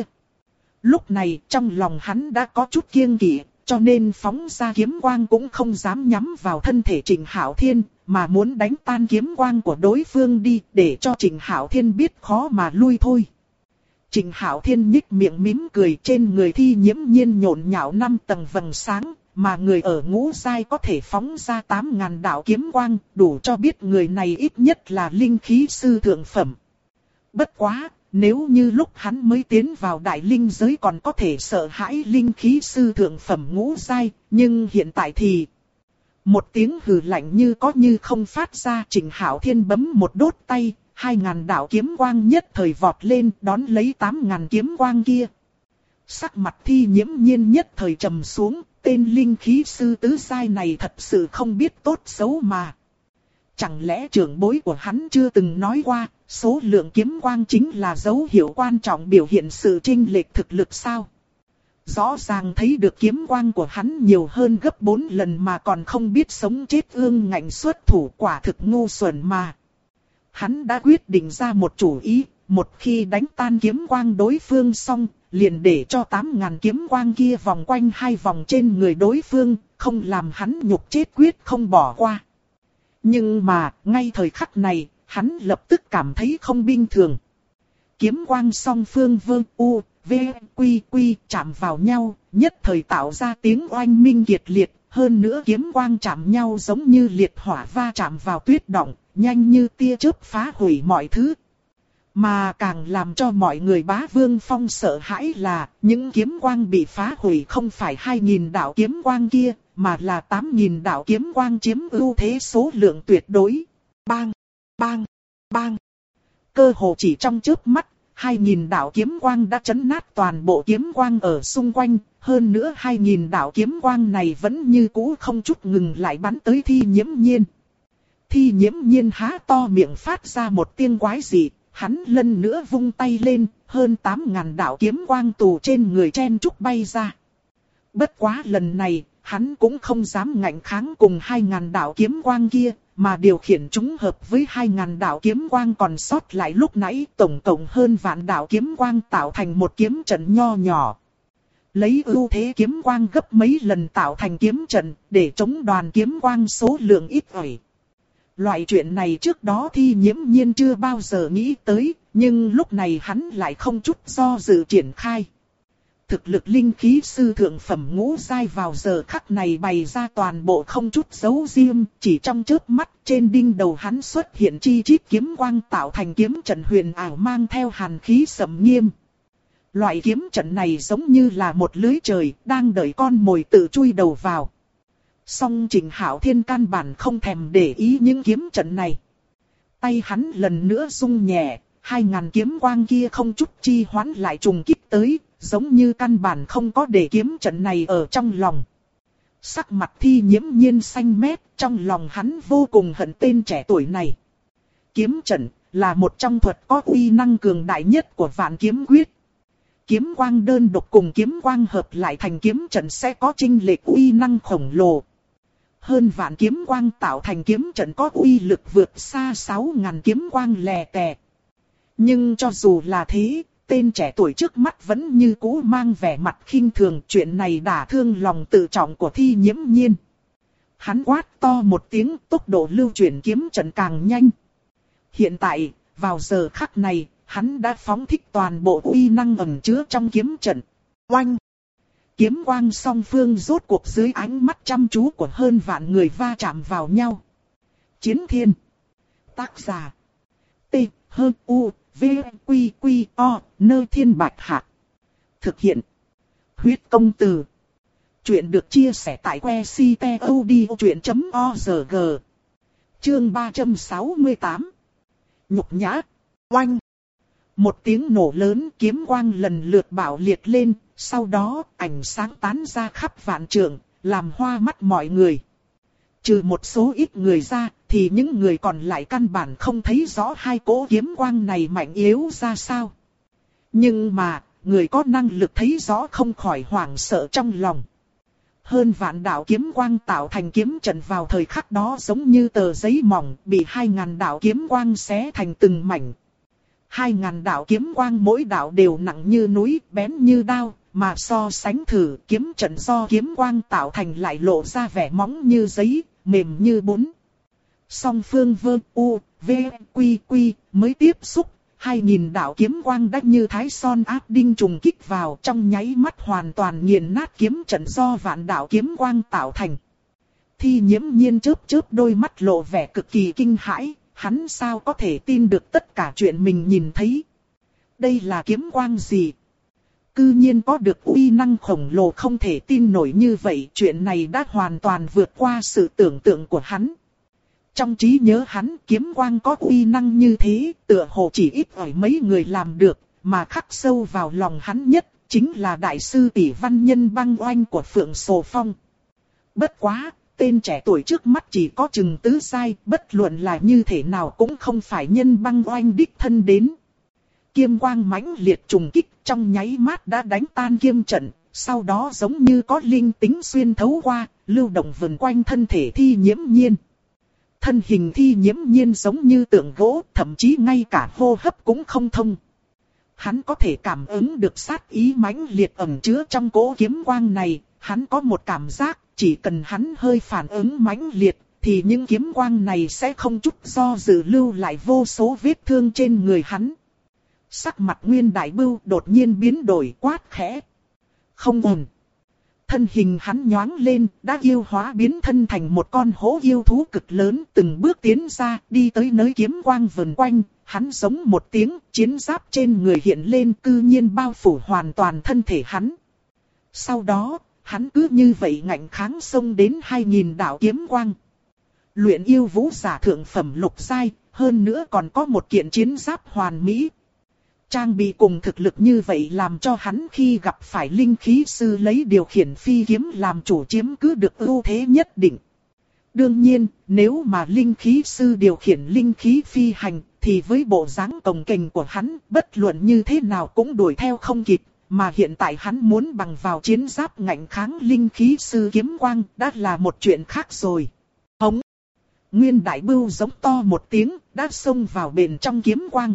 Lúc này trong lòng hắn đã có chút kiêng kỵ, cho nên phóng ra kiếm quang cũng không dám nhắm vào thân thể Trịnh Hạo Thiên, mà muốn đánh tan kiếm quang của đối phương đi, để cho Trịnh Hạo Thiên biết khó mà lui thôi. Trịnh Hạo Thiên nhích miệng mím cười, trên người Thi Nhiễm Nhiên nhộn nhạo 5 tầng vầng sáng, mà người ở ngũ giai có thể phóng ra 8.000 đạo kiếm quang, đủ cho biết người này ít nhất là linh khí sư thượng phẩm. Bất quá, nếu như lúc hắn mới tiến vào đại linh giới còn có thể sợ hãi linh khí sư thượng phẩm ngũ giai, nhưng hiện tại thì... Một tiếng hừ lạnh như có như không phát ra, Trịnh Hạo Thiên bấm một đốt tay, 2.000 đạo kiếm quang nhất thời vọt lên đón lấy 8.000 kiếm quang kia. Sắc mặt Thi Nhiễm Nhiên nhất thời trầm xuống, tên linh khí sư tứ giai này thật sự không biết tốt xấu mà. Chẳng lẽ trưởng bối của hắn chưa từng nói qua, số lượng kiếm quang chính là dấu hiệu quan trọng biểu hiện sự chênh lệch thực lực sao? Rõ ràng thấy được kiếm quang của hắn nhiều hơn gấp 4 lần mà còn không biết sống chết ương ngạnh xuất thủ, quả thực ngu xuẩn mà. Hắn đã quyết định ra một chủ ý, một khi đánh tan kiếm quang đối phương xong, liền để cho 8.000 kiếm quang kia vòng quanh 2 vòng trên người đối phương, không làm hắn nhục chết quyết không bỏ qua. Nhưng mà, ngay thời khắc này, hắn lập tức cảm thấy không bình thường. Kiếm quang song phương vương u, v, quy quy chạm vào nhau, nhất thời tạo ra tiếng oanh minh kiệt liệt, hơn nữa kiếm quang chạm nhau giống như liệt hỏa va chạm vào tuyết động, nhanh như tia chớp phá hủy mọi thứ. Mà càng làm cho mọi người Bá Vương Phong sợ hãi là, những kiếm quang bị phá hủy không phải 2.000 đạo kiếm quang kia, mà là 8.000 đạo kiếm quang chiếm ưu thế số lượng tuyệt đối. Bang, bang, bang. Cơ hồ chỉ trong chớp mắt, 2.000 đạo kiếm quang đã chấn nát toàn bộ kiếm quang ở xung quanh, hơn nữa 2.000 đạo kiếm quang này vẫn như cũ không chút ngừng lại bắn tới Thi Nhiễm Nhiên. Thi Nhiễm Nhiên há to miệng phát ra một tiếng quái dị, hắn lần nữa vung tay lên, hơn 8.000 đạo kiếm quang tù trên người chen trúc bay ra. Bất quá lần này, hắn cũng không dám ngạnh kháng cùng 2.000 đạo kiếm quang kia, mà điều khiển chúng hợp với 2.000 đạo kiếm quang còn sót lại lúc nãy, tổng cộng hơn vạn đạo kiếm quang tạo thành một kiếm trận nho nhỏ. Lấy ưu thế kiếm quang gấp mấy lần tạo thành kiếm trận, để chống đoàn kiếm quang số lượng ít ỏi. Loại chuyện này trước đó Thi Nhiễm Nhiên chưa bao giờ nghĩ tới, nhưng lúc này hắn lại không chút do dự triển khai. Thực lực linh khí sư thượng phẩm ngũ giai vào giờ khắc này bày ra toàn bộ không chút giấu riêng, chỉ trong chớp mắt trên đỉnh đầu hắn xuất hiện chi chít kiếm quang tạo thành kiếm trận huyền ảo mang theo hàn khí sầm nghiêm. Loại kiếm trận này giống như là một lưới trời đang đợi con mồi tự chui đầu vào. Song Trịnh Hạo Thiên căn bản không thèm để ý những kiếm trận này. Tay hắn lần nữa rung nhẹ, 2.000 kiếm quang kia không chút chi hoãn lại trùng kích tới, giống như căn bản không có để kiếm trận này ở trong lòng. Sắc mặt Thi Nhiễm Nhiên xanh mét, trong lòng hắn vô cùng hận tên trẻ tuổi này. Kiếm trận là một trong thuật có uy năng cường đại nhất của Vạn Kiếm Quyết. Kiếm quang đơn độc cùng kiếm quang hợp lại thành kiếm trận sẽ có chênh lệch uy năng khổng lồ. Hơn vạn kiếm quang tạo thành kiếm trận có uy lực vượt xa 6.000 kiếm quang lè tè. Nhưng cho dù là thế, tên trẻ tuổi trước mắt vẫn như cũ mang vẻ mặt khinh thường, chuyện này đả thương lòng tự trọng của Thi Nhiễm Nhiên. Hắn quát to một tiếng, tốc độ lưu chuyển kiếm trận càng nhanh. Hiện tại, vào giờ khắc này, hắn đã phóng thích toàn bộ uy năng ẩn chứa trong kiếm trận. Oanh! Kiếm quang song phương rốt cuộc dưới ánh mắt chăm chú của hơn vạn người va chạm vào nhau. Chiến Thiên. Tác giả. T, H, U, V, Quy, Quy, O, Nơ Thiên Bạch Hạc. Thực hiện. Huyết công từ. Chuyện được chia sẻ tại que ctod.org. Chương 368. Nhục nhã. Oanh! Một tiếng nổ lớn, kiếm quang lần lượt bạo liệt lên, sau đó ánh sáng tán ra khắp vạn trượng, làm hoa mắt mọi người. Trừ một số ít người ra, thì những người còn lại căn bản không thấy rõ hai cỗ kiếm quang này mạnh yếu ra sao. Nhưng mà, người có năng lực thấy rõ không khỏi hoảng sợ trong lòng. Hơn vạn đạo kiếm quang tạo thành kiếm trận vào thời khắc đó giống như tờ giấy mỏng, bị 2000 đạo kiếm quang xé thành từng mảnh. 2000 đạo kiếm quang mỗi đạo đều nặng như núi, bén như đao, mà so sánh thử kiếm trận do kiếm quang tạo thành lại lộ ra vẻ mỏng như giấy, mềm như bún. Song phương vơ u, v, quy quy mới tiếp xúc, 2000 đạo kiếm quang đã như thái son áp đinh trùng kích vào, trong nháy mắt hoàn toàn nghiền nát kiếm trận do vạn đạo kiếm quang tạo thành. Thi Nhiễm Nhiên chớp chớp đôi mắt lộ vẻ cực kỳ kinh hãi, hắn sao có thể tin được tất cả chuyện mình nhìn thấy. Đây là kiếm quang gì? Cư nhiên có được uy năng khổng lồ không thể tin nổi như vậy, chuyện này đã hoàn toàn vượt qua sự tưởng tượng của hắn. Trong trí nhớ hắn, kiếm quang có uy năng như thế, tựa hồ chỉ ít ỏi mấy người làm được, mà khắc sâu vào lòng hắn nhất, chính là đại sư tỷ văn nhân băng oanh của Phượng Sồ Phong. Bất quá, tên trẻ tuổi trước mắt chỉ có chừng tứ sai, bất luận là như thế nào cũng không phải nhân băng oanh đích thân đến. Kiếm quang mãnh liệt trùng kích trong nháy mắt đã đánh tan kiếm trận, sau đó giống như có linh tính xuyên thấu qua, lưu động vần quanh thân thể Thi Nhiễm Nhiên. Thân hình Thi Nhiễm Nhiên giống như tượng gỗ, thậm chí ngay cả hô hấp cũng không thông. Hắn có thể cảm ứng được sát ý mãnh liệt ẩn chứa trong cỗ kiếm quang này, hắn có một cảm giác, chỉ cần hắn hơi phản ứng mãnh liệt, thì những kiếm quang này sẽ không chút do dự lưu lại vô số vết thương trên người hắn. Sắc mặt Nguyên Đại Bưu đột nhiên biến đổi, quát khẽ. Không ổn. Thân hình hắn nhoáng lên, đã yêu hóa biến thân thành một con hổ yêu thú cực lớn, từng bước tiến ra, đi tới nơi kiếm quang vần quanh, hắn giống một tiếng, chiến giáp trên người hiện lên cư nhiên bao phủ hoàn toàn thân thể hắn. Sau đó, hắn cứ như vậy ngạnh kháng xông đến 2000 đạo kiếm quang. Luyện yêu vũ giả thượng phẩm lục giai, hơn nữa còn có một kiện chiến giáp hoàn mỹ. Trang bị cùng thực lực như vậy làm cho hắn khi gặp phải linh khí sư lấy điều khiển phi kiếm làm chủ chiếm cứ được ưu thế nhất định. Đương nhiên, nếu mà linh khí sư điều khiển linh khí phi hành, thì với bộ dáng cồng kềnh của hắn, bất luận như thế nào cũng đuổi theo không kịp. Mà hiện tại hắn muốn bằng vào chiến giáp ngạnh kháng linh khí sư kiếm quang, đã là một chuyện khác rồi. Hống! Nguyên Đại Bưu giống to một tiếng, đã xông vào bên trong kiếm quang.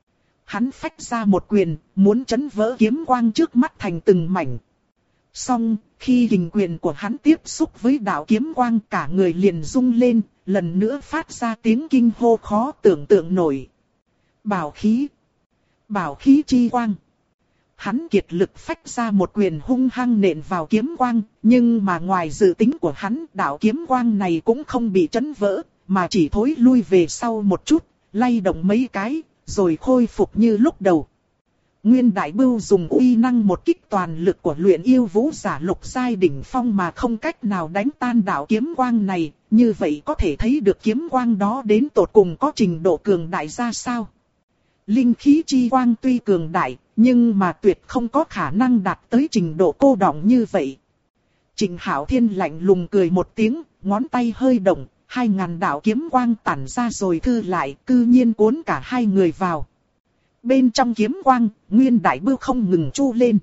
Hắn phách ra một quyền, muốn chấn vỡ kiếm quang trước mắt thành từng mảnh. Song, khi hình quyền của hắn tiếp xúc với đạo kiếm quang, cả người liền rung lên, lần nữa phát ra tiếng kinh hô khó tưởng tượng nổi. Bảo khí! Bảo khí chi quang! Hắn kiệt lực phách ra một quyền hung hăng nện vào kiếm quang, nhưng mà ngoài dự tính của hắn, đạo kiếm quang này cũng không bị chấn vỡ, mà chỉ thối lui về sau một chút, lay động mấy cái, rồi khôi phục như lúc đầu. Nguyên Đại Bưu dùng uy năng một kích toàn lực của luyện yêu vũ giả lục giai đỉnh phong mà không cách nào đánh tan đạo kiếm quang này, như vậy có thể thấy được kiếm quang đó đến tột cùng có trình độ cường đại ra sao. Linh khí chi quang tuy cường đại, nhưng mà tuyệt không có khả năng đạt tới trình độ cô đọng như vậy. Trịnh Hạo Thiên lạnh lùng cười một tiếng, ngón tay hơi động, 2000 đạo kiếm quang tản ra rồi thư lại, cư nhiên cuốn cả hai người vào. Bên trong kiếm quang, Nguyên Đại Bưu không ngừng chu lên.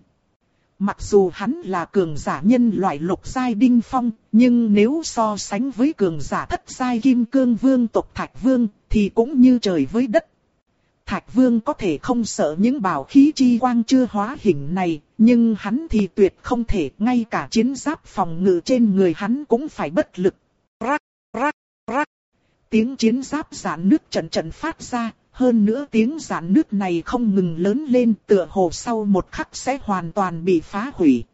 Mặc dù hắn là cường giả nhân loại lục giai đỉnh phong, nhưng nếu so sánh với cường giả thất giai Kim Cương Vương tộc Thạch Vương, thì cũng như trời với đất. Thạch Vương có thể không sợ những bảo khí chi quang chưa hóa hình này, nhưng hắn thì tuyệt không thể, ngay cả chiến giáp phòng ngự trên người hắn cũng phải bất lực. Rắc, rắc, rắc. Tiếng chiến giáp rạn nứt trận trận phát ra, hơn nữa tiếng rạn nứt này không ngừng lớn lên, tựa hồ sau một khắc sẽ hoàn toàn bị phá hủy.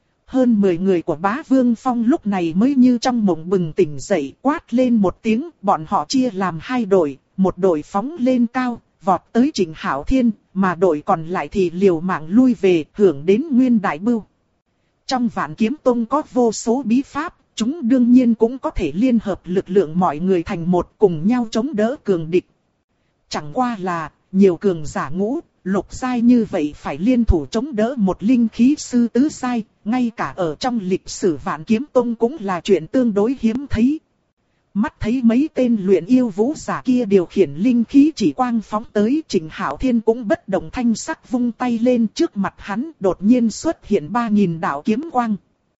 Hơn 10 người của Bá Vương Phong lúc này mới như trong mộng bừng tỉnh dậy, quát lên một tiếng, bọn họ chia làm hai đội, một đội phóng lên cao, vọt tới Trịnh Hạo Thiên, mà đội còn lại thì liều mạng lui về, hưởng đến Nguyên Đại Bưu. Trong Vạn Kiếm Tông có vô số bí pháp, chúng đương nhiên cũng có thể liên hợp lực lượng mọi người thành một, cùng nhau chống đỡ cường địch. Chẳng qua là, nhiều cường giả ngũ, lục giai như vậy phải liên thủ chống đỡ một linh khí sư tứ giai, ngay cả ở trong lịch sử Vạn Kiếm Tông cũng là chuyện tương đối hiếm thấy. Mắt thấy mấy tên luyện yêu vũ giả kia điều khiển linh khí chỉ quang phóng tới, Trịnh Hạo Thiên cũng bất động thanh sắc vung tay lên, trước mặt hắn đột nhiên xuất hiện 3000 đạo kiếm quang.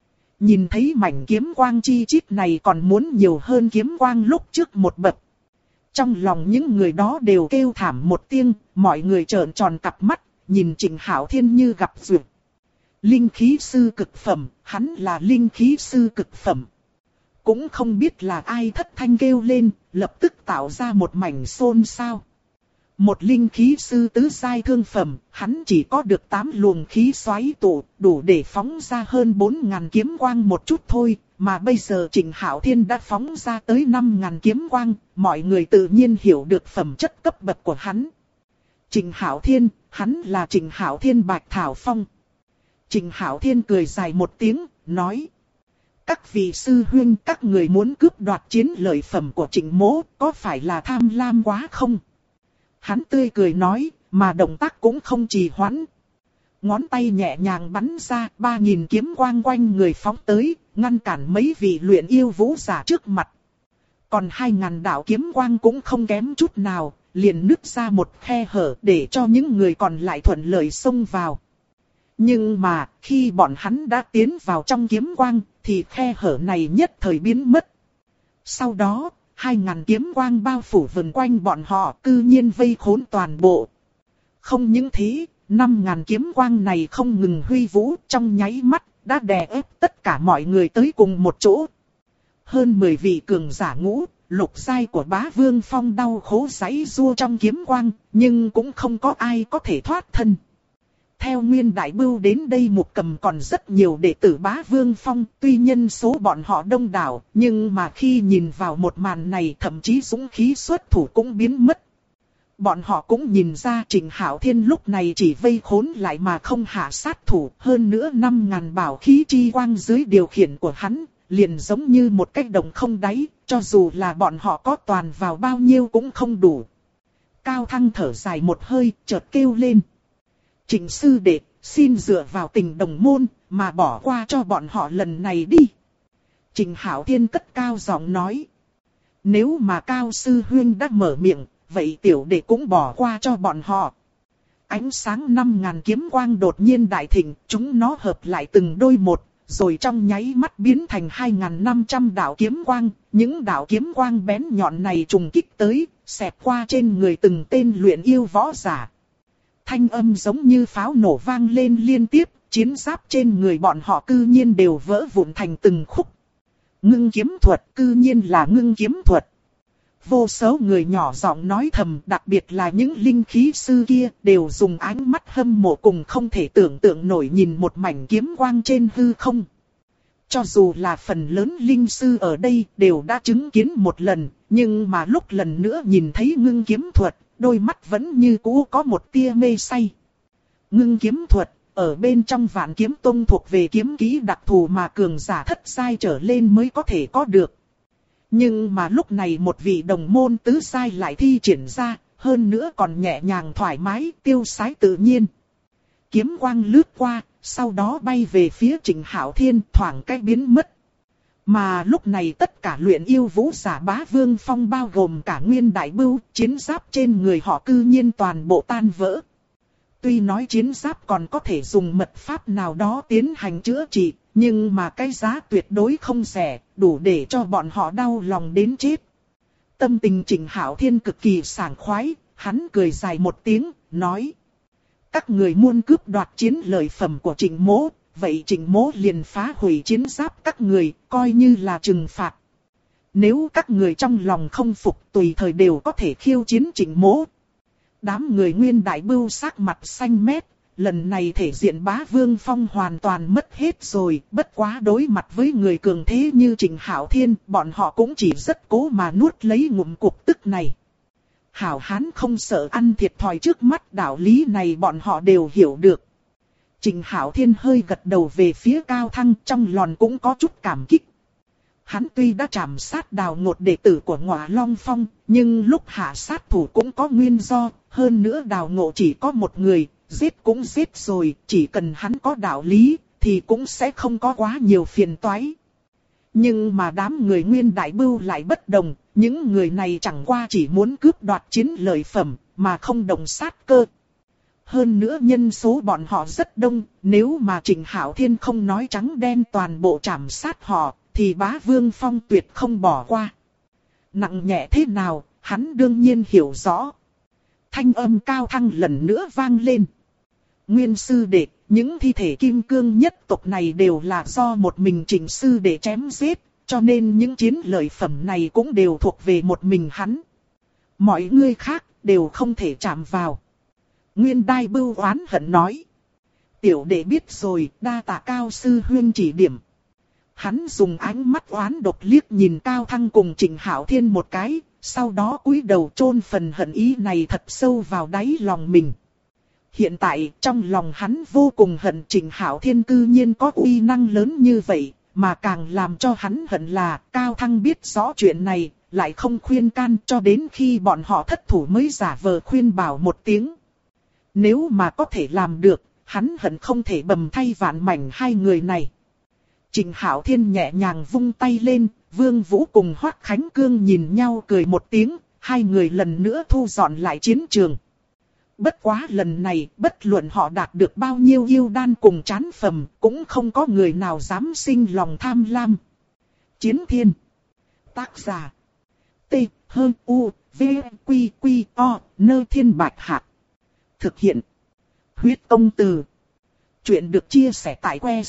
Nhìn thấy mảnh kiếm quang chi chít này còn muốn nhiều hơn kiếm quang lúc trước một bậc. Trong lòng những người đó đều kêu thảm một tiếng, mọi người trợn tròn cặp mắt, nhìn Trịnh Hạo Thiên như gặp duyệt. Linh khí sư cực phẩm, hắn là linh khí sư cực phẩm. Cũng không biết là ai thất thanh kêu lên, lập tức tạo ra một mảnh xôn xao. Một linh khí sư tứ giai thương phẩm, hắn chỉ có được 8 luồng khí xoáy tụ, đủ để phóng ra hơn 4000 kiếm quang một chút thôi, mà bây giờ Trịnh Hạo Thiên đã phóng ra tới 5000 kiếm quang, mọi người tự nhiên hiểu được phẩm chất cấp bậc của hắn. Trịnh Hạo Thiên, hắn là Trịnh Hạo Thiên Bạch Thảo Phong. Trịnh Hạo Thiên cười dài một tiếng, nói: các vị sư huynh, các người muốn cướp đoạt chiến lợi phẩm của Trịnh mỗ, có phải là tham lam quá không? Hắn tươi cười nói, mà động tác cũng không trì hoãn. Ngón tay nhẹ nhàng bắn ra, 3000 kiếm quang quanh người phóng tới, ngăn cản mấy vị luyện yêu vũ giả trước mặt. Còn 2000 đạo kiếm quang cũng không kém chút nào, liền nứt ra một khe hở để cho những người còn lại thuận lợi xông vào. Nhưng mà, khi bọn hắn đã tiến vào trong kiếm quang, thì khe hở này nhất thời biến mất. Sau đó, 2000 kiếm quang bao phủ vần quanh bọn họ, cư nhiên vây khốn toàn bộ. Không những thế, 5000 kiếm quang này không ngừng huy vũ, trong nháy mắt, đã đè ép tất cả mọi người tới cùng một chỗ. Hơn 10 vị cường giả ngũ, lục giai của Bá Vương Phong đau khổ giãy giụa trong kiếm quang, nhưng cũng không có ai có thể thoát thân. Theo Nguyên Đại Bưu đến đây Mục Cầm còn rất nhiều đệ tử Bá Vương Phong, tuy nhân số bọn họ đông đảo, nhưng mà khi nhìn vào một màn này thậm chí dũng khí xuất thủ cũng biến mất. Bọn họ cũng nhìn ra Trịnh Hạo Thiên lúc này chỉ vây khốn lại mà không hạ sát thủ, hơn nữa 5000 bảo khí chi quang dưới điều khiển của hắn, liền giống như một cái đồng không đáy, cho dù là bọn họ có toàn vào bao nhiêu cũng không đủ. Cao Thăng thở dài một hơi, chợt kêu lên: Trịnh sư đệ, xin dựa vào tình đồng môn, mà bỏ qua cho bọn họ lần này đi. Trịnh Hạo Thiên cất cao giọng nói: nếu mà Cao sư huynh đã mở miệng, vậy tiểu đệ cũng bỏ qua cho bọn họ. Ánh sáng 5000 kiếm quang đột nhiên đại thịnh, chúng nó hợp lại từng đôi một, rồi trong nháy mắt biến thành 2500 đạo kiếm quang. Những đạo kiếm quang bén nhọn này trùng kích tới, xẹt qua trên người từng tên luyện yêu võ giả. Thanh âm giống như pháo nổ vang lên liên tiếp, chiến giáp trên người bọn họ cư nhiên đều vỡ vụn thành từng khúc. Ngưng kiếm thuật, cư nhiên là ngưng kiếm thuật. Vô số người nhỏ giọng nói thầm, đặc biệt là những linh khí sư kia, đều dùng ánh mắt hâm mộ cùng không thể tưởng tượng nổi nhìn một mảnh kiếm quang trên hư không. Cho dù là phần lớn linh sư ở đây đều đã chứng kiến một lần, nhưng mà lúc lần nữa nhìn thấy ngưng kiếm thuật, đôi mắt vẫn như cũ có một tia mê say. Ngưng kiếm thuật, ở bên trong Vạn Kiếm Tông thuộc về kiếm kỹ đặc thù mà cường giả thất giai trở lên mới có thể có được. Nhưng mà lúc này một vị đồng môn tứ giai lại thi triển ra, hơn nữa còn nhẹ nhàng thoải mái, tiêu sái tự nhiên. Kiếm quang lướt qua, sau đó bay về phía Trịnh Hạo Thiên, thoảng cái biến mất. Mà lúc này tất cả luyện yêu vũ giả Bá Vương Phong bao gồm cả Nguyên Đại Bưu, chiến giáp trên người họ cư nhiên toàn bộ tan vỡ. Tuy nói chiến giáp còn có thể dùng mật pháp nào đó tiến hành chữa trị, nhưng mà cái giá tuyệt đối không rẻ, đủ để cho bọn họ đau lòng đến chết. Tâm tình Trịnh Hạo Thiên cực kỳ sảng khoái, hắn cười dài một tiếng, nói: các người muốn cướp đoạt chiến lợi phẩm của Trịnh mỗ, vậy Trịnh mỗ liền phá hủy chiến giáp các người, coi như là trừng phạt. Nếu các người trong lòng không phục, tùy thời đều có thể khiêu chiến Trịnh mỗ. Đám người Nguyên Đại Bưu sắc mặt xanh mét, lần này thể diện Bá Vương Phong hoàn toàn mất hết rồi, bất quá đối mặt với người cường thế như Trịnh Hạo Thiên, bọn họ cũng chỉ rất cố mà nuốt lấy ngụm cục tức này. Hảo hán không sợ ăn thiệt thòi trước mắt, đạo lý này bọn họ đều hiểu được. Trịnh Hạo Thiên hơi gật đầu về phía Cao Thăng, trong lòng cũng có chút cảm kích. Hắn tuy đã trảm sát Đào Ngột đệ tử của Ngọa Long Phong, nhưng lúc hạ sát thủ cũng có nguyên do, hơn nữa Đào Ngộ chỉ có một người, giết cũng giết rồi, chỉ cần hắn có đạo lý, thì cũng sẽ không có quá nhiều phiền toái. Nhưng mà đám người Nguyên Đại Bưu lại bất đồng, những người này chẳng qua chỉ muốn cướp đoạt chiến lợi phẩm, mà không động sát cơ. Hơn nữa nhân số bọn họ rất đông, nếu mà Trịnh Hạo Thiên không nói trắng đen toàn bộ trảm sát họ, thì Bá Vương Phong tuyệt không bỏ qua. Nặng nhẹ thế nào, hắn đương nhiên hiểu rõ. Thanh âm Cao Thăng lần nữa vang lên. Nguyên sư đệ, những thi thể kim cương nhất tộc này đều là do một mình Trịnh sư đệ chém giết, cho nên những chiến lợi phẩm này cũng đều thuộc về một mình hắn. Mọi người khác đều không thể chạm vào. Nguyên Đai Bưu oán hận nói. Tiểu đệ biết rồi, đa tạ Cao sư huynh chỉ điểm. Hắn dùng ánh mắt oán độc liếc nhìn Cao Thăng cùng Trịnh Hạo Thiên một cái, sau đó cúi đầu chôn phần hận ý này thật sâu vào đáy lòng mình. Hiện tại trong lòng hắn vô cùng hận Trịnh Hạo Thiên cư nhiên có uy năng lớn như vậy, mà càng làm cho hắn hận là Cao Thăng biết rõ chuyện này, lại không khuyên can cho đến khi bọn họ thất thủ mới giả vờ khuyên bảo một tiếng. Nếu mà có thể làm được, hắn hận không thể bầm thay vạn mảnh hai người này. Trịnh Hạo Thiên nhẹ nhàng vung tay lên, Vương Vũ cùng Hoắc Khánh Cương nhìn nhau cười một tiếng, hai người lần nữa thu dọn lại chiến trường. Bất quá lần này, bất luận họ đạt được bao nhiêu yêu đan cùng chán phẩm, cũng không có người nào dám sinh lòng tham lam. Chiến Thiên. Tác giả. T. H. U. V. Q. Q. O. Nơ Thiên Bạch Hạc. Thực hiện. Huyết Công Từ. Chuyện được chia sẻ tại que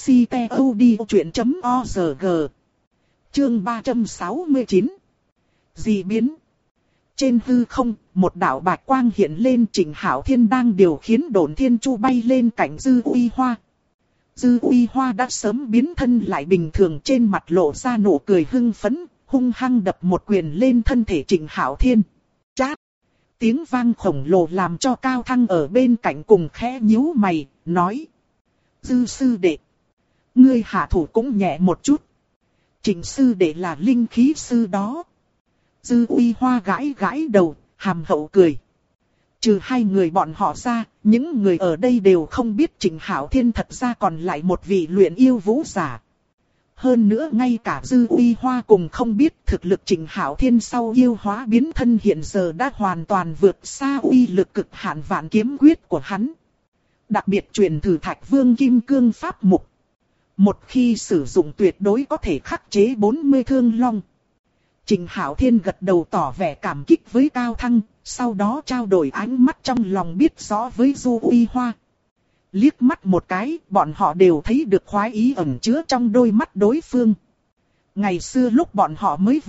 ctod.org. Chương 369. Dị biến. Trên hư không, một đạo bạch quang hiện lên. Trịnh Hạo Thiên đang điều khiển Độn Thiên Chu bay lên cạnh Dư Uy Hoa. Dư Uy Hoa đã sớm biến thân lại bình thường, trên mặt lộ ra nụ cười hưng phấn, hung hăng đập một quyền lên thân thể Trịnh Hạo Thiên. Chát! Tiếng vang khổng lồ làm cho Cao Thăng ở bên cạnh cùng khẽ nhíu mày, nói. Dư sư đệ, ngươi hạ thủ cũng nhẹ một chút. Trịnh sư đệ là linh khí sư đó. Dư Uy Hoa gãi gãi đầu, hàm hậu cười. Trừ hai người bọn họ ra, những người ở đây đều không biết Trịnh Hạo Thiên thật ra còn lại một vị luyện yêu vũ giả. Hơn nữa ngay cả Dư Uy Hoa cùng không biết thực lực Trịnh Hạo Thiên sau yêu hóa biến thân hiện giờ đã hoàn toàn vượt xa uy lực cực hạn vạn kiếm quyết của hắn. Đặc biệt truyền thử Thạch Vương Kim Cương Pháp Mục. Một khi sử dụng tuyệt đối có thể khắc chế 40 thương long. Trịnh Hạo Thiên gật đầu tỏ vẻ cảm kích với Cao Thăng, sau đó trao đổi ánh mắt trong lòng biết rõ với Du Uy Hoa. Liếc mắt một cái, bọn họ đều thấy được khoái ý ẩn chứa trong đôi mắt đối phương. Ngày xưa lúc bọn họ mới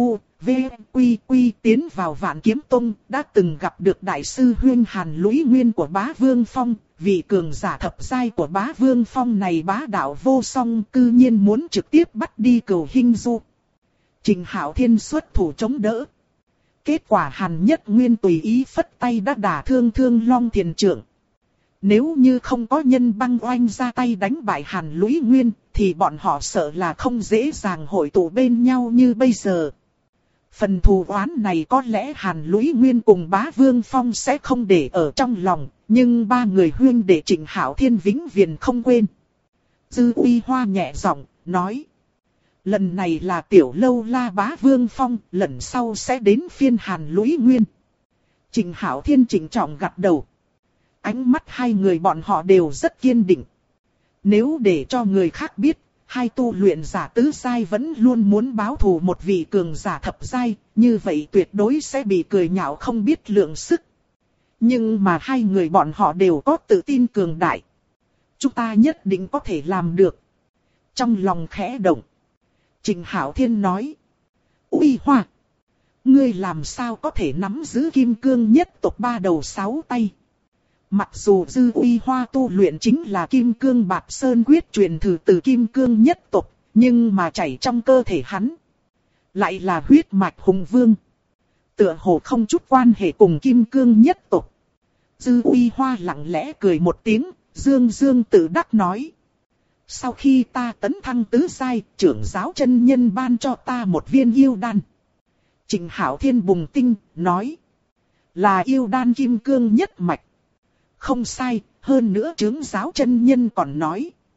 Quy tiến vào Vạn Kiếm Tông, đã từng gặp được đại sư huynh Hàn Lũy Nguyên của Bá Vương Phong, vị cường giả thập giai của Bá Vương Phong này bá đạo vô song, cư nhiên muốn trực tiếp bắt đi Cửu Hinh Du. Trịnh Hạo Thiên xuất thủ chống đỡ. Kết quả Hàn Nhất Nguyên tùy ý phất tay đã đả thương Thương Long Thiền Trưởng. Nếu như không có Nhân Băng Oanh ra tay đánh bại Hàn Lũy Nguyên, thì bọn họ sợ là không dễ dàng hội tụ bên nhau như bây giờ. Phần thù oán này có lẽ Hàn Lũy Nguyên cùng Bá Vương Phong sẽ không để ở trong lòng, nhưng ba người huynh đệ Trịnh Hạo Thiên vĩnh viễn không quên. Dư Uy Hoa nhẹ giọng nói. Lần này là Tiểu Lâu La Bá Vương Phong, lần sau sẽ đến phiên Hàn Lũy Nguyên. Trịnh Hạo Thiên trịnh trọng gật đầu. Ánh mắt hai người bọn họ đều rất kiên định. Nếu để cho người khác biết, hai tu luyện giả tứ giai vẫn luôn muốn báo thù một vị cường giả thập giai, như vậy tuyệt đối sẽ bị cười nhạo không biết lượng sức. Nhưng mà hai người bọn họ đều có tự tin cường đại. Chúng ta nhất định có thể làm được. Trong lòng khẽ động, Trịnh Hạo Thiên nói. Uy Hoa, ngươi làm sao có thể nắm giữ kim cương nhất tộc ba đầu sáu tay? Mặc dù Dư Uy Hoa tu luyện chính là Kim Cương Bạt Sơn Quyết truyền thử từ Kim Cương nhất tộc, nhưng mà chảy trong cơ thể hắn lại là huyết mạch hùng vương. Tựa hồ không chút quan hệ cùng Kim Cương nhất tộc. Dư Uy Hoa lặng lẽ cười một tiếng, dương dương tự đắc nói. Sau khi ta tấn thăng tứ giai, trưởng giáo chân nhân ban cho ta một viên yêu đan. Trịnh Hạo Thiên bùng tinh, nói. Là yêu đan Kim Cương nhất mạch. Không sai, hơn nữa trưởng giáo chân nhân còn nói.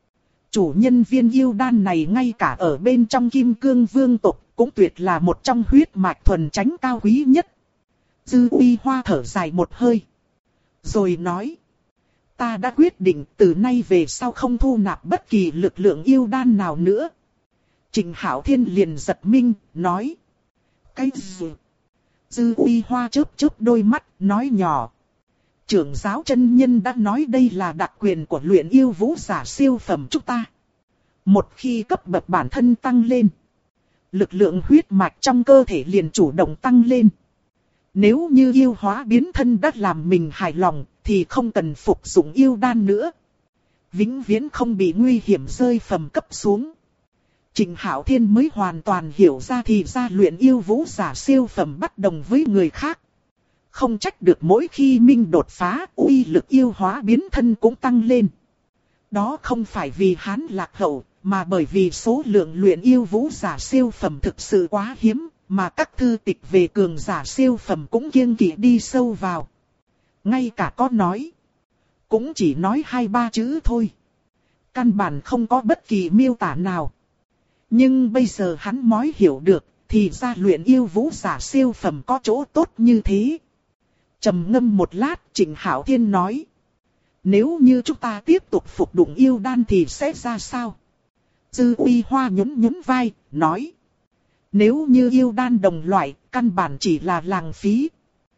Chủ nhân viên yêu đan này ngay cả ở bên trong Kim Cương Vương tộc cũng tuyệt là một trong huyết mạch thuần chánh cao quý nhất. Dư Uy Hoa thở dài một hơi. Rồi nói. Ta đã quyết định từ nay về sau không thu nạp bất kỳ lực lượng yêu đan nào nữa. Trình Hạo Thiên liền giật mình, nói. Cái gì? Dư Uy Hoa chớp chớp đôi mắt, nói nhỏ. Trưởng giáo chân nhân đã nói đây là đặc quyền của luyện yêu vũ giả siêu phẩm chúng ta. Một khi cấp bậc bản thân tăng lên, lực lượng huyết mạch trong cơ thể liền chủ động tăng lên. Nếu như yêu hóa biến thân đã làm mình hài lòng, thì không cần phục dụng yêu đan nữa. Vĩnh viễn không bị nguy hiểm rơi phẩm cấp xuống. Trình Hạo Thiên mới hoàn toàn hiểu ra thì ra luyện yêu vũ giả siêu phẩm bất đồng với người khác. Không trách được mỗi khi Minh đột phá, uy lực yêu hóa biến thân cũng tăng lên. Đó không phải vì hắn lạc hậu, mà bởi vì số lượng luyện yêu vũ giả siêu phẩm thực sự quá hiếm, mà các thư tịch về cường giả siêu phẩm cũng kiêng kỵ đi sâu vào. Ngay cả có nói, cũng chỉ nói 2-3 chữ thôi. Căn bản không có bất kỳ miêu tả nào. Nhưng bây giờ hắn mới hiểu được, thì ra luyện yêu vũ giả siêu phẩm có chỗ tốt như thế. Trầm ngâm một lát, Trình Hạo Thiên nói. Nếu như chúng ta tiếp tục phục dụng yêu đan thì sẽ ra sao? Dư Uy Hoa nhún nhún vai, nói. Nếu như yêu đan đồng loại, căn bản chỉ là lãng phí.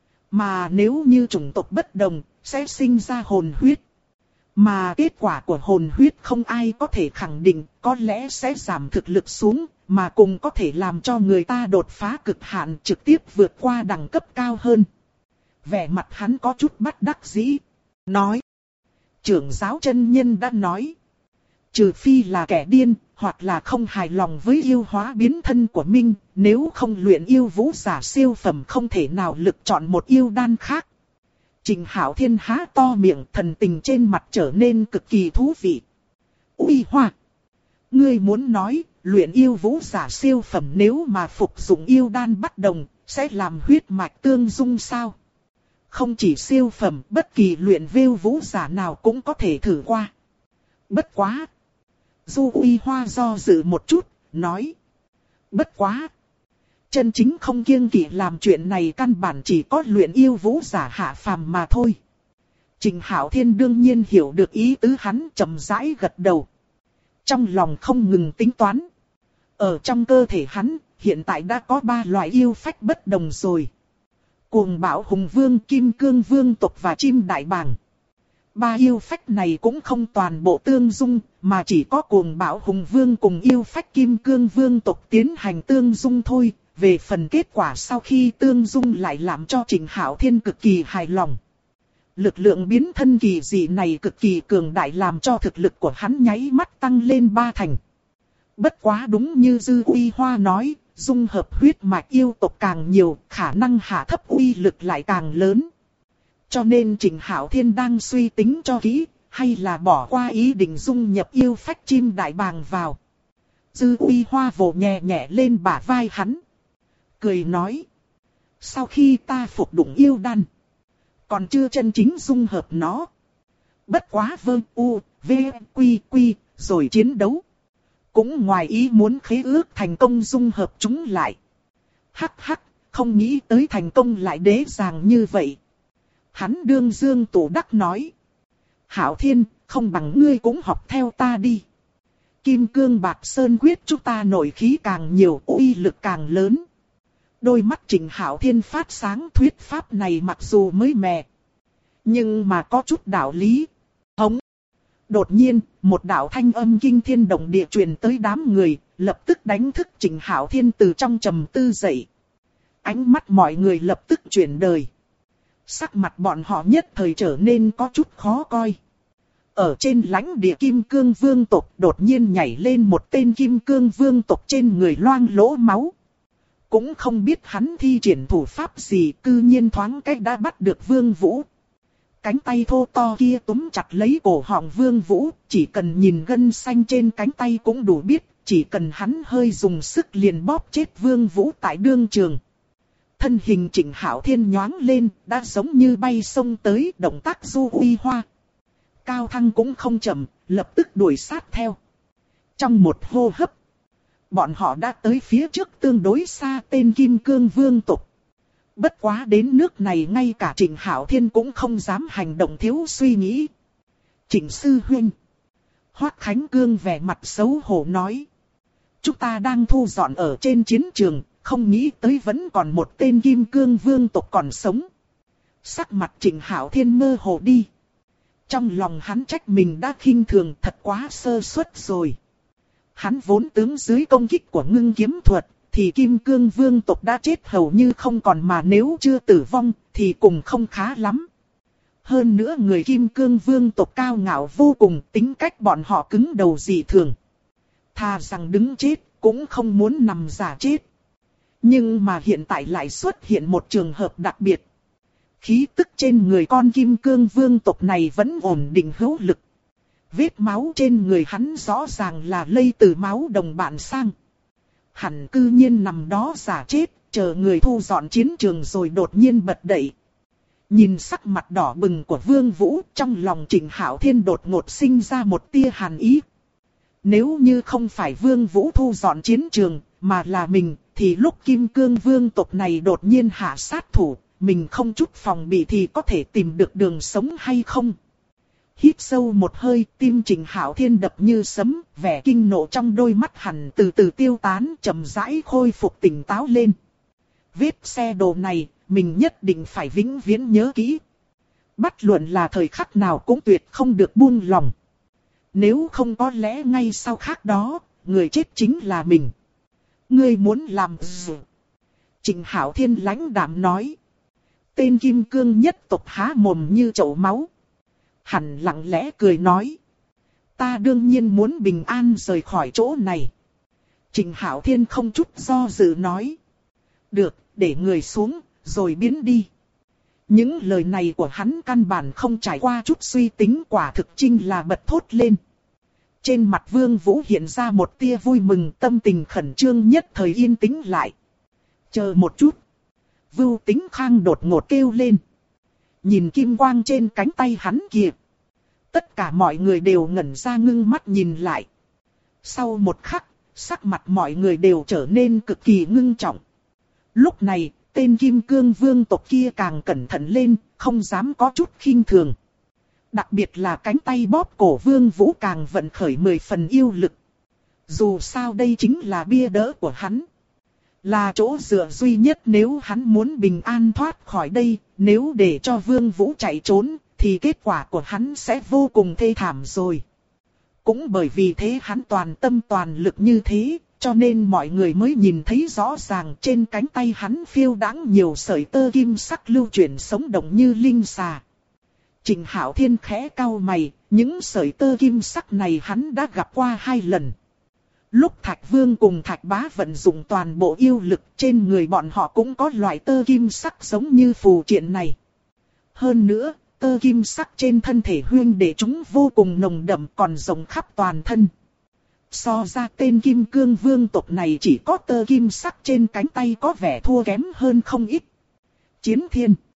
Mà nếu như chủng tộc bất đồng, sẽ sinh ra hồn huyết. Mà kết quả của hồn huyết không ai có thể khẳng định, có lẽ sẽ giảm thực lực xuống, mà cùng có thể làm cho người ta đột phá cực hạn trực tiếp vượt qua đẳng cấp cao hơn. Vẻ mặt hắn có chút bất đắc dĩ, nói. Trưởng giáo chân nhân đã nói. Trừ phi là kẻ điên, hoặc là không hài lòng với yêu hóa biến thân của Minh, nếu không luyện yêu vũ giả siêu phẩm không thể nào lựa chọn một yêu đan khác. Trình Hạo Thiên há to miệng, thần tình trên mặt trở nên cực kỳ thú vị. Uy Hoa! Ngươi muốn nói, luyện yêu vũ giả siêu phẩm nếu mà phục dụng yêu đan bất đồng, sẽ làm huyết mạch tương dung sao? Không chỉ siêu phẩm, bất kỳ luyện yêu vũ giả nào cũng có thể thử qua. Bất quá! Du Uy Hoa do dự một chút, nói. Bất quá! Chân chính không kiêng kỵ làm chuyện này căn bản chỉ có luyện yêu vũ giả hạ phàm mà thôi. Trình Hạo Thiên đương nhiên hiểu được ý tứ hắn, chậm rãi gật đầu. Trong lòng không ngừng tính toán. Ở trong cơ thể hắn, hiện tại đã có 3 loại yêu phách bất đồng rồi. Cuồng Bạo Hùng Vương, Kim Cương Vương tộc và Chim Đại Bàng. 3 yêu phách này cũng không toàn bộ tương dung, mà chỉ có Cuồng Bạo Hùng Vương cùng yêu phách Kim Cương Vương tộc tiến hành tương dung thôi. Về phần kết quả sau khi tương dung lại làm cho Trình Hạo Thiên cực kỳ hài lòng. Lực lượng biến thân kỳ dị này cực kỳ cường đại làm cho thực lực của hắn nháy mắt tăng lên 3 thành. Bất quá đúng như Dư Uy Hoa nói, dung hợp huyết mạch yêu tộc càng nhiều, khả năng hạ thấp uy lực lại càng lớn. Cho nên Trình Hạo Thiên đang suy tính cho kỹ, hay là bỏ qua ý định dung nhập yêu phách Chim Đại Bàng vào. Dư Uy Hoa vỗ nhẹ nhẹ lên bả vai hắn. Cười nói. Sau khi ta phục dụng yêu đan, còn chưa chân chính dung hợp nó. Bất quá rồi chiến đấu. Cũng ngoài ý muốn khế ước thành công dung hợp chúng lại. Hắc hắc, không nghĩ tới thành công lại dễ dàng như vậy. Hắn đương dương tủ đắc nói. Hạo Thiên, không bằng ngươi cũng học theo ta đi. Kim Cương Bạc Sơn quyết chúng ta nội khí càng nhiều, uy lực càng lớn. Đôi mắt Trình Hạo Thiên phát sáng, thuyết pháp này mặc dù mới mẻ, nhưng mà có chút đạo lý. Hống! Đột nhiên, một đạo thanh âm kinh thiên động địa truyền tới đám người, lập tức đánh thức Trình Hạo Thiên từ trong trầm tư dậy. Ánh mắt mọi người lập tức chuyển đời. Sắc mặt bọn họ nhất thời trở nên có chút khó coi. Ở trên lãnh địa Kim Cương Vương tộc đột nhiên nhảy lên một tên Kim Cương Vương tộc trên người loang lỗ máu. Cũng không biết hắn thi triển thủ pháp gì, cư nhiên thoáng cách đã bắt được Vương Vũ. Cánh tay thô to kia túm chặt lấy cổ họng Vương Vũ, chỉ cần nhìn gân xanh trên cánh tay cũng đủ biết, chỉ cần hắn hơi dùng sức liền bóp chết Vương Vũ tại đương trường. Thân hình Trình Hạo Thiên nhoáng lên, đã giống như bay sông tới, động tác Du Uy Hoa. Cao Thăng cũng không chậm, lập tức đuổi sát theo. Trong một hô hấp, bọn họ đã tới phía trước tương đối xa tên Kim Cương Vương tộc. Bất quá đến nước này ngay cả Trịnh Hạo Thiên cũng không dám hành động thiếu suy nghĩ. Trịnh sư huynh. Hoắc Khánh Cương vẻ mặt xấu hổ nói. Chúng ta đang thu dọn ở trên chiến trường, không nghĩ tới vẫn còn một tên Kim Cương Vương tộc còn sống. Sắc mặt Trịnh Hạo Thiên mơ hồ đi. Trong lòng hắn trách mình đã khinh thường, thật quá sơ suất rồi. Hắn vốn tướng dưới công kích của ngưng kiếm thuật, thì Kim Cương Vương tộc đã chết hầu như không còn, mà nếu chưa tử vong thì cũng không khá lắm. Hơn nữa người Kim Cương Vương tộc cao ngạo vô cùng, tính cách bọn họ cứng đầu dị thường. Thà rằng đứng chết, cũng không muốn nằm giả chết. Nhưng mà hiện tại lại xuất hiện một trường hợp đặc biệt. Khí tức trên người con Kim Cương Vương tộc này vẫn ổn định hữu lực. Vết máu trên người hắn rõ ràng là lây từ máu đồng bạn sang. Hẳn cư nhiên nằm đó giả chết, chờ người thu dọn chiến trường rồi đột nhiên bật dậy. Nhìn sắc mặt đỏ bừng của Vương Vũ, trong lòng Trịnh Hạo Thiên đột ngột sinh ra một tia hàn ý. Nếu như không phải Vương Vũ thu dọn chiến trường, mà là mình, thì lúc Kim Cương Vương tộc này đột nhiên hạ sát thủ, mình không chút phòng bị thì có thể tìm được đường sống hay không? Hít sâu một hơi, tim Trịnh Hạo Thiên đập như sấm, vẻ kinh nộ trong đôi mắt hẳn từ từ tiêu tán, chậm rãi khôi phục tỉnh táo lên. Vết xe đồ này, mình nhất định phải vĩnh viễn nhớ kỹ. Bất luận là thời khắc nào cũng tuyệt không được buông lòng. Nếu không có lẽ ngay sau khắc đó, người chết chính là mình. Ngươi muốn làm gì? Trịnh Hạo Thiên lãnh đạm nói. Tên Kim Cương nhất tộc há mồm như chậu máu. Hẳn lặng lẽ cười nói. Ta đương nhiên muốn bình an rời khỏi chỗ này. Trịnh Hạo Thiên không chút do dự nói. Được, để người xuống, rồi biến đi. Những lời này của hắn căn bản không trải qua chút suy tính, quả thực chinh là bật thốt lên. Trên mặt Vương Vũ hiện ra một tia vui mừng, tâm tình khẩn trương nhất thời yên tĩnh lại. Chờ một chút. Vưu Tính Khang đột ngột kêu lên. Nhìn kim quang trên cánh tay hắn kìa. Tất cả mọi người đều ngẩn ra ngưng mắt nhìn lại. Sau một khắc, sắc mặt mọi người đều trở nên cực kỳ ngưng trọng. Lúc này, tên Kim Cương Vương tộc kia càng cẩn thận lên, không dám có chút khinh thường. Đặc biệt là cánh tay bóp cổ Vương Vũ càng vận khởi 10 phần yêu lực. Dù sao đây chính là bia đỡ của hắn. Là chỗ dựa duy nhất nếu hắn muốn bình an thoát khỏi đây. Nếu để cho Vương Vũ chạy trốn, thì kết quả của hắn sẽ vô cùng thê thảm rồi. Cũng bởi vì thế hắn toàn tâm toàn lực như thế, cho nên mọi người mới nhìn thấy rõ ràng trên cánh tay hắn phiêu đãng nhiều sợi tơ kim sắc lưu chuyển sống động như linh xà. Trịnh Hạo Thiên khẽ cau mày, những sợi tơ kim sắc này hắn đã gặp qua 2 lần. Lúc Thạch Vương cùng Thạch Bá vận dụng toàn bộ yêu lực, trên người bọn họ cũng có loại tơ kim sắc giống như phù triện này. Hơn nữa, tơ kim sắc trên thân thể huynh đệ chúng vô cùng nồng đậm, còn rộng khắp toàn thân. So ra tên Kim Cương Vương tộc này chỉ có tơ kim sắc trên cánh tay có vẻ thua kém hơn không ít. Chiến Thiên.